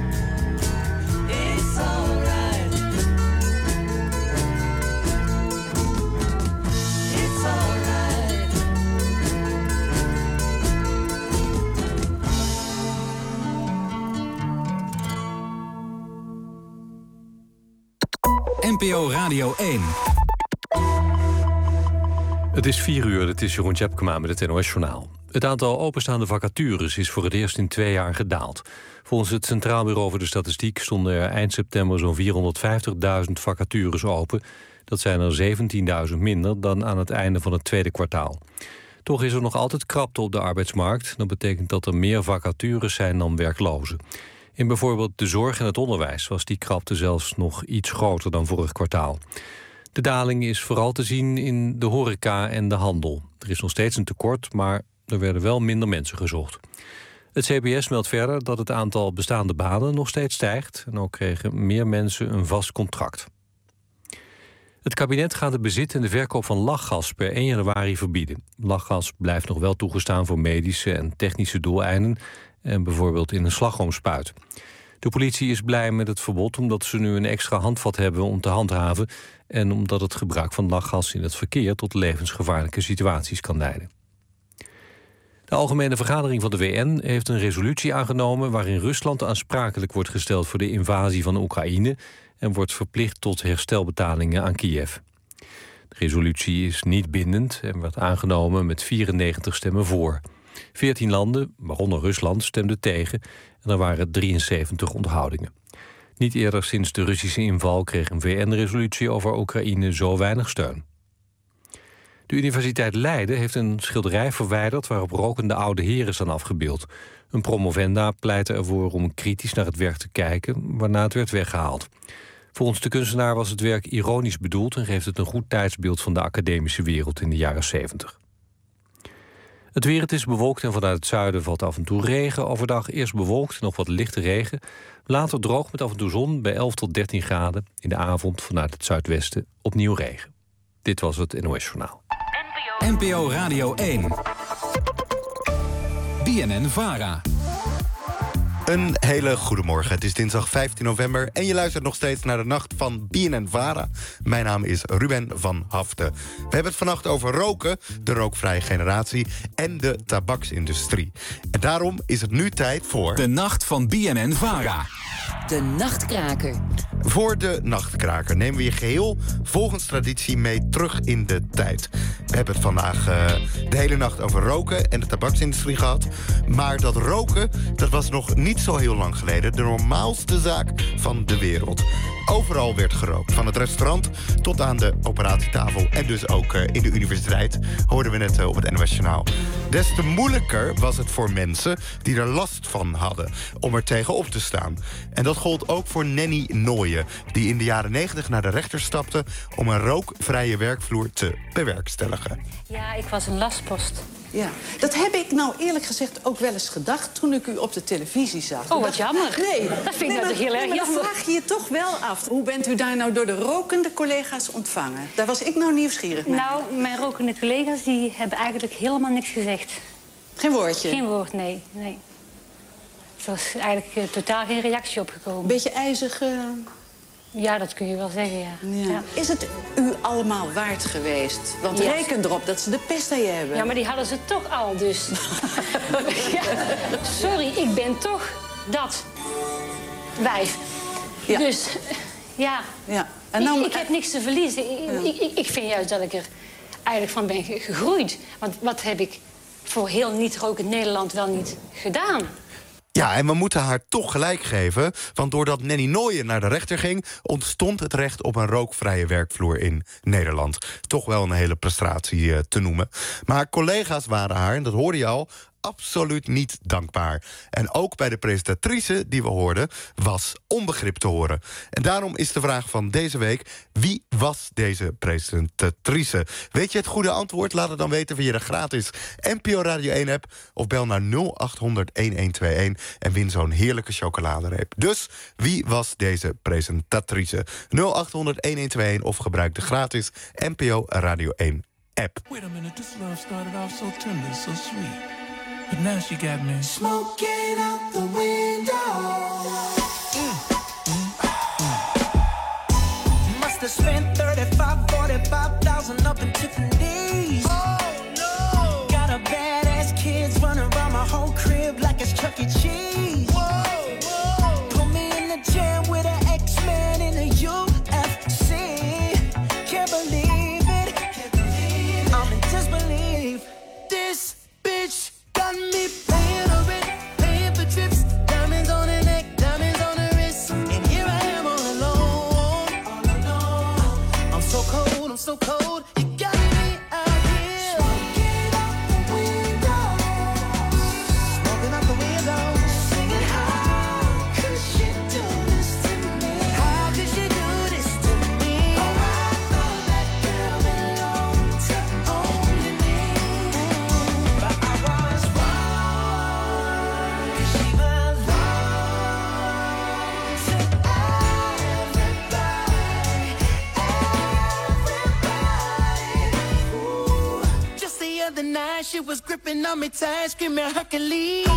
It's alright. It's alright. NPO Radio 1. Het is 4:00, het is Jeroen Tjepkema met het NOS Journaal. Het aantal openstaande vacatures is voor het eerst in 2 jaar gedaald. Volgens het Centraal Bureau voor de Statistiek stonden er eind september zo'n 450.000 vacatures open. Dat zijn er 17.000 minder dan aan het einde van het tweede kwartaal. Toch is er nog altijd krapte op de arbeidsmarkt. Dat betekent dat er meer vacatures zijn dan werklozen. In bijvoorbeeld de zorg en het onderwijs was die krapte zelfs nog iets groter dan vorig kwartaal. De daling is vooral te zien in de horeca en de handel. Er is nog steeds een tekort, maar er werden wel minder mensen gezocht. Het CBS meldt verder dat het aantal bestaande banen nog steeds stijgt. En ook kregen meer mensen een vast contract. Het kabinet gaat het bezit en de verkoop van lachgas per 1 januari verbieden. Lachgas blijft nog wel toegestaan voor medische en technische doeleinden en bijvoorbeeld in een slagroomspuit. De politie is blij met het verbod omdat ze nu een extra handvat hebben om te handhaven en omdat het gebruik van lachgas in het verkeer tot levensgevaarlijke situaties kan leiden. De Algemene Vergadering van de VN heeft een resolutie aangenomen waarin Rusland aansprakelijk wordt gesteld voor de invasie van Oekraïne en wordt verplicht tot herstelbetalingen aan Kiev. De resolutie is niet bindend en werd aangenomen met 94 stemmen voor. 14 landen, waaronder Rusland, stemden tegen en er waren 73 onthoudingen. Niet eerder sinds de Russische inval kreeg een VN-resolutie over Oekraïne zo weinig steun. De Universiteit Leiden heeft een schilderij verwijderd waarop rokende oude heren staan afgebeeld. Een promovenda pleitte ervoor om kritisch naar het werk te kijken, waarna het werd weggehaald. Volgens de kunstenaar was het werk ironisch bedoeld en geeft het een goed tijdsbeeld van de academische wereld in de jaren 70. Het weer, het is bewolkt en vanuit het zuiden valt af en toe regen. Overdag eerst bewolkt, nog wat lichte regen. Later droog met af en toe zon bij 11 tot 13 graden. In de avond vanuit het zuidwesten opnieuw regen. Dit was het NOS Journaal. NPO Radio 1. BNN-VARA. Een hele goede morgen. Het is dinsdag 15 november en je luistert nog steeds naar de nacht van BNN-VARA. Mijn naam is Ruben van Haften. We hebben het vannacht over roken, de rookvrije generatie en de tabaksindustrie. En daarom is het nu tijd voor... De nacht van BNN-VARA. De Nachtkraker. Voor de Nachtkraker nemen we je geheel volgens traditie mee terug in de tijd. We hebben het vandaag de hele nacht over roken en de tabaksindustrie gehad. Maar dat roken, dat was nog niet zo heel lang geleden de normaalste zaak van de wereld. Overal werd gerookt, van het restaurant tot aan de operatietafel. En dus ook in de universiteit, hoorden we net op het NOS Journaal. Des te moeilijker was het voor mensen die er last van hadden om er tegen op te staan. En dat gold ook voor Nanny Nooyen, die in de jaren 90 naar de rechter stapte om een rookvrije werkvloer te bewerkstelligen. Ja, ik was een lastpost. Ja, dat heb ik nou eerlijk gezegd ook wel eens gedacht toen ik u op de televisie zag. Oh, wat jammer. Nee, dat vind ik heel erg jammer. Dan vraag je je toch wel af, hoe bent u daar nou door de rokende collega's ontvangen? Daar was ik nou nieuwsgierig naar. Nou, mijn rokende collega's die hebben eigenlijk helemaal niks gezegd. Geen woordje? Geen woord, nee. Er was eigenlijk totaal geen reactie opgekomen. Beetje ijzig? Ja, dat kun je wel zeggen, ja. Ja. Is het u allemaal waard geweest? Want reken erop dat ze de pest aan je hebben. Ja, maar die hadden ze toch al, dus... ja. Sorry, ik ben toch dat wijf. Ja. Dus, ja. En nou, ik heb niks te verliezen. Ik vind juist dat ik er eigenlijk van ben gegroeid. Want wat heb ik voor heel niet-rokend Nederland wel niet gedaan? Ja, en we moeten haar toch gelijk geven, want doordat Nanny Nooyen naar de rechter ging, ontstond het recht op een rookvrije werkvloer in Nederland. Toch wel een hele prestatie te noemen. Maar haar collega's waren haar, en dat hoorde je al, absoluut niet dankbaar. En ook bij de presentatrice die we hoorden was onbegrip te horen. En daarom is de vraag van deze week: wie was deze presentatrice? Weet je het goede antwoord? Laat het dan weten via de gratis NPO Radio 1 app of bel naar 0800 1121 en win zo'n heerlijke chocoladereep. Dus wie was deze presentatrice? 0800 1121 of gebruik de gratis NPO Radio 1 app. Wait a minute, this love started off so tender, so sweet. But now she got me smoking out the window. Must have spent 45,000 up in Tiffany's. Oh no! Got a badass kids running around my whole crib like it's Chuck E. Cheese. Whoa! Put me in the jam with an X-Men in the UFC. Can't believe it. I'm in disbelief. This bitch got me paying her rent, paying for trips, diamonds on her neck, diamonds on her wrist, and here I am all alone. I'm so cold, I'm so cold. You got me out here smoking out the window, smoking out the window, singing how could she do this to me? How could she do this to me? Oh, I thought that girl belonged to only me, but I was wrong. 'Cause she belonged to everybody. Ooh. Just the other night, she was gripping on me tight, screaming Hercules.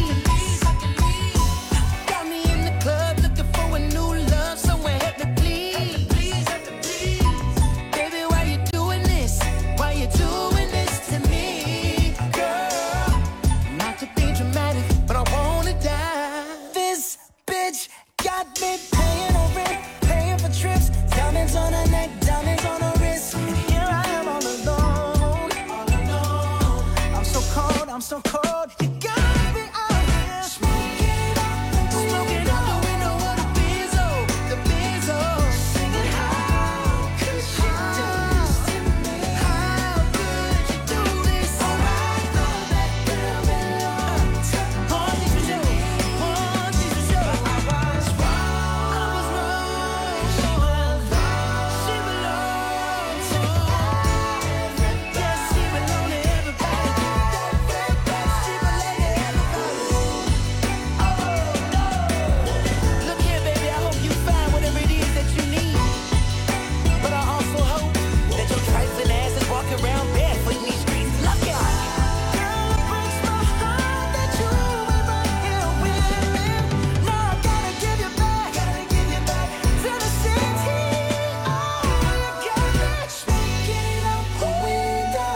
Got me in the club looking for a new love, somewhere help me please. Baby, why you doing this? Why you doing this to me, girl? Not to be dramatic, but I wanna die. This bitch got me paying her rent, paying for trips, diamonds on her neck, diamonds on her wrist, and here I am all so cold. You gotta be out here smoking out the window of the Benzo, the Benzo. Singing, how could you do this to me? How could you do this? Oh, I know that girl belongs to me. One thing for sure, I was wrong. She belongs to yes, she belongs to everybody. She belongs to everybody. Look here, baby, I hope you find whatever it is that you need. But I also hope that your trifling ass is walking around barefoot in these streets. Look out! Girl, it breaks my heart that you ain't right here with me. Now I gotta give you back to the city. Oh, you got me smoking out the window.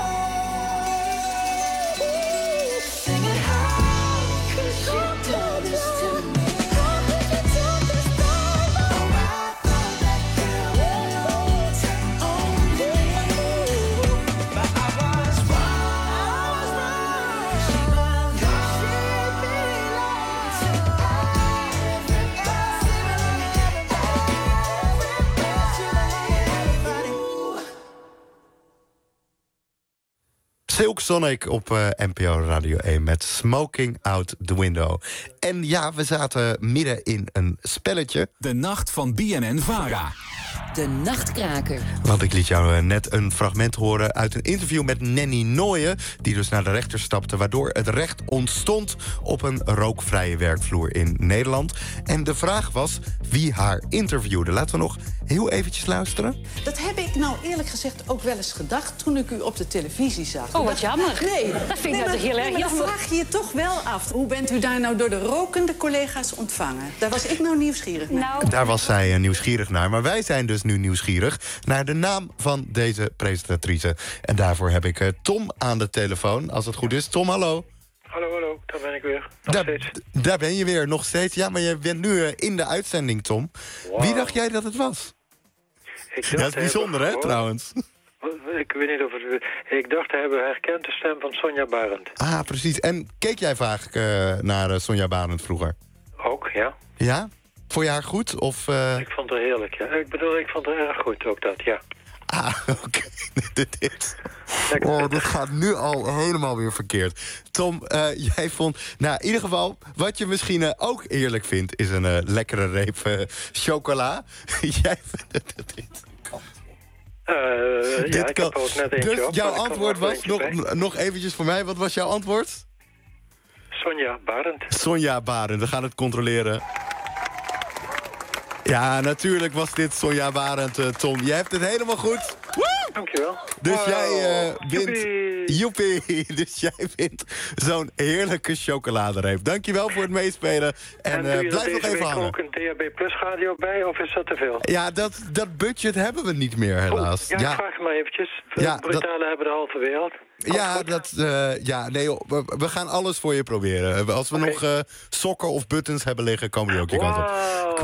Singing, how could you do this to me? How could you do this, baby? Oh, I thought that girl belonged to only you. But I was wrong. She belongs to Silk Sonic op NPO Radio 1 met Smoking Out the Window. En ja, we zaten midden in een spelletje. De nacht van BNN-VARA. De Nachtkraker. Want ik liet jou net een fragment horen uit een interview met Nanny Nooyen, die dus naar de rechter stapte, waardoor het recht ontstond op een rookvrije werkvloer in Nederland. En de vraag was wie haar interviewde. Laten we nog heel eventjes luisteren. Dat heb ik nou eerlijk gezegd ook wel eens gedacht toen ik u op de televisie zag. Oh, wat jammer. Nee, Dat vind ik nou heel erg maar jammer. dan vraag je je toch wel af. Hoe bent u daar nou door de rokende collega's ontvangen? Daar was ik nou nieuwsgierig naar. Daar was zij nieuwsgierig naar. Maar wij zijn dus nu nieuwsgierig naar de naam van deze presentatrice. En daarvoor heb ik Tom aan de telefoon, als het goed is. Tom, hallo. Hallo, daar ben ik weer. Daar ben je weer, nog steeds. Ja, maar je bent nu in de uitzending, Tom. Wow. Wie dacht jij dat het was? Dat is bijzonder, hè, trouwens. Ik weet niet of het... Ik dacht te hebben herkend de stem van Sonja Barend. Ah, precies. En keek jij vaak naar Sonja Barend vroeger? Ook, ja. Ja? Vond je haar goed? Of, Ik vond haar heerlijk, ja. Ik vond haar erg goed, ook dat, ja. Ah, oké. Dit gaat nu al helemaal weer verkeerd. Tom, jij vond... Nou, in ieder geval, wat je misschien ook eerlijk vindt, is een lekkere reep chocola. Jij vindt het niet. Ja, ik heb ook net eentje dus op, jouw maar ik antwoord kan was, nog eentje nog eventjes voor mij, wat was jouw antwoord? Sonja Barend. Sonja Barend, we gaan het controleren. Ja, natuurlijk was dit Sonja Barend, Tom. Je hebt het helemaal goed. Dankjewel. Dus jij wint... Joepie! Dus jij wint zo'n heerlijke chocoladereep. Dankjewel voor het meespelen. En doe je blijf nog deze even week hangen. ook een DHB Plus radio bij, of is dat te veel? Ja, dat budget hebben we niet meer, helaas. Ja, ik vraag maar eventjes. Ja, Brutalen hebben de halve wereld. Nee, we gaan alles voor je proberen. Als we nog sokken of buttons hebben liggen, komen die ook je kant op.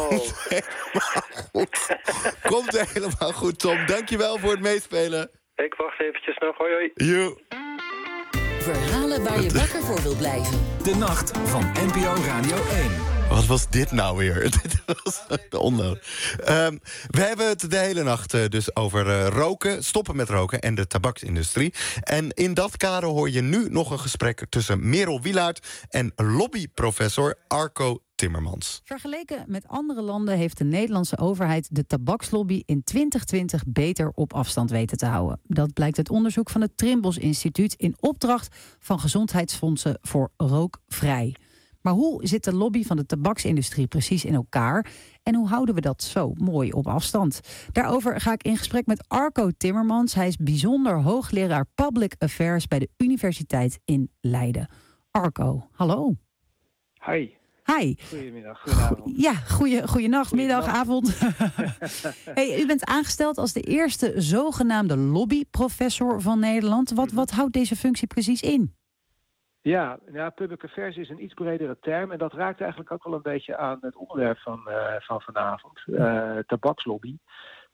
Komt helemaal goed, Tom. Dankjewel voor het meespelen. Ik wacht eventjes nog. Hoi, hoi. Joe. Verhalen waar je wakker voor wilt blijven. De nacht van NPO Radio 1. Wat was dit nou weer? Dit was de onnodig. We hebben het de hele nacht dus over roken, stoppen met roken en de tabaksindustrie. En in dat kader hoor je nu nog een gesprek tussen Merel Wielaert en lobbyprofessor Arco Timmermans. Vergeleken met andere landen heeft de Nederlandse overheid de tabakslobby in 2020 beter op afstand weten te houden. Dat blijkt uit onderzoek van het Trimbos Instituut in opdracht van Gezondheidsfondsen voor Rookvrij. Maar hoe zit de lobby van de tabaksindustrie precies in elkaar? En hoe houden we dat zo mooi op afstand? Daarover ga ik in gesprek met Arco Timmermans. Hij is bijzonder hoogleraar Public Affairs bij de Universiteit in Leiden. Arco, hallo. Hi. Hi. Goedemiddag, goedenavond. Ja, goeienacht, middag, avond. Hey, u bent aangesteld als de eerste zogenaamde lobbyprofessor van Nederland. Wat houdt deze functie precies in? Ja, public affairs is een iets bredere term. En dat raakt eigenlijk ook wel een beetje aan het onderwerp van vanavond. Tabakslobby.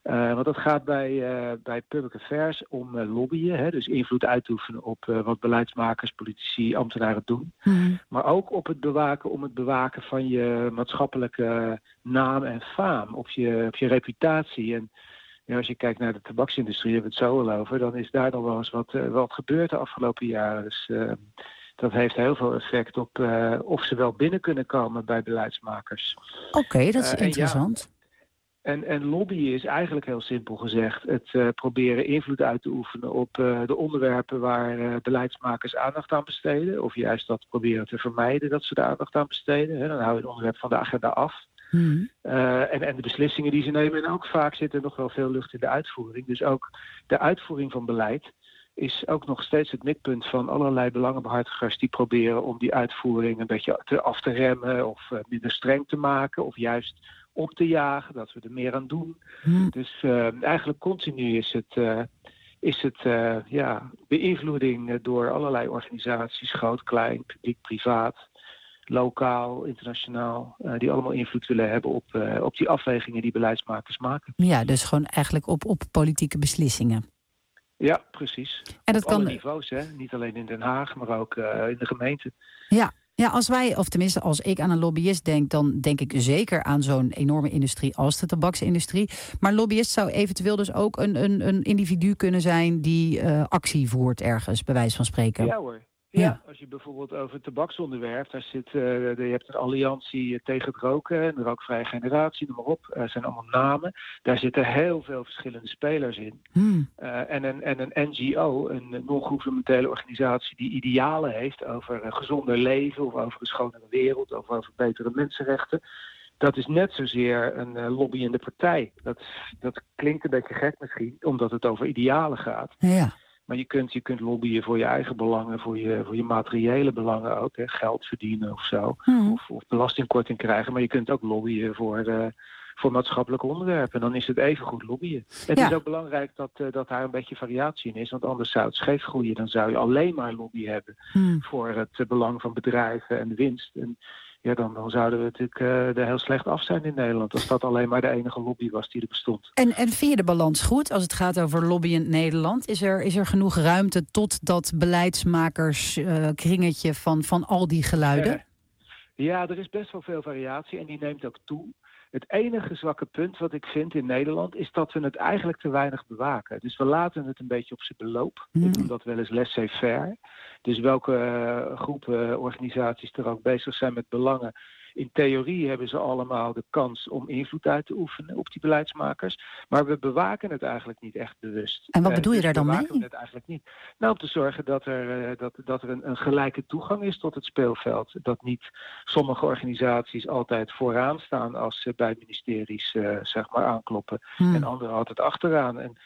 Want dat gaat bij public affairs om lobbyen. Hè, dus invloed uitoefenen op wat beleidsmakers, politici, ambtenaren doen. Maar ook op het bewaken van je maatschappelijke naam en faam. Op je reputatie. En ja, als je kijkt naar de tabaksindustrie, hebben we het zo al over. Dan is daar nog wel eens wat gebeurd de afgelopen jaren. Dus dat heeft heel veel effect op of ze wel binnen kunnen komen bij beleidsmakers. Oké, dat is interessant. En lobbyen is eigenlijk heel simpel gezegd het proberen invloed uit te oefenen op de onderwerpen waar beleidsmakers aandacht aan besteden. Of juist dat proberen te vermijden dat ze de aandacht aan besteden. Hè. Dan hou je het onderwerp van de agenda af. En de beslissingen die ze nemen. En ook vaak zit er nog wel veel lucht in de uitvoering. Dus ook de uitvoering van beleid is ook nog steeds het mikpunt van allerlei belangenbehartigers die proberen om die uitvoering een beetje af te remmen of minder streng te maken of juist op te jagen, dat we er meer aan doen. Dus eigenlijk continu is het beïnvloeding door allerlei organisaties, groot, klein, publiek, privaat, lokaal, internationaal, die allemaal invloed willen hebben op die afwegingen die beleidsmakers maken. Ja, dus gewoon eigenlijk op politieke beslissingen. Ja, precies. En dat op alle kan niveaus, hè? Niet alleen in Den Haag, maar ook in de gemeente. Ja, als wij, of tenminste als ik aan een lobbyist denk, dan denk ik zeker aan zo'n enorme industrie als de tabaksindustrie. Maar lobbyist zou eventueel dus ook een individu kunnen zijn die actie voert ergens, bij wijze van spreken. Ja hoor. Ja, als je bijvoorbeeld over het tabaksonderwerp, daar zit, je hebt een alliantie tegen het roken, een rookvrije generatie, noem maar op. Er zijn allemaal namen. Daar zitten heel veel verschillende spelers in. En een NGO, een non-gouvernementele organisatie die idealen heeft over een gezonder leven of over een schonere wereld of over betere mensenrechten. Dat is net zozeer een lobbyende partij. Dat klinkt een beetje gek misschien, omdat het over idealen gaat. Ja. Maar je kunt lobbyen voor je eigen belangen, voor je materiële belangen ook. Hè, geld verdienen of zo. Of belastingkorting krijgen. Maar je kunt ook lobbyen voor maatschappelijke onderwerpen. En dan is het even goed lobbyen. Het is ook belangrijk dat daar een beetje variatie in is. Want anders zou het scheef groeien. Dan zou je alleen maar lobby hebben voor het belang van bedrijven en de winst. En ja, dan zouden we natuurlijk er heel slecht af zijn in Nederland. Als dat alleen maar de enige lobby was die er bestond. En vind je de balans goed als het gaat over lobbyend Nederland? Is er genoeg ruimte tot dat beleidsmakerskringetje van al die geluiden? Ja, er is best wel veel variatie en die neemt ook toe. Het enige zwakke punt wat ik vind in Nederland is dat we het eigenlijk te weinig bewaken. Dus we laten het een beetje op zijn beloop. Ik noem dat wel eens laissez-faire. Dus welke groepen, organisaties er ook bezig zijn met belangen. In theorie hebben ze allemaal de kans om invloed uit te oefenen op die beleidsmakers. Maar we bewaken het eigenlijk niet echt bewust. En wat bedoel je daar dan mee? We bewaken het eigenlijk niet. Nou, om te zorgen dat er een gelijke toegang is tot het speelveld. Dat niet sommige organisaties altijd vooraan staan als ze bij ministeries aankloppen. En anderen altijd achteraan. En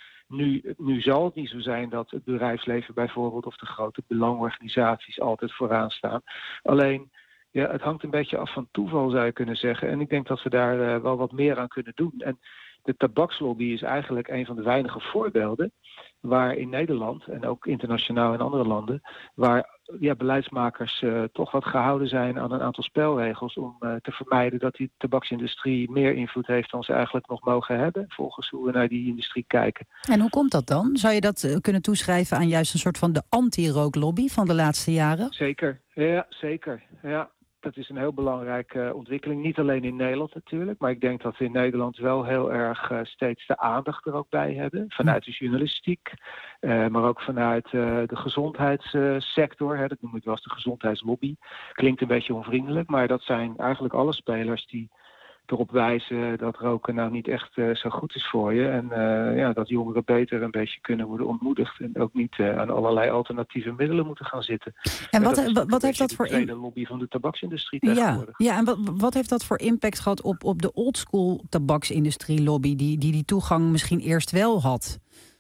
nu zal het niet zo zijn dat het bedrijfsleven bijvoorbeeld of de grote belangorganisaties altijd vooraan staan. Alleen, ja, het hangt een beetje af van toeval, zou je kunnen zeggen. En ik denk dat we daar wel wat meer aan kunnen doen. En de tabakslobby is eigenlijk een van de weinige voorbeelden waar in Nederland en ook internationaal in andere landen, waar beleidsmakers toch wat gehouden zijn aan een aantal spelregels om te vermijden dat die tabaksindustrie meer invloed heeft dan ze eigenlijk nog mogen hebben, volgens hoe we naar die industrie kijken. En hoe komt dat dan? Zou je dat kunnen toeschrijven aan juist een soort van de anti-rooklobby van de laatste jaren? Zeker, ja, zeker. Ja. Dat is een heel belangrijke ontwikkeling. Niet alleen in Nederland natuurlijk. Maar ik denk dat we in Nederland wel heel erg steeds de aandacht er ook bij hebben. Vanuit de journalistiek. Maar ook vanuit de gezondheidssector. Dat noem ik wel eens de gezondheidslobby. Klinkt een beetje onvriendelijk. Maar dat zijn eigenlijk alle spelers die erop wijzen dat roken nou niet echt zo goed is voor je. En dat jongeren beter een beetje kunnen worden ontmoedigd. En ook niet aan allerlei alternatieve middelen moeten gaan zitten. En wat heeft dat voor de tweede lobby van de tabaksindustrie tegenwoordig? Ja, en wat heeft dat voor impact gehad op de oldschool tabaksindustrie lobby die toegang misschien eerst wel had?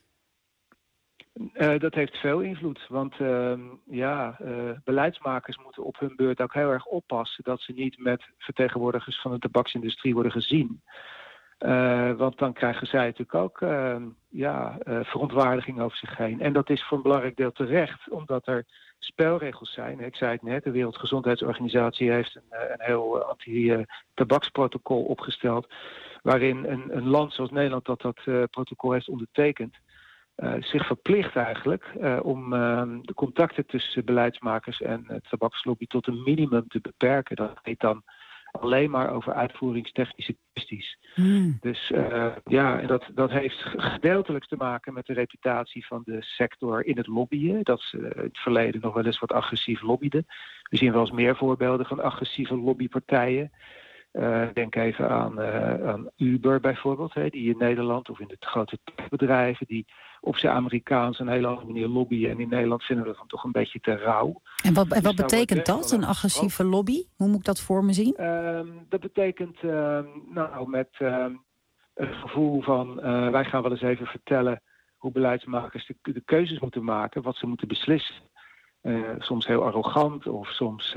Dat heeft veel invloed, want beleidsmakers moeten op hun beurt ook heel erg oppassen dat ze niet met vertegenwoordigers van de tabaksindustrie worden gezien. Want dan krijgen zij natuurlijk ook verontwaardiging over zich heen. En dat is voor een belangrijk deel terecht, omdat er spelregels zijn. Ik zei het net, de Wereldgezondheidsorganisatie heeft een heel anti-tabaksprotocol opgesteld. waarin een land zoals Nederland dat protocol heeft ondertekend, zich verplicht eigenlijk om de contacten tussen beleidsmakers en het tabakslobby tot een minimum te beperken. Dat heet dan alleen maar over uitvoeringstechnische kwesties. Dus en dat heeft gedeeltelijk te maken met de reputatie van de sector in het lobbyen. Dat ze in het verleden nog wel eens wat agressief lobbyden. We zien wel eens meer voorbeelden van agressieve lobbypartijen. Denk even aan Uber bijvoorbeeld, die in Nederland of in de grote bedrijven die op zijn Amerikaans een hele andere manier lobbyen. En in Nederland vinden we dat dan toch een beetje te rauw. En wat betekent dat, een agressieve lobby? Hoe moet ik dat voor me zien? Dat betekent met een gevoel van wij gaan wel eens even vertellen hoe beleidsmakers de keuzes moeten maken, wat ze moeten beslissen. Soms heel arrogant of soms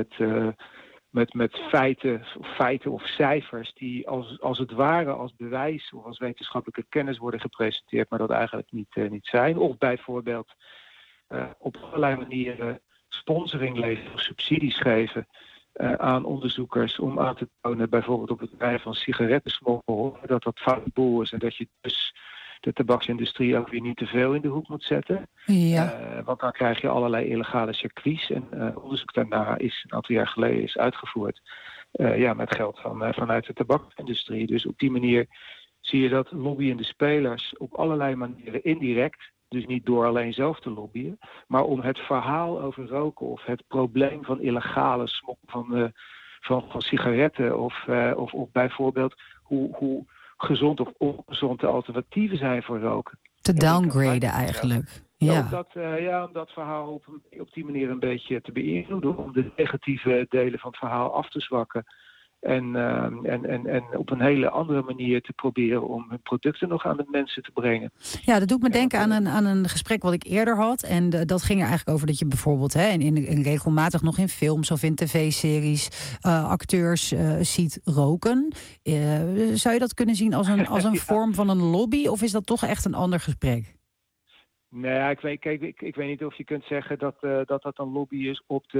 met feiten of cijfers die als het ware als bewijs of als wetenschappelijke kennis worden gepresenteerd, maar dat eigenlijk niet zijn. Of bijvoorbeeld op allerlei manieren sponsoring leveren of subsidies geven aan onderzoekers om aan te tonen, bijvoorbeeld op het bedrijf van sigarettensmokkel, dat fout boel is en dat je dus de tabaksindustrie ook weer niet te veel in de hoek moet zetten. Ja. Want dan krijg je allerlei illegale circuits. En onderzoek daarna is een aantal jaar geleden uitgevoerd. Met geld vanuit de tabaksindustrie. Dus op die manier zie je dat lobbyende spelers op allerlei manieren indirect, dus niet door alleen zelf te lobbyen, maar om het verhaal over roken of het probleem van illegale smokkel van sigaretten of bijvoorbeeld hoe gezond of ongezond de alternatieven zijn voor roken. Te downgraden eigenlijk. Ja. Om dat verhaal op die manier een beetje te beïnvloeden. Om de negatieve delen van het verhaal af te zwakken. En op een hele andere manier te proberen om hun producten nog aan de mensen te brengen. Ja, dat doet me denken aan een gesprek wat ik eerder had. En dat ging er eigenlijk over dat je bijvoorbeeld in regelmatig nog in films of in tv-series acteurs ziet roken. Zou je dat kunnen zien als een vorm van een lobby? Of is dat toch echt een ander gesprek? Nee, ik weet niet of je kunt zeggen dat een lobby is op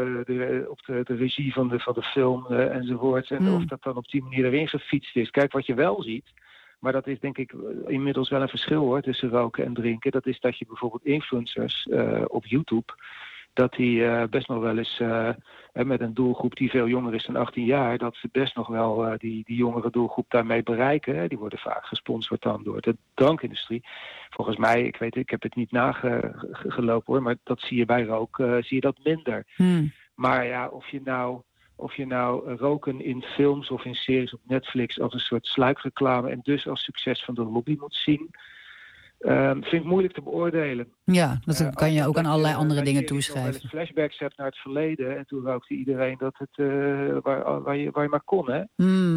de regie van de film enzovoort. En of dat dan op die manier erin gefietst is. Kijk, wat je wel ziet, maar dat is denk ik inmiddels wel een verschil hoor tussen roken en drinken. Dat is dat je bijvoorbeeld influencers op YouTube, dat die best nog wel eens met een doelgroep die veel jonger is dan 18 jaar, dat ze best nog wel die jongere doelgroep daarmee bereiken. Die worden vaak gesponsord dan door de drankindustrie. Volgens mij, ik heb het niet nagelopen hoor, maar dat zie je bij rook, zie je dat minder. Maar ja, of je nou roken in films of in series op Netflix als een soort sluikreclame en dus als succes van de lobby moet zien, vind ik moeilijk te beoordelen. Ja, dat kan je ook aan allerlei andere dingen toeschrijven. Als je flashbacks hebt naar het verleden en toen rookte iedereen dat het waar je maar kon, hè?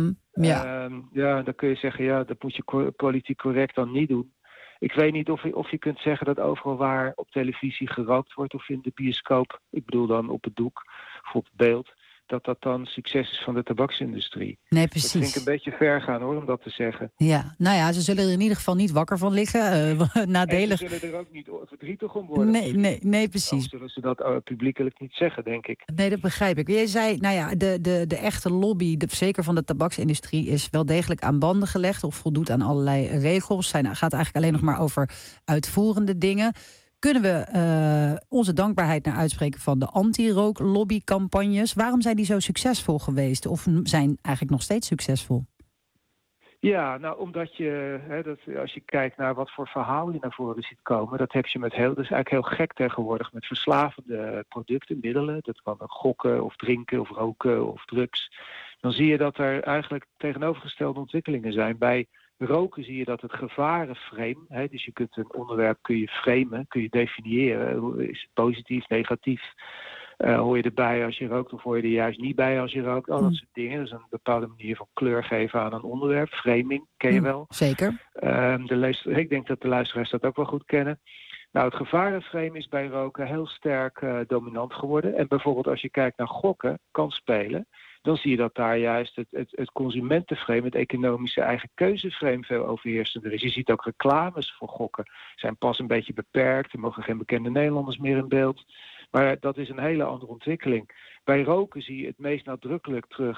Dan kun je zeggen, dat moet je politiek correct dan niet doen. Ik weet niet of je kunt zeggen dat overal waar op televisie gerookt wordt of in de bioscoop, ik bedoel dan op het doek of op het beeld, dat dan succes is van de tabaksindustrie. Nee, precies. Dat vind ik een beetje ver gaan hoor, om dat te zeggen. Ja, nou ja, ze zullen er in ieder geval niet wakker van liggen. Nadelig. En ze zullen er ook niet verdrietig om worden. Nee, precies. Dan zullen ze dat publiekelijk niet zeggen, denk ik. Nee, dat begrijp ik. Jij zei, de echte lobby, zeker van de tabaksindustrie, is wel degelijk aan banden gelegd of voldoet aan allerlei regels. Gaat eigenlijk alleen nog maar over uitvoerende dingen. Kunnen we onze dankbaarheid naar uitspreken van de anti-rooklobbycampagnes? Waarom zijn die zo succesvol geweest? Of zijn eigenlijk nog steeds succesvol? Ja, omdat als je kijkt naar wat voor verhaal je naar voren ziet komen, dat heb je dat is eigenlijk heel gek tegenwoordig met verslavende producten, middelen. Dat kan gokken of drinken of roken of drugs. Dan zie je dat er eigenlijk tegenovergestelde ontwikkelingen zijn. Bij roken zie je dat het gevarenframe, dus je kunt een onderwerp framen, kun je definiëren. Is het positief, negatief? Hoor je erbij als je rookt of hoor je er juist niet bij als je rookt? Al dat soort dingen. Dus een bepaalde manier van kleur geven aan een onderwerp. Framing, ken je wel. Zeker. Ik denk dat de luisteraars dat ook wel goed kennen. Nou, het gevarenframe is bij roken heel sterk dominant geworden. En bijvoorbeeld als je kijkt naar gokken, kan spelen, dan zie je dat daar juist het consumentenframe, het economische eigen keuzeframe veel overheersender is. Je ziet ook reclames voor gokken zijn pas een beetje beperkt. Er mogen geen bekende Nederlanders meer in beeld. Maar dat is een hele andere ontwikkeling. Bij roken zie je het meest nadrukkelijk terug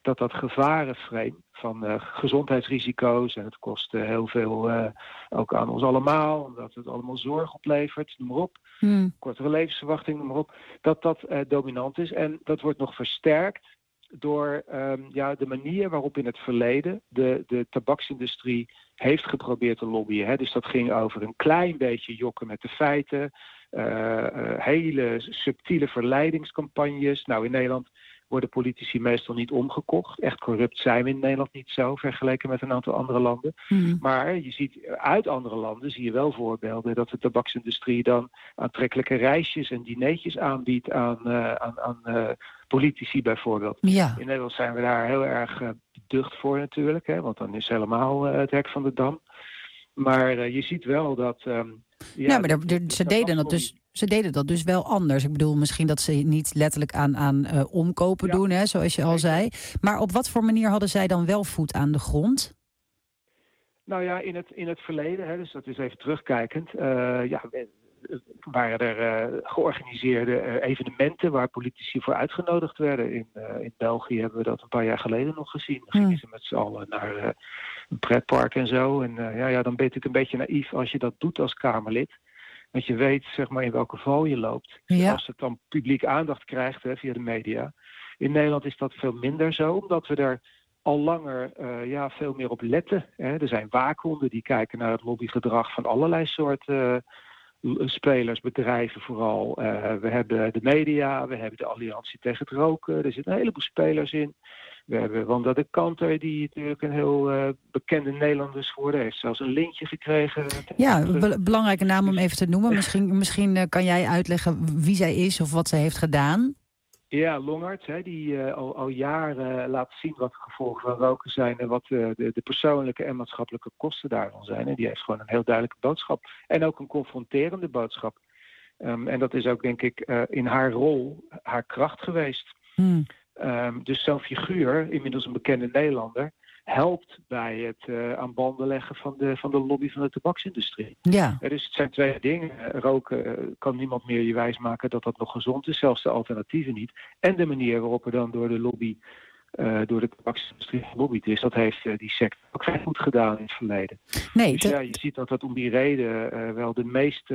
dat gevarenframe van gezondheidsrisico's, en het kost heel veel ook aan ons allemaal, omdat het allemaal zorg oplevert, noem maar op. Kortere levensverwachting, noem maar op. Dat dominant is. En dat wordt nog versterkt door de manier waarop in het verleden de tabaksindustrie heeft geprobeerd te lobbyen. Hè. Dus dat ging over een klein beetje jokken met de feiten, hele subtiele verleidingscampagnes. Nou, in Nederland worden politici meestal niet omgekocht. Echt corrupt zijn we in Nederland niet zo, vergeleken met een aantal andere landen. Maar je ziet uit andere landen zie je wel voorbeelden dat de tabaksindustrie dan aantrekkelijke reisjes en dineetjes aanbiedt aan politici bijvoorbeeld. Ja. In Nederland zijn we daar heel erg beducht voor natuurlijk, hè, want dan is helemaal het hek van de dam. Maar je ziet wel dat... maar ze deden dat dus wel anders. Ik bedoel, misschien dat ze niet letterlijk aan omkopen doen, hè, zoals je al zei. Maar op wat voor manier hadden zij dan wel voet aan de grond? Nou ja, in het verleden, hè, dus dat is even terugkijkend, waren er georganiseerde evenementen waar politici voor uitgenodigd werden. In België hebben we dat een paar jaar geleden nog gezien. Dan gingen ze met z'n allen naar een pretpark en zo. En dan ben je natuurlijk een beetje naïef als je dat doet als Kamerlid. Want je weet, zeg maar, in welke val je loopt. Ja. Als het dan publiek aandacht krijgt, hè, via de media. In Nederland is dat veel minder zo, omdat we er al langer veel meer op letten. Hè. Er zijn waakhonden die kijken naar het lobbygedrag van allerlei soorten spelers, bedrijven vooral. We hebben de media, we hebben de Alliantie tegen het Roken. Er zitten een heleboel spelers in. We hebben Wanda de Kanter, die natuurlijk een heel bekende Nederlander is geworden. Heeft zelfs een lintje gekregen. Ja, belangrijke naam om even te noemen. Misschien kan jij uitleggen wie zij is of wat zij heeft gedaan. Ja, Longert, hè, die al jaren laat zien wat de gevolgen van roken zijn en wat de persoonlijke en maatschappelijke kosten daarvan zijn. En die heeft gewoon een heel duidelijke boodschap. En ook een confronterende boodschap. En dat is ook, denk ik, in haar rol haar kracht geweest. Dus zo'n figuur, inmiddels een bekende Nederlander, helpt bij het aan banden leggen van de lobby van de tabaksindustrie. Ja. Dus het zijn twee dingen. Roken kan niemand meer je wijsmaken dat dat nog gezond is, zelfs de alternatieven niet. En de manier waarop er dan door de lobby, door de tabaksindustrie gelobbyd is, dat heeft die sector ook geen goed gedaan in het verleden. Nee, dus je ziet dat om die reden wel de meest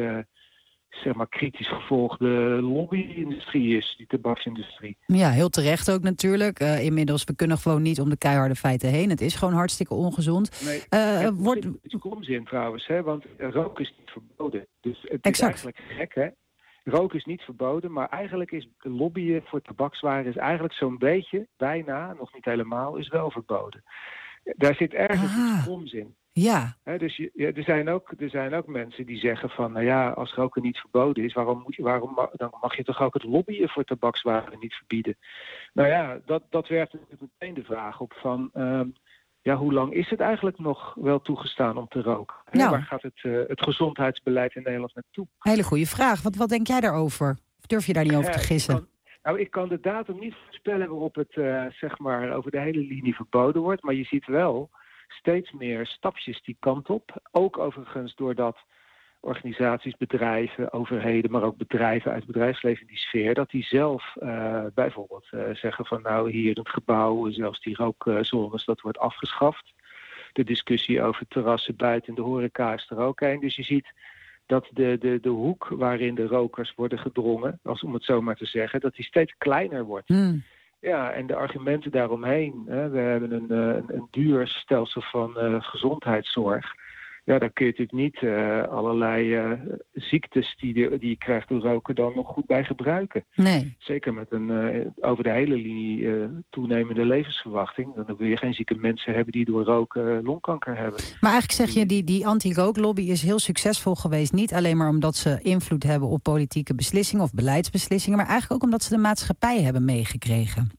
kritisch gevolgde lobby-industrie is, die tabaksindustrie. Ja, heel terecht ook natuurlijk. Inmiddels, we kunnen gewoon niet om de keiharde feiten heen. Het is gewoon hartstikke ongezond. Nee, het is onzin trouwens, hè, want roken is niet verboden. Dus het is eigenlijk gek, hè. Roken is niet verboden, maar eigenlijk is lobbyen voor tabakswaren is eigenlijk zo'n beetje, bijna, nog niet helemaal, is wel verboden. Daar zit ergens iets kroms in. Ja. Dus er zijn ook mensen die zeggen van, nou ja, als roken niet verboden is, dan mag je toch ook het lobbyen voor tabakswaren niet verbieden. Nou ja, dat werpt natuurlijk meteen de vraag op van, hoe lang is het eigenlijk nog wel toegestaan om te roken? Nou. Waar gaat het gezondheidsbeleid in Nederland naartoe? Hele goede vraag. Wat denk jij daarover? Of durf je daar niet over te gissen? Ik kan de datum niet voorspellen waarop het over de hele linie verboden wordt, maar je ziet wel steeds meer stapjes die kant op. Ook overigens doordat organisaties, bedrijven, overheden, maar ook bedrijven uit het bedrijfsleven in die sfeer, dat die zelf bijvoorbeeld zeggen van nou hier in het gebouw, zelfs die rookzones, dat wordt afgeschaft. De discussie over terrassen buiten de horeca is er ook een. Dus je ziet dat de hoek waarin de rokers worden gedrongen, om het zo maar te zeggen, dat die steeds kleiner wordt. Ja, en de argumenten daaromheen. Hè, we hebben een duur stelsel van gezondheidszorg. Ja, daar kun je natuurlijk niet allerlei ziektes die je krijgt door roken dan nog goed bij gebruiken. Nee. Zeker met een over de hele linie toenemende levensverwachting. Dan wil je geen zieke mensen hebben die door roken longkanker hebben. Maar eigenlijk zeg je, die anti-rooklobby is heel succesvol geweest. Niet alleen maar omdat ze invloed hebben op politieke beslissingen of beleidsbeslissingen, maar eigenlijk ook omdat ze de maatschappij hebben meegekregen.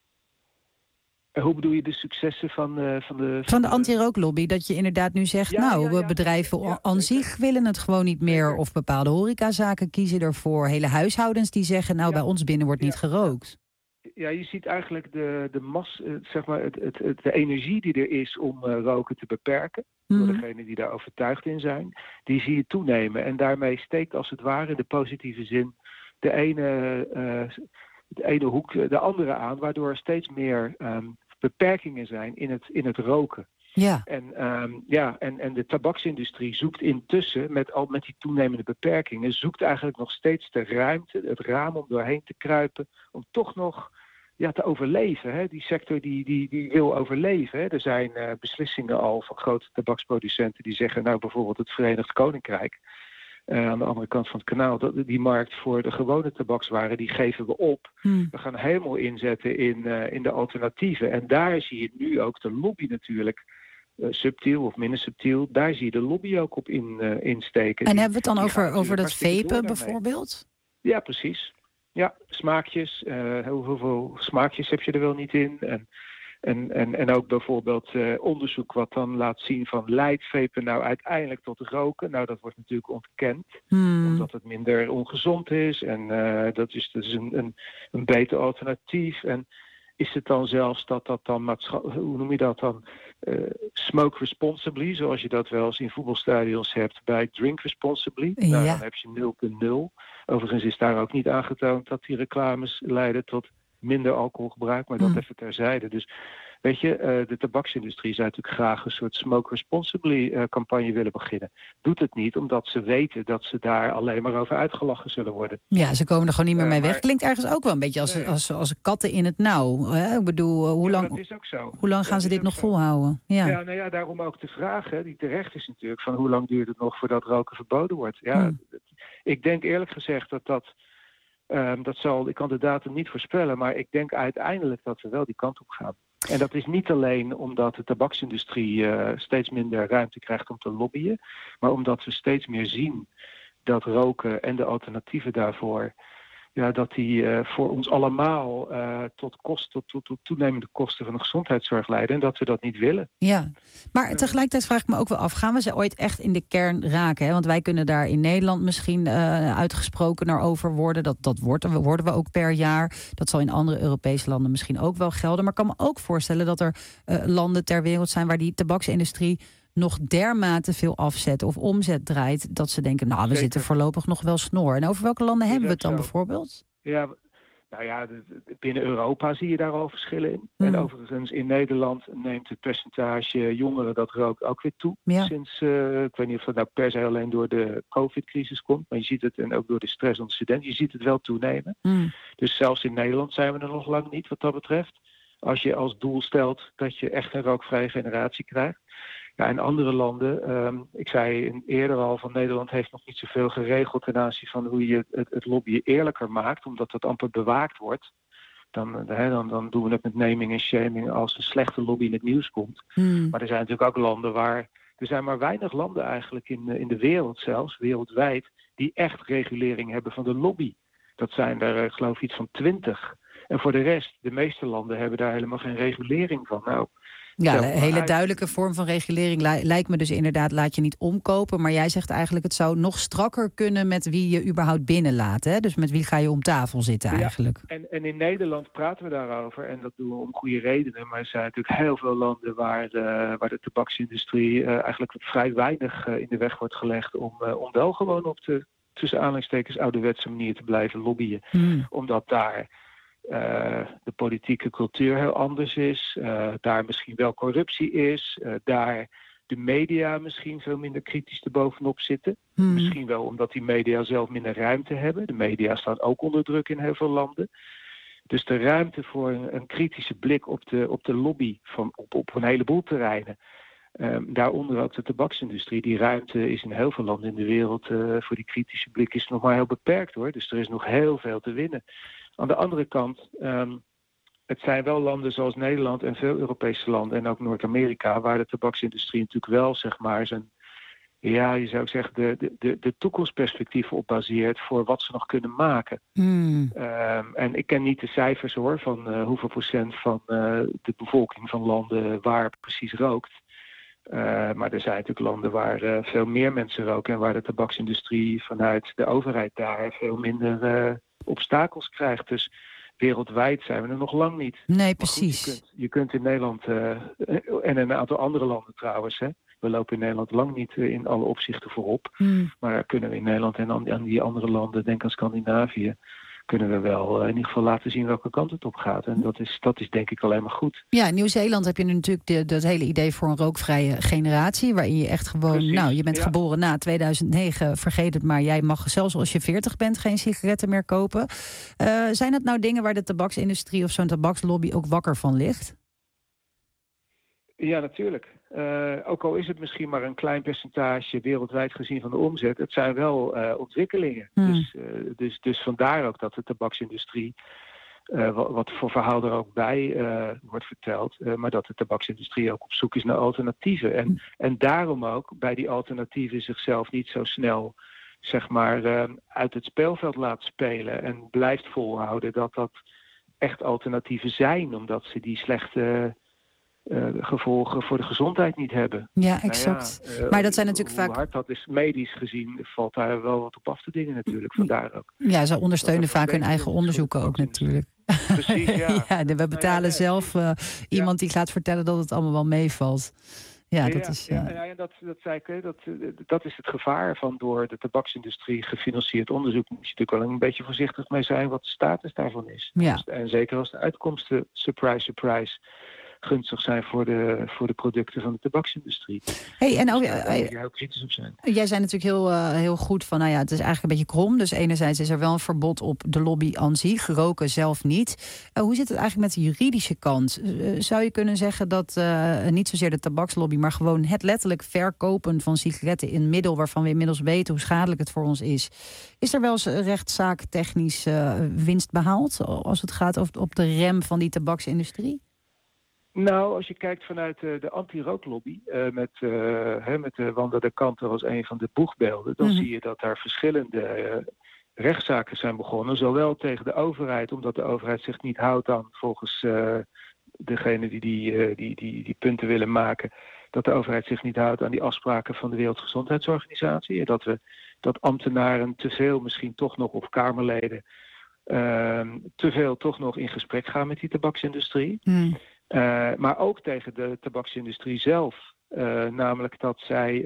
Hoe bedoel je de successen van de anti-rooklobby? Dat je inderdaad nu zegt, bedrijven aan zich willen het gewoon niet meer. Of bepaalde horecazaken kiezen ervoor. Hele huishoudens die zeggen, bij ons binnen wordt niet gerookt. Ja, je ziet eigenlijk de energie die er is om roken te beperken. Door degenen die daar overtuigd in zijn. Die zie je toenemen. En daarmee steekt als het ware in de positieve zin de ene hoek de andere aan, waardoor er steeds meer beperkingen zijn in het roken. Ja. En de tabaksindustrie zoekt intussen, met die toenemende beperkingen, zoekt eigenlijk nog steeds de ruimte, het raam om doorheen te kruipen, om toch nog te overleven. Hè? Die sector die wil overleven. Hè? Er zijn beslissingen al van grote tabaksproducenten die zeggen, nou bijvoorbeeld het Verenigd Koninkrijk, aan de andere kant van het kanaal, die markt voor de gewone tabakswaren, die geven we op. We gaan helemaal inzetten in de alternatieven. En daar zie je nu ook de lobby natuurlijk, subtiel of minder subtiel, daar zie je de lobby ook op insteken. En hebben we het dan over dat vapen bijvoorbeeld? Ja, precies. Ja, smaakjes. Hoeveel smaakjes heb je er wel niet in? En ook bijvoorbeeld onderzoek wat dan laat zien van leidt vapen nou uiteindelijk tot roken. Nou, dat wordt natuurlijk ontkend, omdat het minder ongezond is. En dat is dus een beter alternatief. En is het dan zelfs dat dan, hoe noem je dat dan, smoke responsibly, zoals je dat wel eens in voetbalstadions hebt, bij drink responsibly. Ja. Nou, dan heb je 0,0. Overigens is daar ook niet aangetoond dat die reclames leiden tot minder alcoholgebruik, maar dat even terzijde. Dus weet je, de tabaksindustrie zou natuurlijk graag een soort smoke responsibly campagne willen beginnen. Doet het niet, omdat ze weten dat ze daar alleen maar over uitgelachen zullen worden. Ja, ze komen er gewoon niet meer mee weg. Klinkt ergens ook wel een beetje als katten in het nauw. Hè? Ik bedoel, hoe lang gaan ze dit nog volhouden? Ja, daarom ook de vraag die terecht is natuurlijk, van hoe lang duurt het nog voordat roken verboden wordt? Ja, ik denk eerlijk gezegd ik kan de datum niet voorspellen, maar ik denk uiteindelijk dat we wel die kant op gaan. En dat is niet alleen omdat de tabaksindustrie steeds minder ruimte krijgt om te lobbyen, maar omdat we steeds meer zien dat roken en de alternatieven daarvoor, dat die voor ons allemaal tot toenemende kosten van de gezondheidszorg leiden en dat we dat niet willen. Ja, maar tegelijkertijd vraag ik me ook wel af, gaan we ze ooit echt in de kern raken? Hè? Want wij kunnen daar in Nederland misschien uitgesproken naar over worden. Dat worden we ook per jaar. Dat zal in andere Europese landen misschien ook wel gelden. Maar ik kan me ook voorstellen dat er landen ter wereld zijn waar die tabaksindustrie nog dermate veel afzet of omzet draait, dat ze denken, nou, we zitten voorlopig nog wel snor. En over welke landen hebben we het dan bijvoorbeeld? Ja, nou ja, binnen Europa zie je daar al verschillen in. En overigens in Nederland neemt het percentage jongeren dat rookt ook weer toe. Ja. Sinds, ik weet niet of dat nou per se alleen door de COVID-crisis komt, maar je ziet het, en ook door de stress onder studenten, je ziet het wel toenemen. Dus zelfs in Nederland zijn we er nog lang niet wat dat betreft. Als je als doel stelt dat je echt een rookvrije generatie krijgt. Ja, in andere landen, ik zei eerder al van Nederland heeft nog niet zoveel geregeld ten aanzien van hoe je het lobbyen eerlijker maakt, omdat dat amper bewaakt wordt. Dan doen we het met naming en shaming als een slechte lobby in het nieuws komt. Maar er zijn natuurlijk ook landen waar, er zijn maar weinig landen eigenlijk in de wereld zelfs, wereldwijd, die echt regulering hebben van de lobby. Dat zijn er geloof ik iets van 20. En voor de rest, de meeste landen hebben daar helemaal geen regulering van. Nou, ja, een hele duidelijke vorm van regulering lijkt me dus inderdaad, laat je niet omkopen. Maar jij zegt eigenlijk, het zou nog strakker kunnen met wie je überhaupt binnenlaat. Hè? Dus met wie ga je om tafel zitten eigenlijk. En in Nederland praten we daarover. En dat doen we om goede redenen. Maar er zijn natuurlijk heel veel landen waar de tabaksindustrie eigenlijk vrij weinig in de weg wordt gelegd om wel gewoon op de, tussen aanhalingstekens, ouderwetse manier te blijven lobbyen. Omdat daar de politieke cultuur heel anders is, daar misschien wel corruptie is, daar de media misschien veel minder kritisch erbovenop zitten. Misschien wel omdat die media zelf minder ruimte hebben. De media staan ook onder druk in heel veel landen. Dus de ruimte voor een kritische blik op de lobby op een heleboel terreinen. Daaronder ook de tabaksindustrie. Die ruimte is in heel veel landen in de wereld voor die kritische blik is nog maar heel beperkt hoor. Dus er is nog heel veel te winnen. Aan de andere kant, het zijn wel landen zoals Nederland en veel Europese landen en ook Noord-Amerika, waar de tabaksindustrie natuurlijk wel, zeg maar, zijn, ja, je zou zeggen, de toekomstperspectieven op baseert voor wat ze nog kunnen maken. En ik ken niet de cijfers hoor, van hoeveel procent van de bevolking van landen waar precies rookt. Maar er zijn natuurlijk landen waar veel meer mensen roken en waar de tabaksindustrie vanuit de overheid daar veel minder obstakels krijgt. Dus wereldwijd zijn we er nog lang niet. Nee, precies. Goed, je kunt in Nederland en een aantal andere landen trouwens. Hè, we lopen in Nederland lang niet in alle opzichten voorop. Maar kunnen we in Nederland en aan die andere landen, denk aan Scandinavië, kunnen we wel in ieder geval laten zien welke kant het op gaat. En dat is denk ik alleen maar goed. Ja, in Nieuw-Zeeland heb je nu natuurlijk dat hele idee voor een rookvrije generatie, waarin je echt gewoon, je bent geboren na 2009, vergeet het maar, jij mag zelfs als je 40 bent geen sigaretten meer kopen. Zijn dat nou dingen waar de tabaksindustrie of zo'n tabakslobby ook wakker van ligt? Ja, natuurlijk. Ook al is het misschien maar een klein percentage wereldwijd gezien van de omzet, het zijn wel ontwikkelingen. Dus vandaar ook dat de tabaksindustrie, wat voor verhaal er ook bij wordt verteld, maar dat de tabaksindustrie ook op zoek is naar alternatieven. En daarom ook bij die alternatieven zichzelf niet zo snel, zeg maar, uit het speelveld laat spelen en blijft volhouden dat echt alternatieven zijn, omdat ze die slechte gevolgen voor de gezondheid niet hebben. Ja, exact. Maar dat zijn natuurlijk hoe vaak... hard dat is medisch gezien, valt daar wel wat op af te dingen natuurlijk. Vandaar ook. Ja, ze ondersteunen vaak hun eigen onderzoeken ook natuurlijk. Precies, ja. We betalen zelf iemand die gaat vertellen dat het allemaal wel meevalt. Ja, dat is... dat zei ik, dat is het gevaar van door de tabaksindustrie gefinancierd onderzoek. Moet je natuurlijk wel een beetje voorzichtig mee zijn wat de status daarvan is. Ja. En zeker als de uitkomsten, surprise, surprise, gunstig zijn voor de producten van de tabaksindustrie. Hey, en daar moet je heel kritisch op zijn. Jij zei natuurlijk heel goed van, het is eigenlijk een beetje krom. Dus enerzijds is er wel een verbod op de lobby aan zich, roken zelf niet. Hoe zit het eigenlijk met de juridische kant? Zou je kunnen zeggen dat niet zozeer de tabakslobby, maar gewoon het letterlijk verkopen van sigaretten in middel waarvan we inmiddels weten hoe schadelijk het voor ons is. Is er wel eens rechtszaak-technisch winst behaald als het gaat op de rem van die tabaksindustrie? Nou, als je kijkt vanuit de anti-rooklobby, met Wanda de Kanter als een van de boegbeelden, dan zie je dat daar verschillende rechtszaken zijn begonnen. Zowel tegen de overheid, omdat de overheid zich niet houdt aan, volgens degene die punten willen maken, dat de overheid zich niet houdt aan die afspraken van de Wereldgezondheidsorganisatie. Dat ambtenaren te veel misschien toch nog, of Kamerleden, te veel toch nog in gesprek gaan met die tabaksindustrie. Maar ook tegen de tabaksindustrie zelf. Namelijk dat zij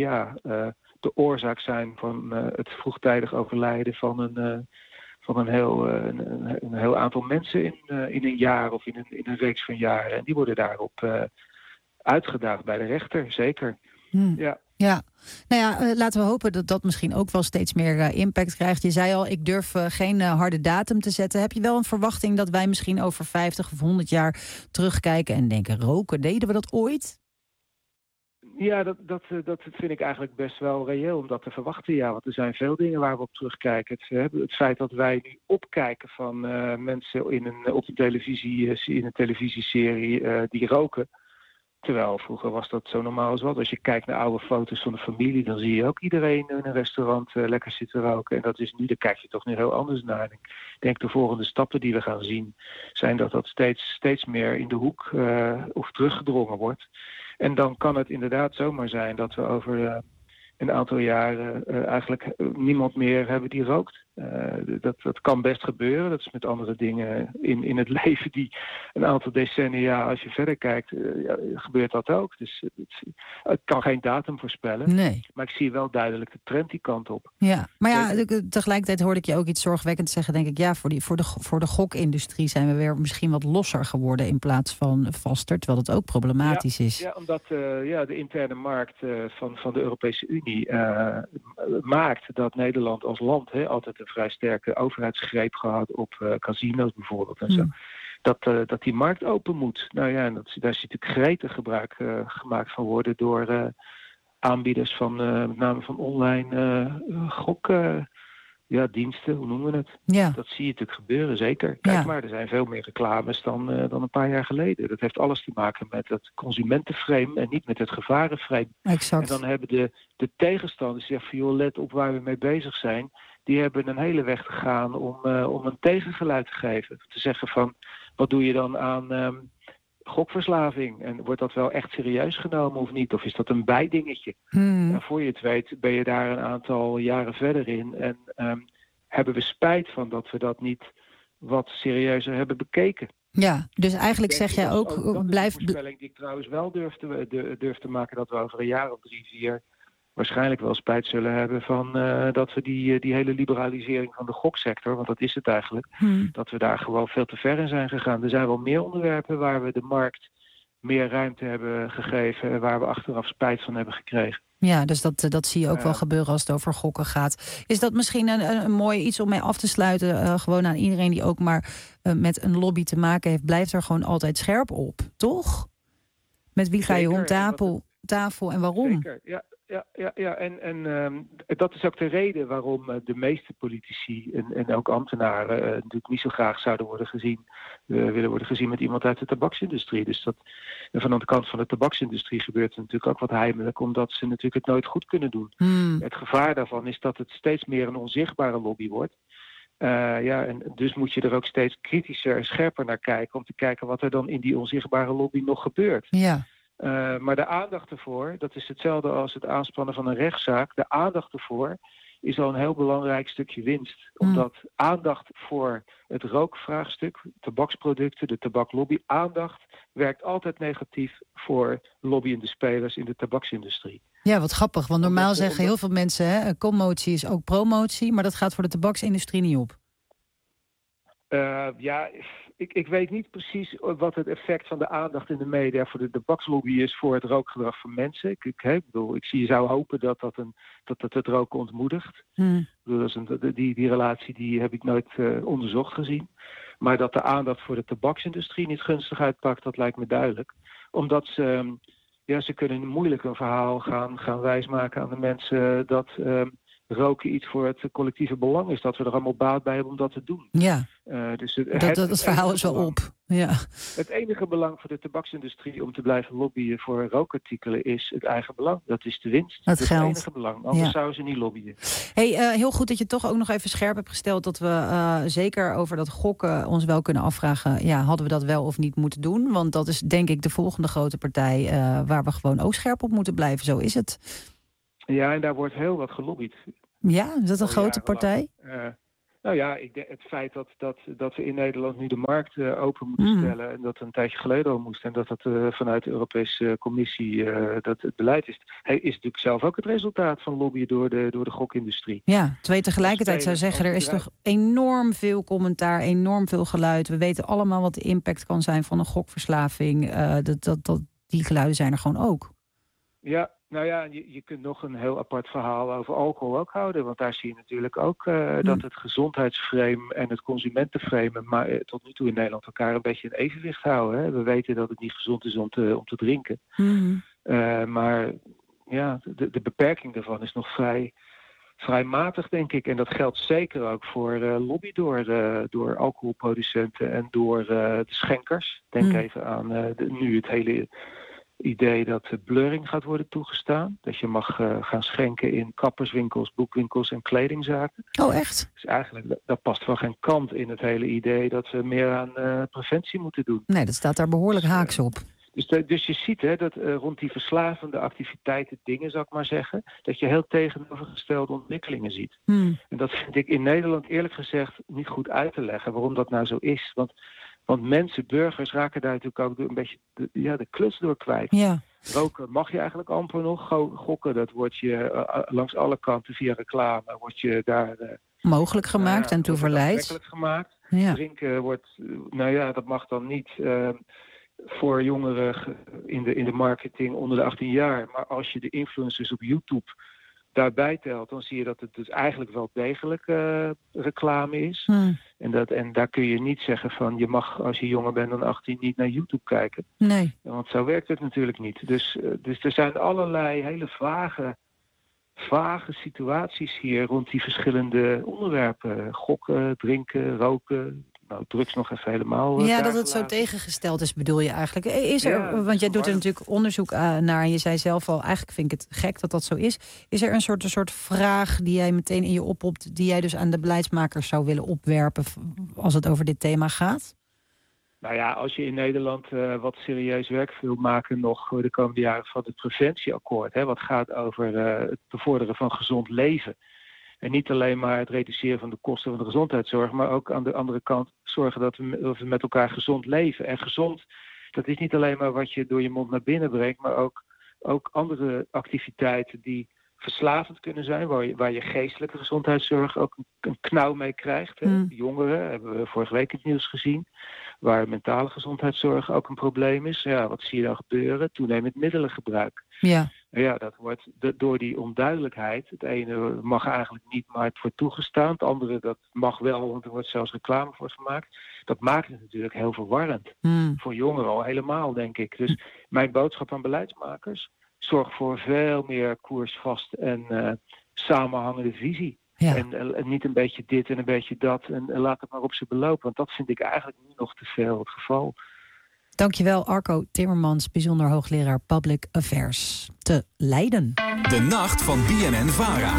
de oorzaak zijn van het vroegtijdig overlijden van een heel aantal mensen in een jaar of in een reeks van jaren. En die worden daarop uitgedaagd bij de rechter, zeker. Ja, laten we hopen dat dat misschien ook wel steeds meer impact krijgt. Je zei al, ik durf geen harde datum te zetten. Heb je wel een verwachting dat wij misschien over 50 of 100 jaar terugkijken en denken, roken, deden we dat ooit? Ja, dat vind ik eigenlijk best wel reëel om dat te verwachten. Ja, want er zijn veel dingen waar we op terugkijken. Het feit dat wij nu opkijken van mensen op een televisieserie die roken. Terwijl vroeger was dat zo normaal als wat. Als je kijkt naar oude foto's van de familie, dan zie je ook iedereen in een restaurant lekker zitten roken. En dat is nu, daar kijk je toch nu heel anders naar. Ik denk de volgende stappen die we gaan zien, zijn dat steeds meer in de hoek of teruggedrongen wordt. En dan kan het inderdaad zomaar zijn dat we over een aantal jaren eigenlijk niemand meer hebben die rookt. Dat kan best gebeuren. Dat is met andere dingen in het leven die een aantal decennia, als je verder kijkt, gebeurt dat ook. Dus het kan geen datum voorspellen. Nee. Maar ik zie wel duidelijk de trend die kant op. Ja, maar tegelijkertijd hoorde ik je ook iets zorgwekkend zeggen, denk ik, voor de gokindustrie zijn we weer misschien wat losser geworden in plaats van vaster, terwijl dat ook problematisch is. Ja, omdat de interne markt van de Europese Unie maakt dat Nederland als land altijd een vrij sterke overheidsgreep gehad op casino's bijvoorbeeld en zo. Dat die markt open moet. Nou ja, en daar ziet natuurlijk gretig gebruik gemaakt van worden door aanbieders van met name van online diensten, hoe noemen we het? Ja. Dat zie je natuurlijk gebeuren, zeker. Kijk maar, er zijn veel meer reclames dan een paar jaar geleden. Dat heeft alles te maken met het consumentenframe en niet met het gevarenframe. Exact. En dan hebben de tegenstanders die zeggen van, joh, let op waar we mee bezig zijn. Die hebben een hele weg te gaan om een tegengeluid te geven. Te zeggen van, wat doe je dan aan gokverslaving? En wordt dat wel echt serieus genomen of niet? Of is dat een bijdingetje? En voor je het weet ben je daar een aantal jaren verder in. En hebben we spijt van dat we dat niet wat serieuzer hebben bekeken. Ja, dus eigenlijk zeg jij ook blijf... Dat is een voorspelling die ik trouwens wel durf te maken, dat we over een jaar of 3, 4... waarschijnlijk wel spijt zullen hebben van dat we die hele liberalisering van de goksector, want dat is het eigenlijk, dat we daar gewoon veel te ver in zijn gegaan. Er zijn wel meer onderwerpen waar we de markt meer ruimte hebben gegeven en waar we achteraf spijt van hebben gekregen. Ja, dus dat zie je ook wel gebeuren als het over gokken gaat. Is dat misschien een mooi iets om mee af te sluiten? Gewoon aan iedereen die ook maar met een lobby te maken heeft, blijft er gewoon altijd scherp op, toch? Met wie ga je rond tafel en waarom? Zeker, ja. En dat is ook de reden waarom de meeste politici en ook ambtenaren natuurlijk niet zo graag zouden willen worden gezien met iemand uit de tabaksindustrie. Dus en van de kant van de tabaksindustrie gebeurt er natuurlijk ook wat heimelijk, omdat ze natuurlijk het nooit goed kunnen doen. Het gevaar daarvan is dat het steeds meer een onzichtbare lobby wordt. En dus moet je er ook steeds kritischer en scherper naar kijken om te kijken wat er dan in die onzichtbare lobby nog gebeurt. Ja. Maar de aandacht ervoor, dat is hetzelfde als het aanspannen van een rechtszaak. De aandacht ervoor is al een heel belangrijk stukje winst. Omdat aandacht voor het rookvraagstuk, tabaksproducten, de tabaklobby, aandacht werkt altijd negatief voor lobbyende spelers in de tabaksindustrie. Ja, wat grappig, want normaal zeggen heel veel mensen, commotie is ook promotie, maar dat gaat voor de tabaksindustrie niet op. Ik weet niet precies wat het effect van de aandacht in de media voor de tabakslobby is voor het rookgedrag van mensen. Je zou hopen dat het roken ontmoedigt. Die relatie die heb ik nooit onderzocht gezien. Maar dat de aandacht voor de tabaksindustrie niet gunstig uitpakt, dat lijkt me duidelijk. Omdat ze kunnen moeilijk een verhaal gaan wijsmaken aan de mensen dat roken iets voor het collectieve belang is. Dat we er allemaal baat bij hebben om dat te doen. Ja, dus het verhaal is wel op. Ja. Het enige belang voor de tabaksindustrie om te blijven lobbyen voor rookartikelen is het eigen belang. Dat is de winst. Het dat geld. is het enige belang. Anders zouden ze niet lobbyen. Heel goed dat je toch ook nog even scherp hebt gesteld dat we zeker over dat gokken ons wel kunnen afvragen. Ja, hadden we dat wel of niet moeten doen? Want dat is denk ik de volgende grote partij waar we gewoon ook scherp op moeten blijven. Zo is het. Ja, en daar wordt heel wat gelobbyd. Ja, is dat een grote partij? Het feit dat we in Nederland nu de markt open moeten stellen en dat een tijdje geleden al moest en dat vanuit de Europese Commissie dat het beleid is natuurlijk zelf ook het resultaat van lobbyen door de gokindustrie. Ja, tegelijkertijd zou zeggen, er is toch enorm veel commentaar, enorm veel geluid. We weten allemaal wat de impact kan zijn van een gokverslaving. Die geluiden zijn er gewoon ook. Ja. Nou ja, je kunt nog een heel apart verhaal over alcohol ook houden. Want daar zie je natuurlijk ook dat het gezondheidsframe en het consumentenframe maar tot nu toe in Nederland elkaar een beetje in evenwicht houden. Hè. We weten dat het niet gezond is om te drinken. Maar ja, de beperking daarvan is nog vrij matig, denk ik. En dat geldt zeker ook voor lobby door alcoholproducenten en door de schenkers. Denk even aan nu het hele idee dat de blurring gaat worden toegestaan. Dat je mag gaan schenken in kapperswinkels, boekwinkels en kledingzaken. Oh, echt? Dus eigenlijk, dat past van geen kant in het hele idee dat we meer aan preventie moeten doen. Nee, dat staat daar behoorlijk haaks op. Dus je ziet dat rond die verslavende activiteiten dingen, zou ik maar zeggen, dat je heel tegenovergestelde ontwikkelingen ziet. En dat vind ik in Nederland eerlijk gezegd niet goed uit te leggen waarom dat nou zo is. Want mensen, burgers, raken daar natuurlijk ook een beetje de kluts door kwijt. Ja. Roken mag je eigenlijk amper nog. Gokken, dat wordt je langs alle kanten via reclame wordt je daar mogelijk gemaakt en toe verleid. Gemaakt. Ja. Drinken wordt, dat mag dan niet voor jongeren in de marketing onder de 18 jaar. Maar als je de influencers op YouTube daarbij telt, dan zie je dat het dus eigenlijk wel degelijk reclame is. En daar kun je niet zeggen van je mag als je jonger bent dan 18 niet naar YouTube kijken. Nee. Want zo werkt het natuurlijk niet. Dus er zijn allerlei hele vage situaties hier rond die verschillende onderwerpen. Gokken, drinken, roken. Nou, drugs nog even helemaal. Ja, dat het zo tegengesteld is, bedoel je eigenlijk. Want jij doet er natuurlijk onderzoek naar en je zei zelf al, eigenlijk vind ik het gek dat dat zo is. Is er een soort vraag die jij meteen in je oppopt, die jij dus aan de beleidsmakers zou willen opwerpen als het over dit thema gaat? Nou ja, als je in Nederland wat serieus werk wil maken nog de komende jaren van het preventieakkoord, wat gaat over het bevorderen van gezond leven. En niet alleen maar het reduceren van de kosten van de gezondheidszorg, maar ook aan de andere kant zorgen dat we met elkaar gezond leven. En gezond, dat is niet alleen maar wat je door je mond naar binnen brengt, maar ook andere activiteiten die verslavend kunnen zijn, waar je geestelijke gezondheidszorg ook een knauw mee krijgt. Hè. Jongeren hebben we vorige week in het nieuws gezien, waar mentale gezondheidszorg ook een probleem is. Ja, wat zie je dan gebeuren? Toenemend middelengebruik. Ja. Ja, dat wordt door die onduidelijkheid. Het ene mag eigenlijk niet, maar het wordt toegestaan. Het andere, dat mag wel, want er wordt zelfs reclame voor gemaakt. Dat maakt het natuurlijk heel verwarrend. Voor jongeren al helemaal, denk ik. Dus mijn boodschap aan beleidsmakers: zorg voor veel meer koersvast en samenhangende visie. Ja. En niet een beetje dit en een beetje dat en laat het maar op ze belopen. Want dat vind ik eigenlijk nu nog te veel het geval. Dankjewel, Arco Timmermans, bijzonder hoogleraar Public Affairs te Leiden. De nacht van BNN-VARA.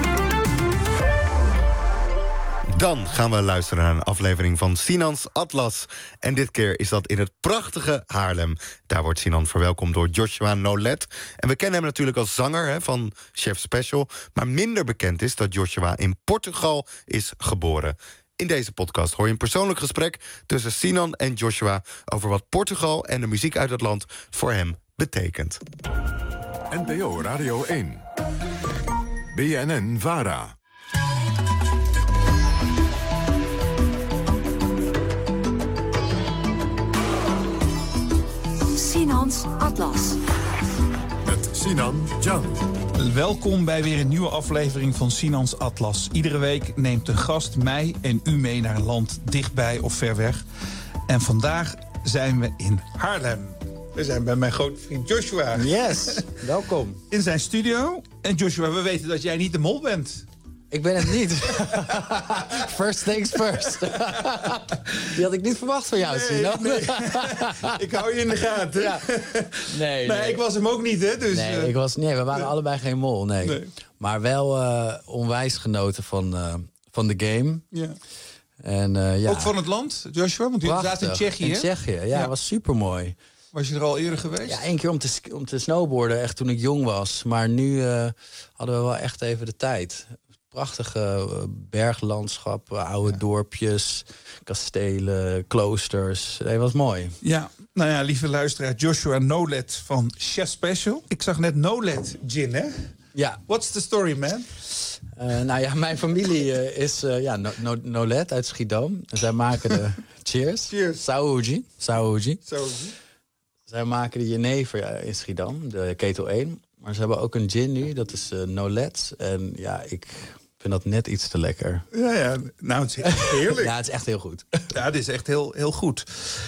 Dan gaan we luisteren naar een aflevering van Sinan's Atlas. En dit keer is dat in het prachtige Haarlem. Daar wordt Sinan verwelkomd door Joshua Nolet. En we kennen hem natuurlijk als zanger van Chef Special. Maar minder bekend is dat Joshua in Portugal is geboren. In deze podcast hoor je een persoonlijk gesprek tussen Sinan en Joshua over wat Portugal en de muziek uit het land voor hem betekent. NPO Radio 1. BNN-VARA. Sinan's Atlas. Met Sinan Can. Welkom bij weer een nieuwe aflevering van Sinan's Atlas. Iedere week neemt de gast mij en u mee naar een land dichtbij of ver weg. En vandaag zijn we in Haarlem. We zijn bij mijn grote vriend Joshua. Yes, welkom. In zijn studio. En Joshua, we weten dat jij niet de mol bent. Ik ben het niet. First things first. Die had ik niet verwacht van jou, Sinan. Nee. Ik hou je in de gaten. Ja. Nee, ik was hem ook niet, hè? Dus, nee, we waren allebei geen mol, nee. Maar wel onwijs genoten van de game. Ja. En, ook van het land, Joshua? Want jullie zaten in Tsjechië, in Tsjechië, ja. Was supermooi. Was je er al eerder geweest? Ja, 1 keer om te snowboarden, echt toen ik jong was. Maar nu hadden we wel echt even de tijd. Prachtige berglandschappen, oude dorpjes, kastelen, kloosters. Het was mooi. Ja, nou ja, lieve luisteraar, Joshua Nolet van Chef Special. Ik zag net Nolet Gin, hè? Ja. What's the story, man? Nou ja, mijn familie is Nolet uit Schiedam. En zij maken de... Cheers. Cheers. Saúde. Zij maken de jenever in Schiedam, de ketel 1. Maar ze hebben ook een gin nu, dat is Nolet. En ja, ik vind dat net iets te lekker. Ja, nou, het is echt heerlijk. Ja, het is echt heel goed. Ja, het is echt heel, heel goed.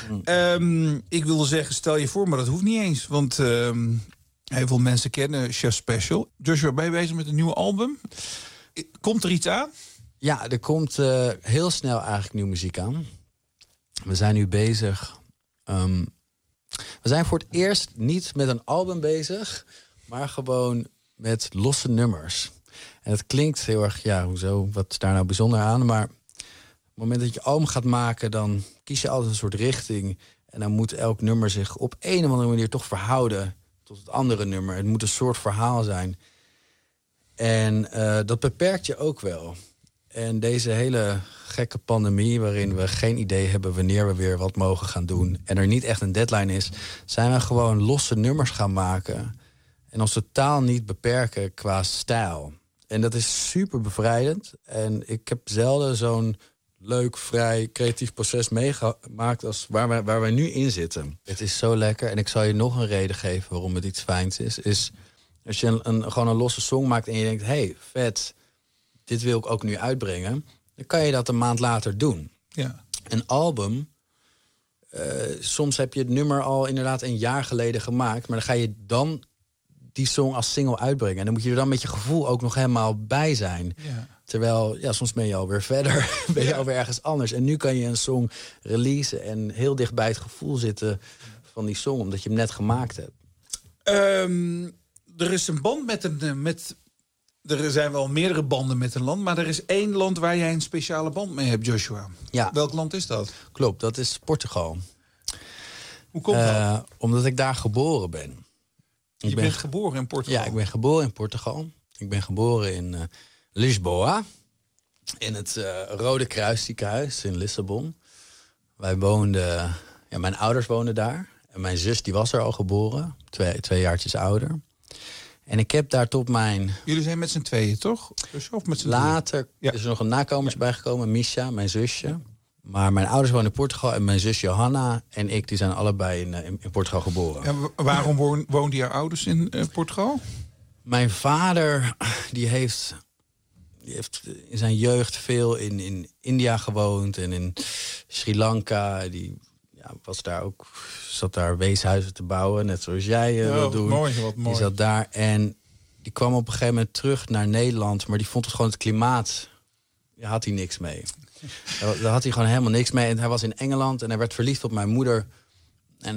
Ik wilde zeggen, stel je voor, maar dat hoeft niet eens. Want heel veel mensen kennen Chef Special. Joshua, ben je bezig met een nieuw album? Komt er iets aan? Ja, er komt heel snel eigenlijk nieuwe muziek aan. We zijn nu bezig. We zijn voor het eerst niet met een album bezig, maar gewoon met losse nummers. En het klinkt heel erg, ja, hoezo, wat is daar nou bijzonder aan? Maar op het moment dat je album gaat maken, dan kies je altijd een soort richting. En dan moet elk nummer zich op een of andere manier toch verhouden tot het andere nummer. Het moet een soort verhaal zijn. En dat beperkt je ook wel. En deze hele gekke pandemie, waarin we geen idee hebben wanneer we weer wat mogen gaan doen en er niet echt een deadline is, zijn we gewoon losse nummers gaan maken en ons totaal niet beperken qua stijl. En dat is super bevrijdend. En ik heb zelden zo'n leuk, vrij, creatief proces meegemaakt als waar wij nu in zitten. Het is zo lekker. En ik zal je nog een reden geven waarom het iets fijns is als je gewoon een losse song maakt en je denkt, hey, vet, dit wil ik ook nu uitbrengen, dan kan je dat een maand later doen. Ja. Een album, soms heb je het nummer al inderdaad een jaar geleden gemaakt, maar dan ga je dan die song als single uitbrengen. En dan moet je er dan met je gevoel ook nog helemaal bij zijn. Ja. Terwijl, ja, soms ben je alweer verder, ben je alweer ergens anders. En nu kan je een song releasen en heel dicht bij het gevoel zitten van die song, omdat je hem net gemaakt hebt. Er is een band er zijn wel meerdere banden met een land, maar er is 1 land waar jij een speciale band mee hebt, Joshua. Ja. Welk land is dat? Klopt, dat is Portugal. Hoe komt dat? Omdat ik daar geboren ben. Je bent geboren in Portugal? Ja, ik ben geboren in Portugal. Ik ben geboren in Lisboa. In het Rode Kruis ziekenhuis in Lissabon. Mijn ouders woonden daar. En mijn zus die was er al geboren. 2 jaartjes ouder. En ik heb daar tot mijn... Jullie zijn met z'n tweeën, toch? Of met z'n Later is er nog een nakomertje bijgekomen, Misha, mijn zusje. Maar mijn ouders wonen in Portugal en mijn zus Johanna en ik die zijn allebei in Portugal geboren. En waarom woonden jouw ouders in Portugal? Mijn vader die heeft in zijn jeugd veel in India gewoond en in Sri Lanka. Die zat daar weeshuizen te bouwen, net zoals jij wil doen. Mooi, wat mooi. Die zat daar en die kwam op een gegeven moment terug naar Nederland, maar die vond het gewoon het klimaat. Daar had hij niks mee. Daar had hij gewoon helemaal niks mee. En hij was in Engeland en hij werd verliefd op mijn moeder. En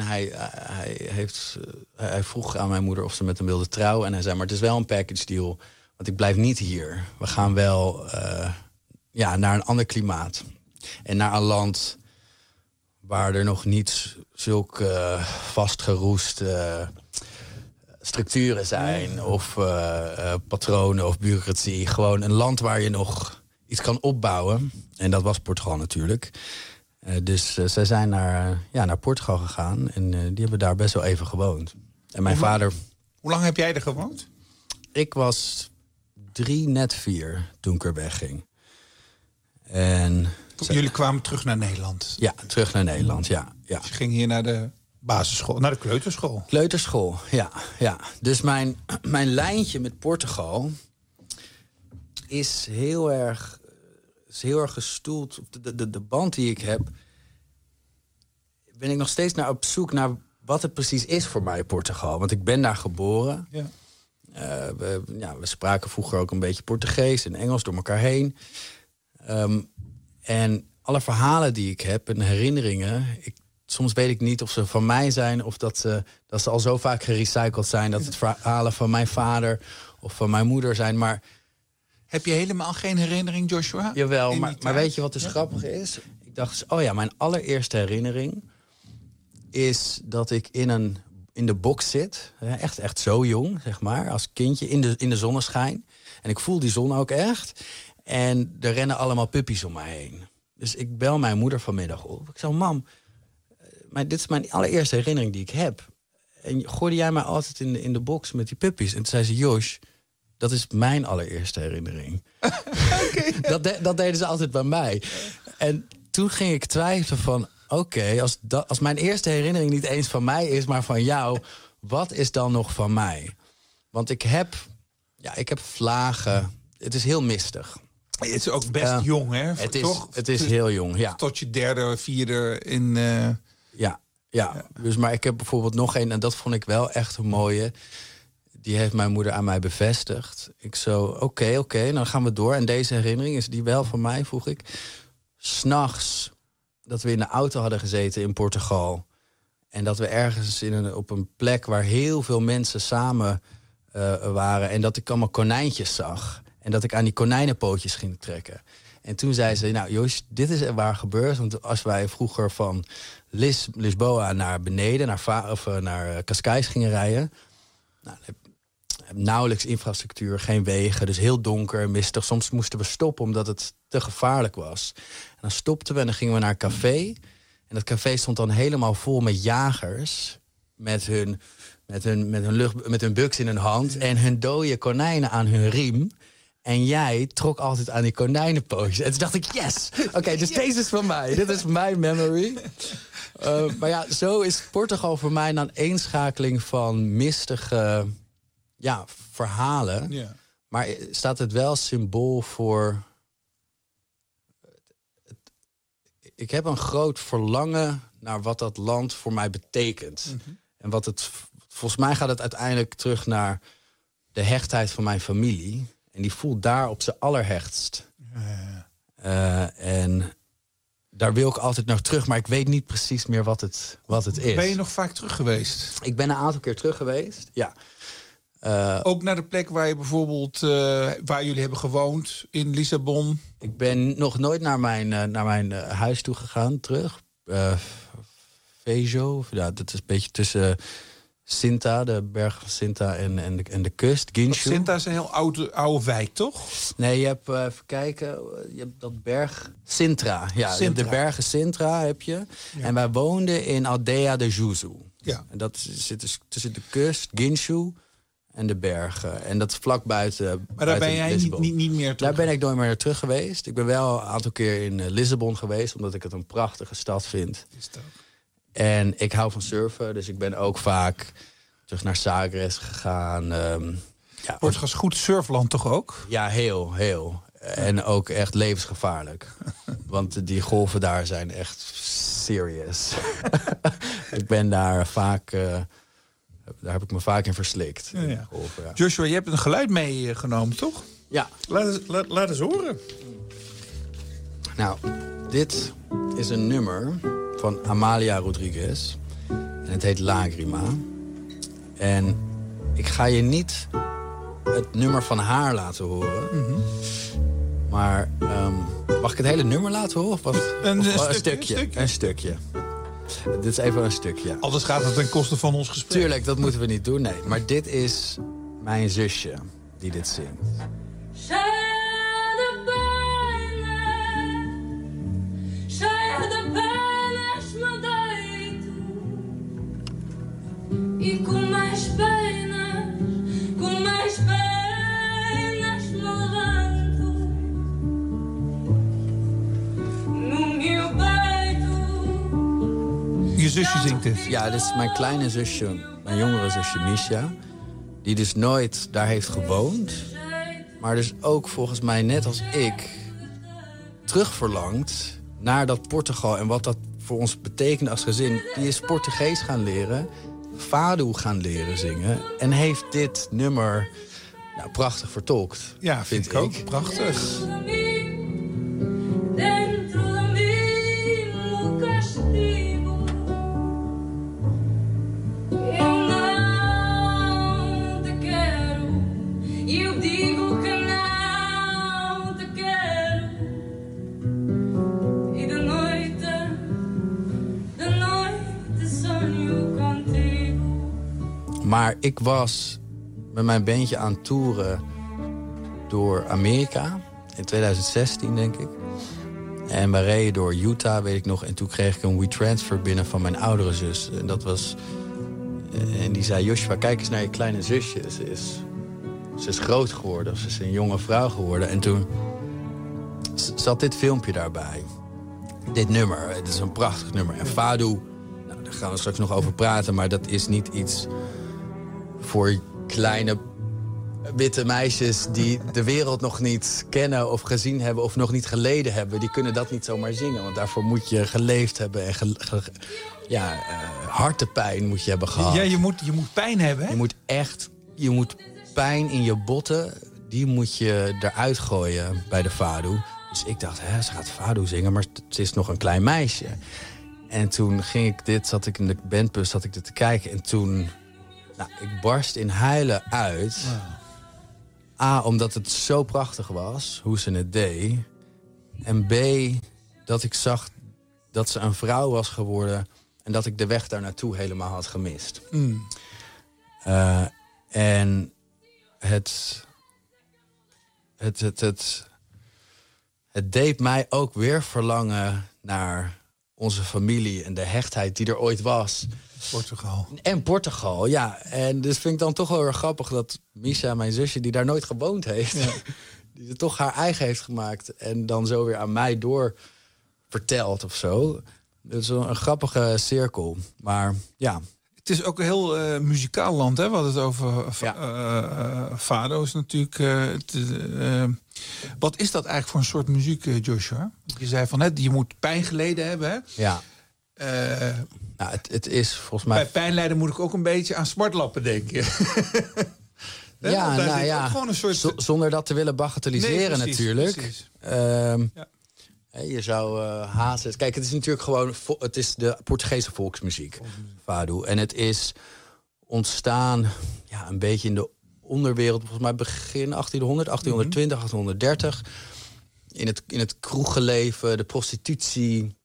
hij vroeg aan mijn moeder of ze met hem wilde trouwen. En hij zei, maar het is wel een package deal. Want ik blijf niet hier. We gaan wel naar een ander klimaat. En naar een land waar er nog niet zulke vastgeroeste structuren zijn. Of patronen of bureaucratie. Gewoon een land waar je nog iets kan opbouwen. En dat was Portugal natuurlijk. Dus zij zijn naar Portugal gegaan. En die hebben daar best wel even gewoond. En mijn vader... Hoe lang heb jij er gewoond? Ik was 3, net 4 toen ik er wegging. En... Jullie kwamen terug naar Nederland? Ja, terug naar Nederland, ja. Dus je ging hier naar de basisschool, naar de kleuterschool? Kleuterschool, ja. Dus mijn lijntje met Portugal is heel erg gestoeld. De band die ik heb, ben ik nog steeds op zoek naar wat het precies is voor mij, Portugal. Want ik ben daar geboren. Ja. We spraken vroeger ook een beetje Portugees en Engels door elkaar heen. En alle verhalen die ik heb en herinneringen, soms weet ik niet of ze van mij zijn of dat ze al zo vaak gerecycled zijn dat het verhalen van mijn vader of van mijn moeder zijn. Maar heb je helemaal geen herinnering, Joshua? Jawel, maar weet je wat dus grappig is? Ik dacht, mijn allereerste herinnering is dat ik in de box zit. Echt zo jong, zeg maar, als kindje in de zonneschijn. En ik voel die zon ook echt. En er rennen allemaal puppies om mij heen. Dus ik bel mijn moeder vanmiddag op. Ik zeg, mam, dit is mijn allereerste herinnering die ik heb. En gooide jij mij altijd in de box met die puppies? En toen zei ze, Josh, dat is mijn allereerste herinnering. Dat deden ze altijd bij mij. En toen ging ik twijfelen van, oké, als mijn eerste herinnering niet eens van mij is, maar van jou, wat is dan nog van mij? Want ik heb vlagen. Het is heel mistig. Het is ook best jong, hè? Het is heel jong, ja. Tot je 3e, 4e in... Ja. Dus, maar ik heb bijvoorbeeld nog een, en dat vond ik wel echt een mooie. Die heeft mijn moeder aan mij bevestigd. Ik zo, oké, dan gaan we door. En deze herinnering, is die wel van mij, vroeg ik. 'S'nachts, dat we in de auto hadden gezeten in Portugal. En dat we ergens op een plek waar heel veel mensen samen waren. En dat ik allemaal konijntjes zag. En dat ik aan die konijnenpootjes ging trekken. En toen zei ze, nou Joost, dit is er waar gebeurd. Want als wij vroeger van Lisboa naar beneden, naar Cascais gingen rijden. Nou, nauwelijks infrastructuur, geen wegen. Dus heel donker, mistig. Soms moesten we stoppen omdat het te gevaarlijk was. En dan stopten we en dan gingen we naar een café. En dat café stond dan helemaal vol met jagers. Met hun buks in hun hand. En hun dode konijnen aan hun riem. En jij trok altijd aan die konijnenpootjes. En toen dacht ik, yes! Oké, dus deze is van mij. Dit is mijn memory. Maar ja, zo is Portugal voor mij dan eenschakeling van mistige verhalen. Ja. Maar staat het wel symbool voor... Ik heb een groot verlangen naar wat dat land voor mij betekent. Mm-hmm. En volgens mij gaat het uiteindelijk terug naar de hechtheid van mijn familie. En die voelt daar op zijn allerhechtst. En daar wil ik altijd naar terug, maar ik weet niet precies meer wat het is. Ben je nog vaak terug geweest? Ik ben een aantal keer terug geweest, ja. Ook naar de plek waar je bijvoorbeeld waar jullie hebben gewoond in Lissabon? Ik ben nog nooit naar mijn huis toe gegaan, terug. Feijó, dat is een beetje tussen Sinta, de berg van Sinta en de kust. Guincho. Sinta is een heel oude wijk, toch? Nee, je hebt, even kijken, je hebt dat berg Sintra. Ja, Sintra. Je hebt de bergen Sintra heb je. Ja. En wij woonden in Aldeia de Juzu. Ja. En dat zit dus tussen de kust, Guincho en de bergen. En dat is vlak buiten. Maar daar ben jij niet meer terug? Daar ben ik nooit meer terug geweest. Ik ben wel een aantal keer in Lissabon geweest, omdat ik het een prachtige stad vind. Is het ook. En ik hou van surfen, dus ik ben ook vaak terug naar Sagres gegaan. Portugal is goed surfland toch ook? Ja, heel. En ook echt levensgevaarlijk. Want die golven daar zijn echt serious. Ik ben daar vaak... daar heb ik me vaak in verslikt. Ja. Golven, ja. Joshua, je hebt een geluid meegenomen, toch? Ja. Laat eens horen. Nou, dit is een nummer van Amalia Rodriguez. En het heet Lagrima. En ik ga je niet het nummer van haar laten horen. Maar mag ik het hele nummer laten horen? Of een stukje? Een stukje. Dit is even een stukje. Anders gaat het ten koste van ons gesprek. Tuurlijk, dat moeten we niet doen. Nee, maar dit is mijn zusje die dit zingt. E com mais penas me levanto no meu peito. Je zusje zingt dit? Ja, dit is mijn kleine zusje, mijn jongere zusje Misha. Die dus nooit daar heeft gewoond. Maar dus ook volgens mij net als ik terugverlangt naar dat Portugal. En wat dat voor ons betekent als gezin. Die is Portugees gaan leren. Fado gaan leren zingen. En heeft dit nummer prachtig vertolkt. Ja, vind ik ook. Prachtig. Maar ik was met mijn bandje aan toeren door Amerika. In 2016, denk ik. En we reden door Utah, weet ik nog. En toen kreeg ik een WeTransfer binnen van mijn oudere zus. En dat was... En die zei, Joshua, kijk eens naar je kleine zusje. Ze is groot geworden. Ze is een jonge vrouw geworden. En toen zat dit filmpje daarbij. Dit nummer. Het is een prachtig nummer. En Fado, daar gaan we straks nog over praten. Maar dat is niet iets voor kleine witte meisjes die de wereld nog niet kennen of gezien hebben of nog niet geleden hebben. Die kunnen dat niet zomaar zingen, want daarvoor moet je geleefd hebben en hartepijn moet je hebben gehad. Ja, je moet pijn hebben, hè? Je moet pijn in je botten, die moet je eruit gooien bij de Fado. Dus ik dacht, ze gaat Fado zingen, maar het is nog een klein meisje. En toen zat ik in de bandbus, zat ik dit te kijken en toen... ik barst in huilen uit. Wow. A, omdat het zo prachtig was, hoe ze het deed. En B, dat ik zag dat ze een vrouw was geworden... en dat ik de weg daar naartoe helemaal had gemist. En het deed mij ook weer verlangen naar onze familie... en de hechtheid die er ooit was... Portugal, ja. En dus vind ik dan toch wel weer grappig dat Misha, mijn zusje, die daar nooit gewoond heeft... Ja. die het toch haar eigen heeft gemaakt en dan zo weer aan mij door vertelt of zo. Dat is een grappige cirkel, maar ja. Het is ook een heel muzikaal land, hè? We hadden het over Fado is natuurlijk... wat is dat eigenlijk voor een soort muziek, Joshua? Je zei van, je moet pijn geleden hebben, hè? Ja. Het is volgens mij... Bij pijnlijden moet ik ook een beetje aan smartlappen denken. Gewoon een soort... Zonder dat te willen bagatelliseren, precies, natuurlijk. Precies. Je zou Hazes... Kijk, het is natuurlijk gewoon... Het is de Portugese volksmuziek, Fado. En het is ontstaan een beetje in de onderwereld. Volgens mij begin 1800, 1820, 1830. In het kroegenleven, de prostitutie.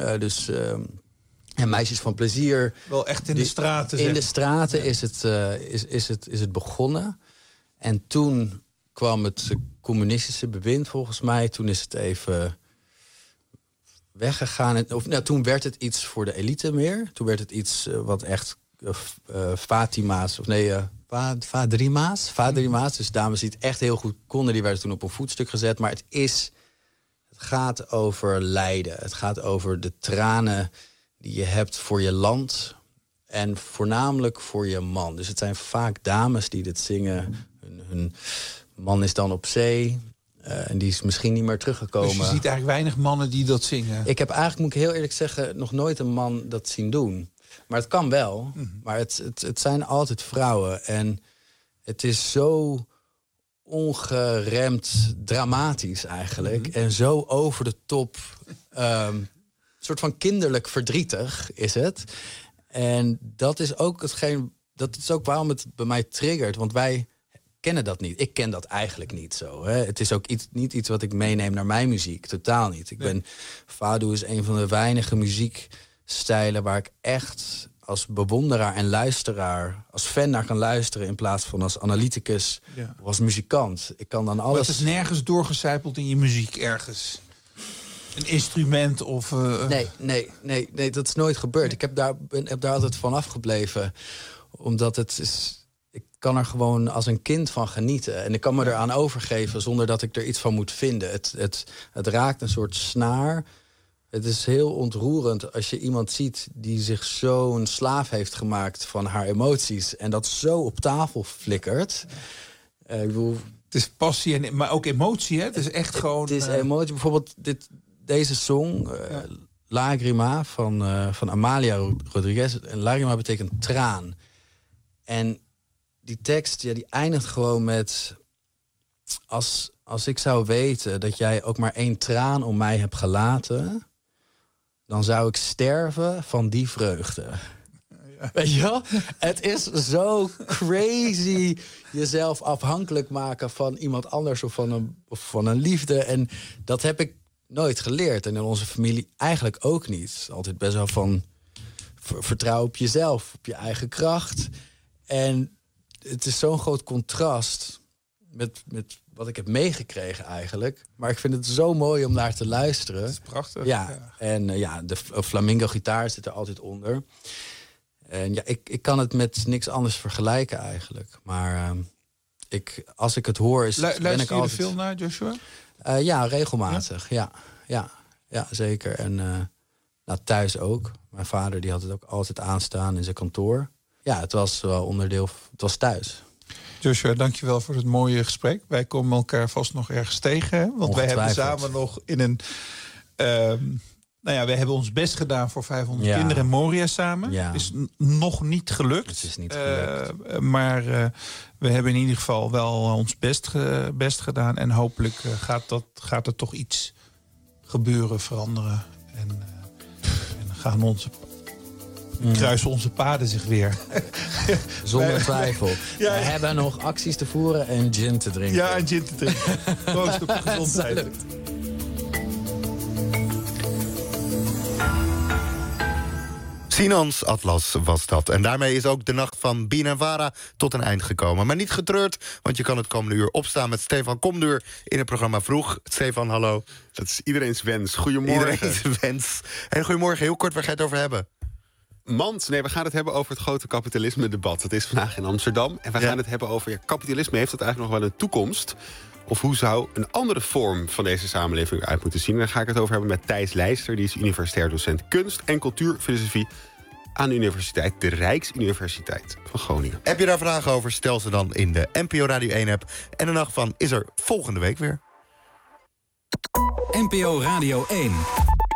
En meisjes van plezier. Wel echt in de straten. In de straten is het begonnen. En toen kwam het communistische bewind volgens mij. Toen is het even weggegaan. Toen werd het iets voor de elite meer. Toen werd het iets wat echt Fatima's... Vadrima's. Dus dames die het echt heel goed konden, die werden toen op een voetstuk gezet. Maar het gaat over lijden. Het gaat over de tranen die je hebt voor je land. En voornamelijk voor je man. Dus het zijn vaak dames die dit zingen. Hun man is dan op zee. En die is misschien niet meer teruggekomen. Dus je ziet eigenlijk weinig mannen die dat zingen? Ik heb eigenlijk, moet ik heel eerlijk zeggen, nog nooit een man dat zien doen. Maar het kan wel. Maar het zijn altijd vrouwen. En het is zo ongeremd dramatisch eigenlijk. En zo over de top. Soort van kinderlijk verdrietig is het. En dat is ook dat is ook waarom het bij mij triggert. Want wij kennen dat niet. Ik ken dat eigenlijk niet zo. Hè. Het is ook niet iets wat ik meeneem naar mijn muziek. Totaal niet. Fado is een van de weinige muziekstijlen waar ik echt als bewonderaar en luisteraar, als fan naar kan luisteren in plaats van als analyticus of als muzikant. Ik kan dan alles. Maar het is nergens doorgecijpeld in je muziek ergens. Een instrument of... Nee, dat is nooit gebeurd. Ik heb daar altijd van afgebleven. Omdat het is... Ik kan er gewoon als een kind van genieten. En ik kan me eraan overgeven zonder dat ik er iets van moet vinden. Het raakt een soort snaar. Het is heel ontroerend als je iemand ziet die zich zo'n slaaf heeft gemaakt van haar emoties. En dat zo op tafel flikkert. Ik bedoel, het is passie, maar ook emotie, hè? Het is echt gewoon... Het is emotie. Bijvoorbeeld deze song, Lagrima, van Amalia Rodriguez. En Lagrima betekent traan. En die tekst, die eindigt gewoon met... Als ik zou weten dat jij ook maar 1 traan om mij hebt gelaten... dan zou ik sterven van die vreugde. Ja. Weet je wel? Het is zo crazy jezelf afhankelijk maken van iemand anders of van een liefde. En dat heb ik nooit geleerd. En in onze familie eigenlijk ook niet. Altijd best wel van vertrouw op jezelf, op je eigen kracht. En het is zo'n groot contrast met wat ik heb meegekregen eigenlijk. Maar ik vind het zo mooi om naar te luisteren. Het is prachtig. Ja. En de flamingo-gitaar zit er altijd onder. En ja, ik kan het met niks anders vergelijken eigenlijk. Maar als ik het hoor is... Luister je er veel naar, Joshua? Ja, regelmatig. Ja, zeker. En thuis ook. Mijn vader die had het ook altijd aanstaan in zijn kantoor. Ja, het was wel onderdeel... Het was thuis. Joshua, dankjewel voor het mooie gesprek. Wij komen elkaar vast nog ergens tegen. Hè? Want wij hebben samen nog in een... wij hebben ons best gedaan voor 500 kinderen in Moria samen. Ja. Het is nog niet gelukt. Het is niet gelukt. Maar we hebben in ieder geval wel ons best gedaan. En hopelijk gaat er toch iets gebeuren, veranderen. En gaan kruisen onze paden zich weer. Zonder twijfel. Ja. We hebben nog acties te voeren en gin te drinken. Ja, en gin te drinken. Proost op de gezondheid. Sinans Atlas was dat. En daarmee is ook de nacht van BNNVARA tot een eind gekomen. Maar niet getreurd, want je kan het komende uur opstaan met Stefan Komduur in het programma Vroeg. Stefan, hallo. Dat is iedereen's wens. Goedemorgen. Iedereen's wens. En goedemorgen, heel kort, waar ga je het over hebben? We gaan het hebben over het grote kapitalisme-debat. Dat is vandaag in Amsterdam. En we gaan het hebben over kapitalisme. Heeft dat eigenlijk nog wel een toekomst? Of hoe zou een andere vorm van deze samenleving eruit moeten zien? En daar ga ik het over hebben met Thijs Leister. Die is universitair docent kunst en cultuurfilosofie aan de universiteit, de Rijksuniversiteit van Groningen. Heb je daar vragen over? Stel ze dan in de NPO Radio 1-app. En de nacht van is er volgende week weer. NPO Radio 1.